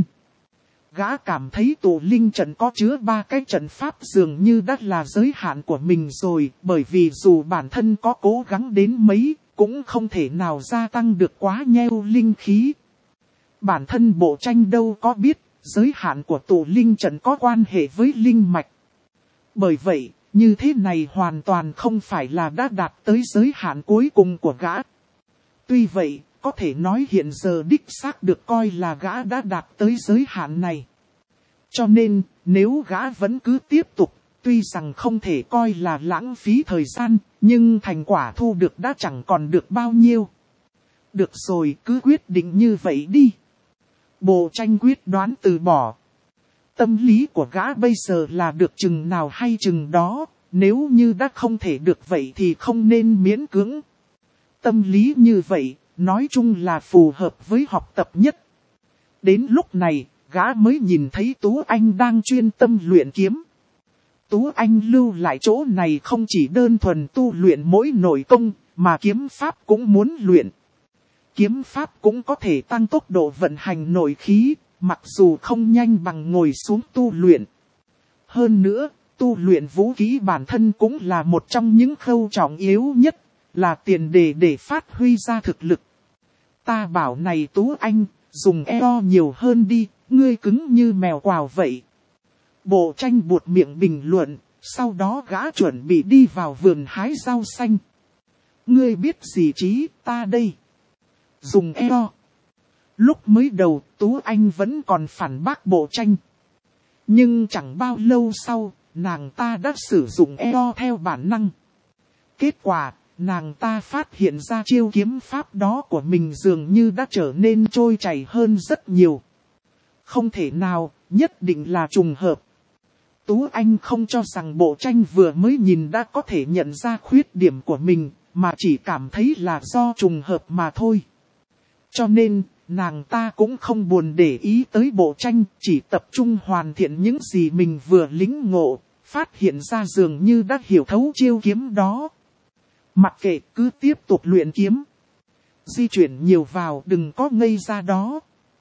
Gã cảm thấy tụ linh trận có chứa ba cái trận pháp dường như đã là giới hạn của mình rồi, bởi vì dù bản thân có cố gắng đến mấy, cũng không thể nào gia tăng được quá nheo linh khí. Bản thân bộ tranh đâu có biết, giới hạn của tụ linh trận có quan hệ với linh mạch. Bởi vậy, như thế này hoàn toàn không phải là đã đạt tới giới hạn cuối cùng của gã. Tuy vậy, có thể nói hiện giờ đích xác được coi là gã đã đạt tới giới hạn này. Cho nên, nếu gã vẫn cứ tiếp tục, tuy rằng không thể coi là lãng phí thời gian, nhưng thành quả thu được đã chẳng còn được bao nhiêu. Được rồi, cứ quyết định như vậy đi. Bộ tranh quyết đoán từ bỏ. Tâm lý của gã bây giờ là được chừng nào hay chừng đó, nếu như đã không thể được vậy thì không nên miễn cưỡng. Tâm lý như vậy, nói chung là phù hợp với học tập nhất. Đến lúc này, gã mới nhìn thấy Tú Anh đang chuyên tâm luyện kiếm. Tú Anh lưu lại chỗ này không chỉ đơn thuần tu luyện mỗi nội công, mà kiếm pháp cũng muốn luyện. Kiếm pháp cũng có thể tăng tốc độ vận hành nội khí, mặc dù không nhanh bằng ngồi xuống tu luyện. Hơn nữa, tu luyện vũ khí bản thân cũng là một trong những khâu trọng yếu nhất, là tiền đề để phát huy ra thực lực. Ta bảo này Tú Anh, dùng eo nhiều hơn đi, ngươi cứng như mèo quào vậy. Bộ tranh buột miệng bình luận, sau đó gã chuẩn bị đi vào vườn hái rau xanh. Ngươi biết gì chứ, ta đây. Dùng eo. Lúc mới đầu, Tú Anh vẫn còn phản bác bộ tranh. Nhưng chẳng bao lâu sau, nàng ta đã sử dụng eo theo bản năng. Kết quả, nàng ta phát hiện ra chiêu kiếm pháp đó của mình dường như đã trở nên trôi chảy hơn rất nhiều. Không thể nào, nhất định là trùng hợp. Tú Anh không cho rằng bộ tranh vừa mới nhìn đã có thể nhận ra khuyết điểm của mình, mà chỉ cảm thấy là do trùng hợp mà thôi. Cho nên, nàng ta cũng không buồn để ý tới bộ tranh, chỉ tập trung hoàn thiện những gì mình vừa lĩnh ngộ, phát hiện ra dường như đã hiểu thấu chiêu kiếm đó. Mặc kệ, cứ tiếp tục luyện kiếm. Di chuyển nhiều vào, đừng có ngây ra đó.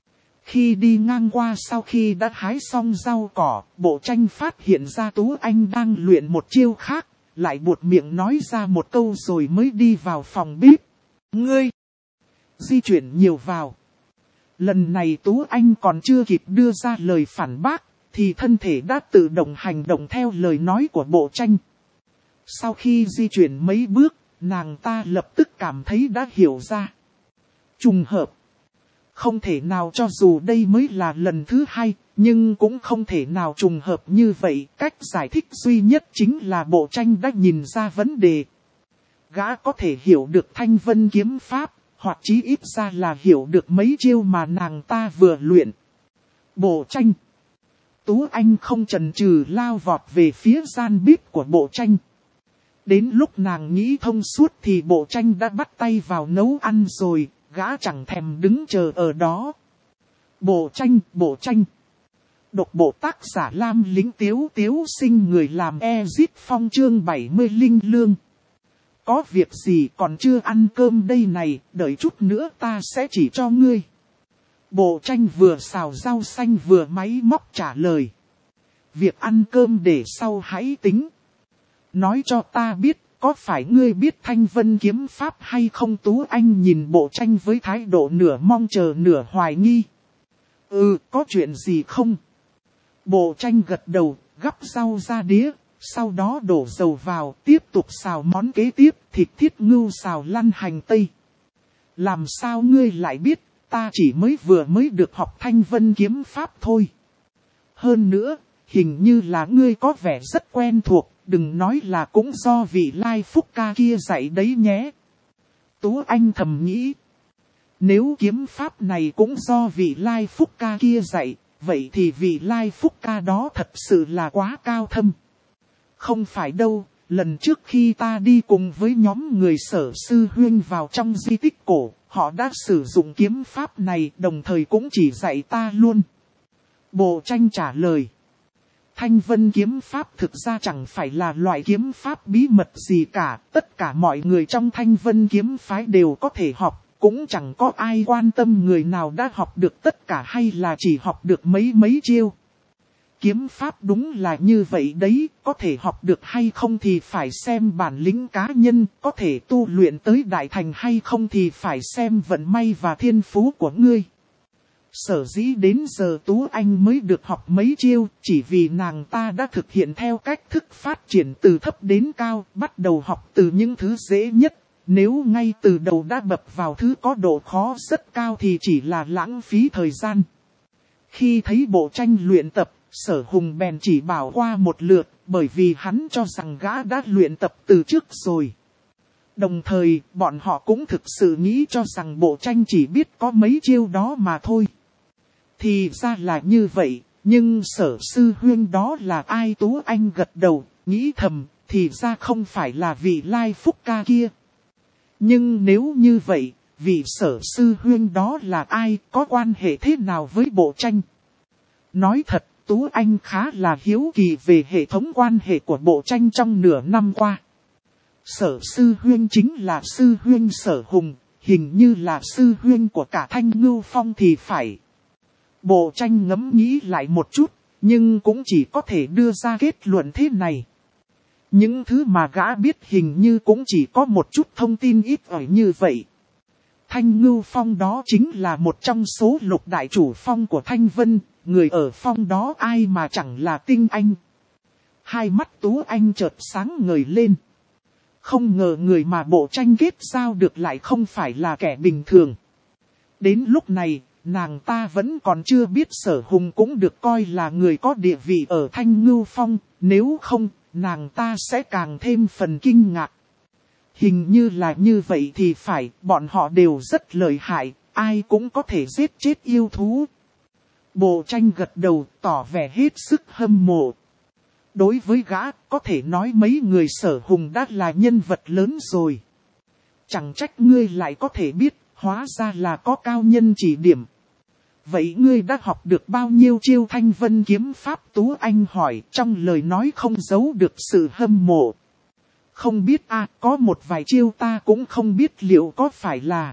Khi đi ngang qua sau khi đã hái xong rau cỏ, bộ tranh phát hiện ra Tú Anh đang luyện một chiêu khác, lại buột miệng nói ra một câu rồi mới đi vào phòng bếp. Ngươi! Di chuyển nhiều vào. Lần này Tú Anh còn chưa kịp đưa ra lời phản bác, thì thân thể đã tự động hành động theo lời nói của bộ tranh. Sau khi di chuyển mấy bước, nàng ta lập tức cảm thấy đã hiểu ra. Trùng hợp. Không thể nào, cho dù đây mới là lần thứ hai, nhưng cũng không thể nào trùng hợp như vậy. Cách giải thích duy nhất chính là bộ tranh đã nhìn ra vấn đề. Gã có thể hiểu được thanh vân kiếm pháp, hoặc chí ít ra là hiểu được mấy chiêu mà nàng ta vừa luyện. Bộ tranh. Tú Anh không chần chừ lao vọt về phía gian bếp của bộ tranh. Đến lúc nàng nghĩ thông suốt thì bộ tranh đã bắt tay vào nấu ăn rồi, gã chẳng thèm đứng chờ ở đó. Bộ tranh, bộ tranh. Độc bộ tác giả Lam Lĩnh Tiếu Tiếu Sinh, người làm Ezit Phong, chương bảy mươi Linh Lương. Có việc gì còn chưa ăn cơm đây này, đợi chút nữa ta sẽ chỉ cho ngươi. Bộ tranh vừa xào rau xanh vừa máy móc trả lời. Việc ăn cơm để sau hãy tính. Nói cho ta biết, có phải ngươi biết Thanh Vân kiếm pháp hay không? Tú Anh nhìn bộ tranh với thái độ nửa mong chờ nửa hoài nghi. Ừ, có chuyện gì không? Bộ tranh gật đầu, gắp rau ra đĩa, sau đó đổ dầu vào, tiếp tục xào món kế tiếp, thịt thiết ngưu xào lăn hành tây. Làm sao ngươi lại biết, ta chỉ mới vừa mới được học Thanh Vân kiếm pháp thôi. Hơn nữa, hình như là ngươi có vẻ rất quen thuộc, đừng nói là cũng do vị Lai Phúc ca kia dạy đấy nhé. Tú Anh thầm nghĩ, nếu kiếm pháp này cũng do vị Lai Phúc ca kia dạy, vậy thì vị Lai Phúc ca đó thật sự là quá cao thâm. Không phải đâu, lần trước khi ta đi cùng với nhóm người Sở Sư Huynh vào trong di tích cổ, họ đã sử dụng kiếm pháp này, đồng thời cũng chỉ dạy ta luôn. Bộ tranh trả lời. Thanh Vân kiếm pháp thực ra chẳng phải là loại kiếm pháp bí mật gì cả, tất cả mọi người trong Thanh Vân kiếm phái đều có thể học, cũng chẳng có ai quan tâm người nào đã học được tất cả hay là chỉ học được mấy mấy chiêu. Kiếm pháp đúng là như vậy đấy, có thể học được hay không thì phải xem bản lĩnh cá nhân, có thể tu luyện tới đại thành hay không thì phải xem vận may và thiên phú của ngươi. Sở dĩ đến giờ Tú Anh mới được học mấy chiêu, chỉ vì nàng ta đã thực hiện theo cách thức phát triển từ thấp đến cao, bắt đầu học từ những thứ dễ nhất. Nếu ngay từ đầu đã bập vào thứ có độ khó rất cao thì chỉ là lãng phí thời gian. Khi thấy bộ tranh luyện tập, Sở Hùng bèn chỉ bảo qua một lượt, bởi vì hắn cho rằng gã đã luyện tập từ trước rồi. Đồng thời, bọn họ cũng thực sự nghĩ cho rằng bộ tranh chỉ biết có mấy chiêu đó mà thôi. Thì ra là như vậy, nhưng Sở Sư Huynh đó là ai? Tú Anh gật đầu, nghĩ thầm, thì ra không phải là vị Lai Phúc ca kia. Nhưng nếu như vậy, vị Sở Sư Huynh đó là ai, có quan hệ thế nào với bộ tranh? Nói thật, Tú Anh khá là hiếu kỳ về hệ thống quan hệ của bộ tranh trong nửa năm qua. Sở Sư Huynh chính là Sư Huynh Sở Hùng, hình như là Sư Huynh của cả Thanh Ngưu Phong thì phải. Bộ tranh ngẫm nghĩ lại một chút, nhưng cũng chỉ có thể đưa ra kết luận thế này. Những thứ mà gã biết hình như cũng chỉ có một chút thông tin ít ỏi như vậy. Thanh Ngưu Phong đó chính là một trong số lục đại chủ phong của Thanh Vân, người ở phong đó ai mà chẳng là tinh anh. Hai mắt Tú Anh chợt sáng ngời lên. Không ngờ người mà bộ tranh kết giao được lại không phải là kẻ bình thường. Đến lúc này, nàng ta vẫn còn chưa biết Sở Hùng cũng được coi là người có địa vị ở Thanh Ngưu Phong, nếu không, nàng ta sẽ càng thêm phần kinh ngạc. Hình như là như vậy thì phải, bọn họ đều rất lợi hại, ai cũng có thể giết chết yêu thú. Bộ tranh gật đầu, tỏ vẻ hết sức hâm mộ. Đối với gã, có thể nói mấy người Sở Hùng đã là nhân vật lớn rồi. Chẳng trách ngươi lại có thể biết, hóa ra là có cao nhân chỉ điểm. Vậy ngươi đã học được bao nhiêu chiêu Thanh Vân kiếm pháp? Tú Anh hỏi, trong lời nói không giấu được sự hâm mộ. Không biết a, có một vài chiêu ta cũng không biết liệu có phải là.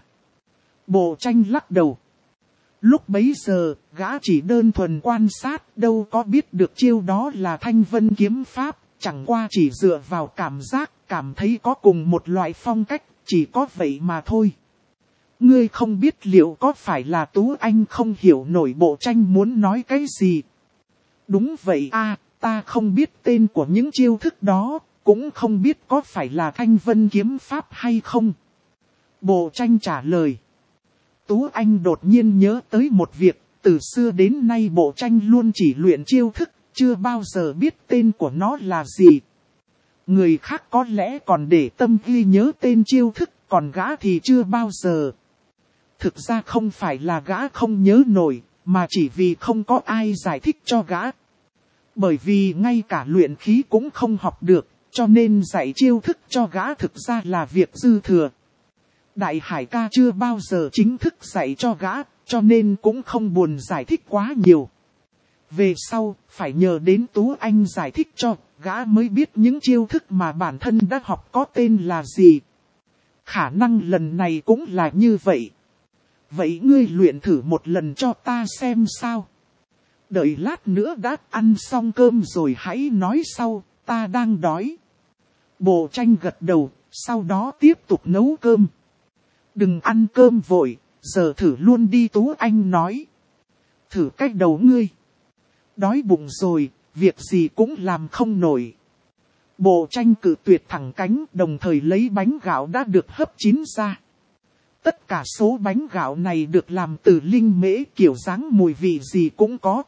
Bộ tranh lắc đầu. Lúc bấy giờ, gã chỉ đơn thuần quan sát, đâu có biết được chiêu đó là Thanh Vân kiếm pháp, chẳng qua chỉ dựa vào cảm giác, cảm thấy có cùng một loại phong cách, chỉ có vậy mà thôi. Ngươi không biết liệu có phải là Tú Anh không hiểu nổi bộ tranh muốn nói cái gì. Đúng vậy a, ta không biết tên của những chiêu thức đó, cũng không biết có phải là Thanh Vân kiếm pháp hay không. Bộ tranh trả lời. Tú Anh đột nhiên nhớ tới một việc, từ xưa đến nay bộ tranh luôn chỉ luyện chiêu thức, chưa bao giờ biết tên của nó là gì. Người khác có lẽ còn để tâm ghi nhớ tên chiêu thức, còn gã thì chưa bao giờ. Thực ra không phải là gã không nhớ nổi, mà chỉ vì không có ai giải thích cho gã. Bởi vì ngay cả luyện khí cũng không học được, cho nên dạy chiêu thức cho gã thực ra là việc dư thừa. Đại Hải ca chưa bao giờ chính thức dạy cho gã, cho nên cũng không buồn giải thích quá nhiều. Về sau, phải nhờ đến Tú Anh giải thích cho, gã mới biết những chiêu thức mà bản thân đã học có tên là gì. Khả năng lần này cũng là như vậy. Vậy ngươi luyện thử một lần cho ta xem sao. Đợi lát nữa đã ăn xong cơm rồi hãy nói sau, ta đang đói. Bộ Tranh gật đầu, sau đó tiếp tục nấu cơm. Đừng ăn cơm vội, giờ thử luôn đi Tú Anh nói. Thử cách đầu ngươi. Đói bụng rồi, việc gì cũng làm không nổi. Bộ Tranh cự tuyệt thẳng cánh, đồng thời lấy bánh gạo đã được hấp chín ra. Tất cả số bánh gạo này được làm từ linh mễ, kiểu dáng mùi vị gì cũng có.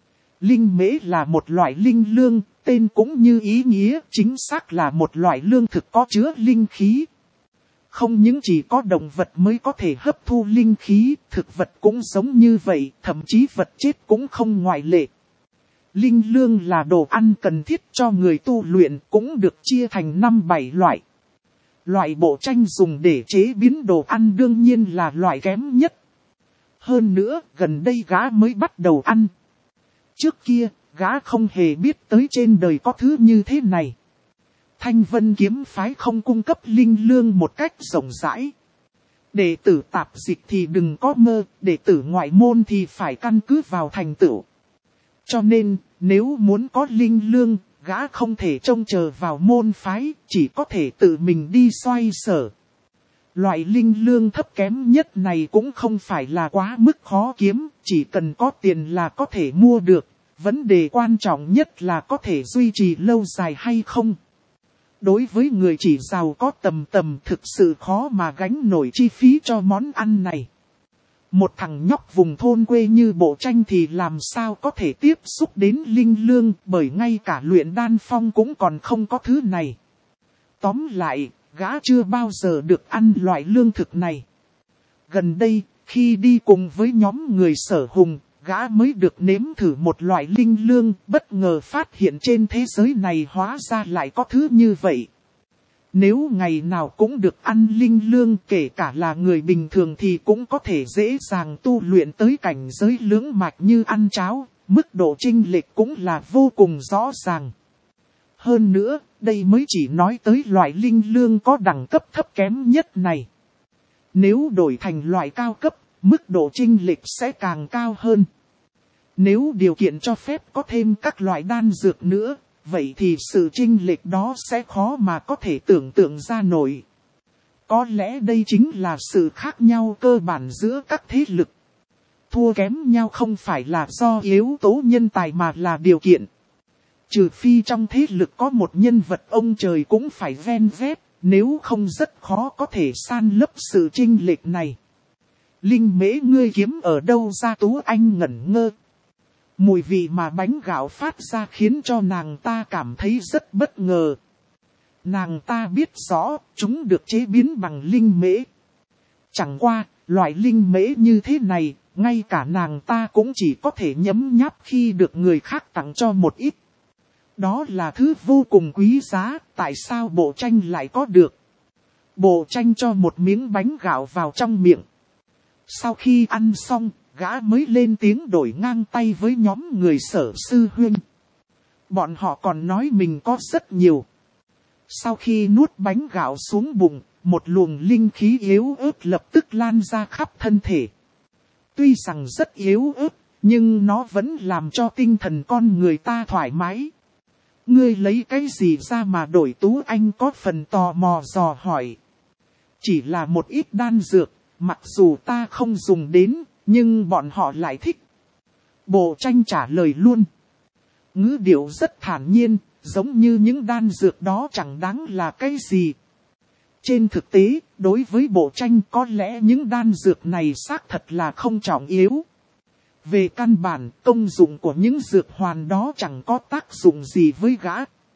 Linh mễ là một loại linh lương, tên cũng như ý nghĩa, chính xác là một loại lương thực có chứa linh khí. Không những chỉ có động vật mới có thể hấp thu linh khí, thực vật cũng giống như vậy, thậm chí vật chết cũng không ngoại lệ. Linh lương là đồ ăn cần thiết cho người tu luyện, cũng được chia thành năm bảy loại. Loại Bộ Tranh dùng để chế biến đồ ăn đương nhiên là loại kém nhất. Hơn nữa, gần đây gã mới bắt đầu ăn. Trước kia, gã không hề biết tới trên đời có thứ như thế này. Thanh Vân kiếm phái không cung cấp linh lương một cách rộng rãi. Đệ tử tạp dịch thì đừng có mơ, đệ tử ngoại môn thì phải căn cứ vào thành tựu. Cho nên, nếu muốn có linh lương, gã không thể trông chờ vào môn phái, chỉ có thể tự mình đi xoay sở. Loại linh lương thấp kém nhất này cũng không phải là quá mức khó kiếm, chỉ cần có tiền là có thể mua được. Vấn đề quan trọng nhất là có thể duy trì lâu dài hay không. Đối với người chỉ giàu có tầm tầm thực sự khó mà gánh nổi chi phí cho món ăn này. Một thằng nhóc vùng thôn quê như Bộ Tranh thì làm sao có thể tiếp xúc đến linh lương, bởi ngay cả luyện đan phong cũng còn không có thứ này. Tóm lại, gã chưa bao giờ được ăn loại lương thực này. Gần đây, khi đi cùng với nhóm người Sở Hùng, gã mới được nếm thử một loại linh lương, bất ngờ phát hiện trên thế giới này hóa ra lại có thứ như vậy. Nếu ngày nào cũng được ăn linh lương, kể cả là người bình thường thì cũng có thể dễ dàng tu luyện tới cảnh giới lưỡng mạch như ăn cháo, mức độ chênh lệch cũng là vô cùng rõ ràng. Hơn nữa, đây mới chỉ nói tới loại linh lương có đẳng cấp thấp kém nhất này. Nếu đổi thành loại cao cấp, mức độ chênh lệch sẽ càng cao hơn. Nếu điều kiện cho phép có thêm các loại đan dược nữa, vậy thì sự chênh lệch đó sẽ khó mà có thể tưởng tượng ra nổi. Có lẽ đây chính là sự khác nhau cơ bản giữa các thế lực. Thua kém nhau không phải là do yếu tố nhân tài mà là điều kiện. Trừ phi trong thế lực có một nhân vật ông trời cũng phải ven vét, nếu không rất khó có thể san lấp sự chênh lệch này. Linh mễ ngươi kiếm ở đâu ra? Tú Anh ngẩn ngơ. Mùi vị mà bánh gạo phát ra khiến cho nàng ta cảm thấy rất bất ngờ. Nàng ta biết rõ, chúng được chế biến bằng linh mễ. Chẳng qua, loại linh mễ như thế này, ngay cả nàng ta cũng chỉ có thể nhấm nháp khi được người khác tặng cho một ít. Đó là thứ vô cùng quý giá, tại sao Bộ Tranh lại có được? Bộ Tranh cho một miếng bánh gạo vào trong miệng. Sau khi ăn xong, gã mới lên tiếng đổi ngang tay với nhóm người Sở sư huynh. Bọn họ còn nói mình có rất nhiều. Sau khi nuốt bánh gạo xuống bụng, một luồng linh khí yếu ớt lập tức lan ra khắp thân thể. Tuy rằng rất yếu ớt, nhưng nó vẫn làm cho tinh thần con người ta thoải mái. Ngươi lấy cái gì ra mà đổi? Tú Anh có phần tò mò dò hỏi. Chỉ là một ít đan dược, mặc dù ta không dùng đến, nhưng bọn họ lại thích. Bộ Tranh trả lời luôn. Ngữ điệu rất thản nhiên, giống như những đan dược đó chẳng đáng là cái gì. Trên thực tế, đối với Bộ Tranh có lẽ những đan dược này xác thật là không trọng yếu. Về căn bản, công dụng của những dược hoàn đó chẳng có tác dụng gì với gã.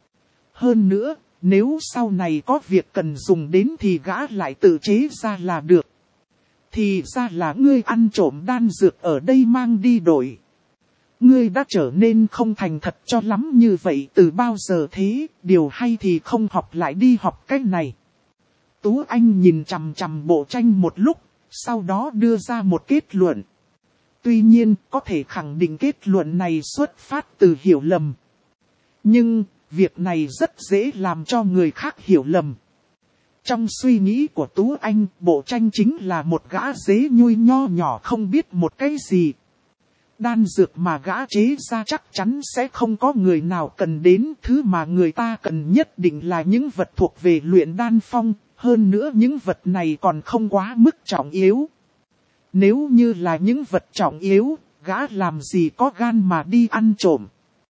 Hơn nữa, nếu sau này có việc cần dùng đến thì gã lại tự chế ra là được. Thì ra là ngươi ăn trộm đan dược ở đây mang đi đổi. Ngươi đã trở nên không thành thật cho lắm như vậy từ bao giờ thế, điều hay thì không học lại đi học cách này. Tú Anh nhìn chằm chằm bộ tranh một lúc, sau đó đưa ra một kết luận. Tuy nhiên, có thể khẳng định kết luận này xuất phát từ hiểu lầm. Nhưng, việc này rất dễ làm cho người khác hiểu lầm. Trong suy nghĩ của Tú Anh, bộ tranh chính là một gã dế nhui nho nhỏ không biết một cái gì. Đan dược mà gã chế ra chắc chắn sẽ không có người nào cần đến. Thứ mà người ta cần nhất định là những vật thuộc về luyện đan phong. Hơn nữa những vật này còn không quá mức trọng yếu. Nếu như là những vật trọng yếu, gã làm gì có gan mà đi ăn trộm.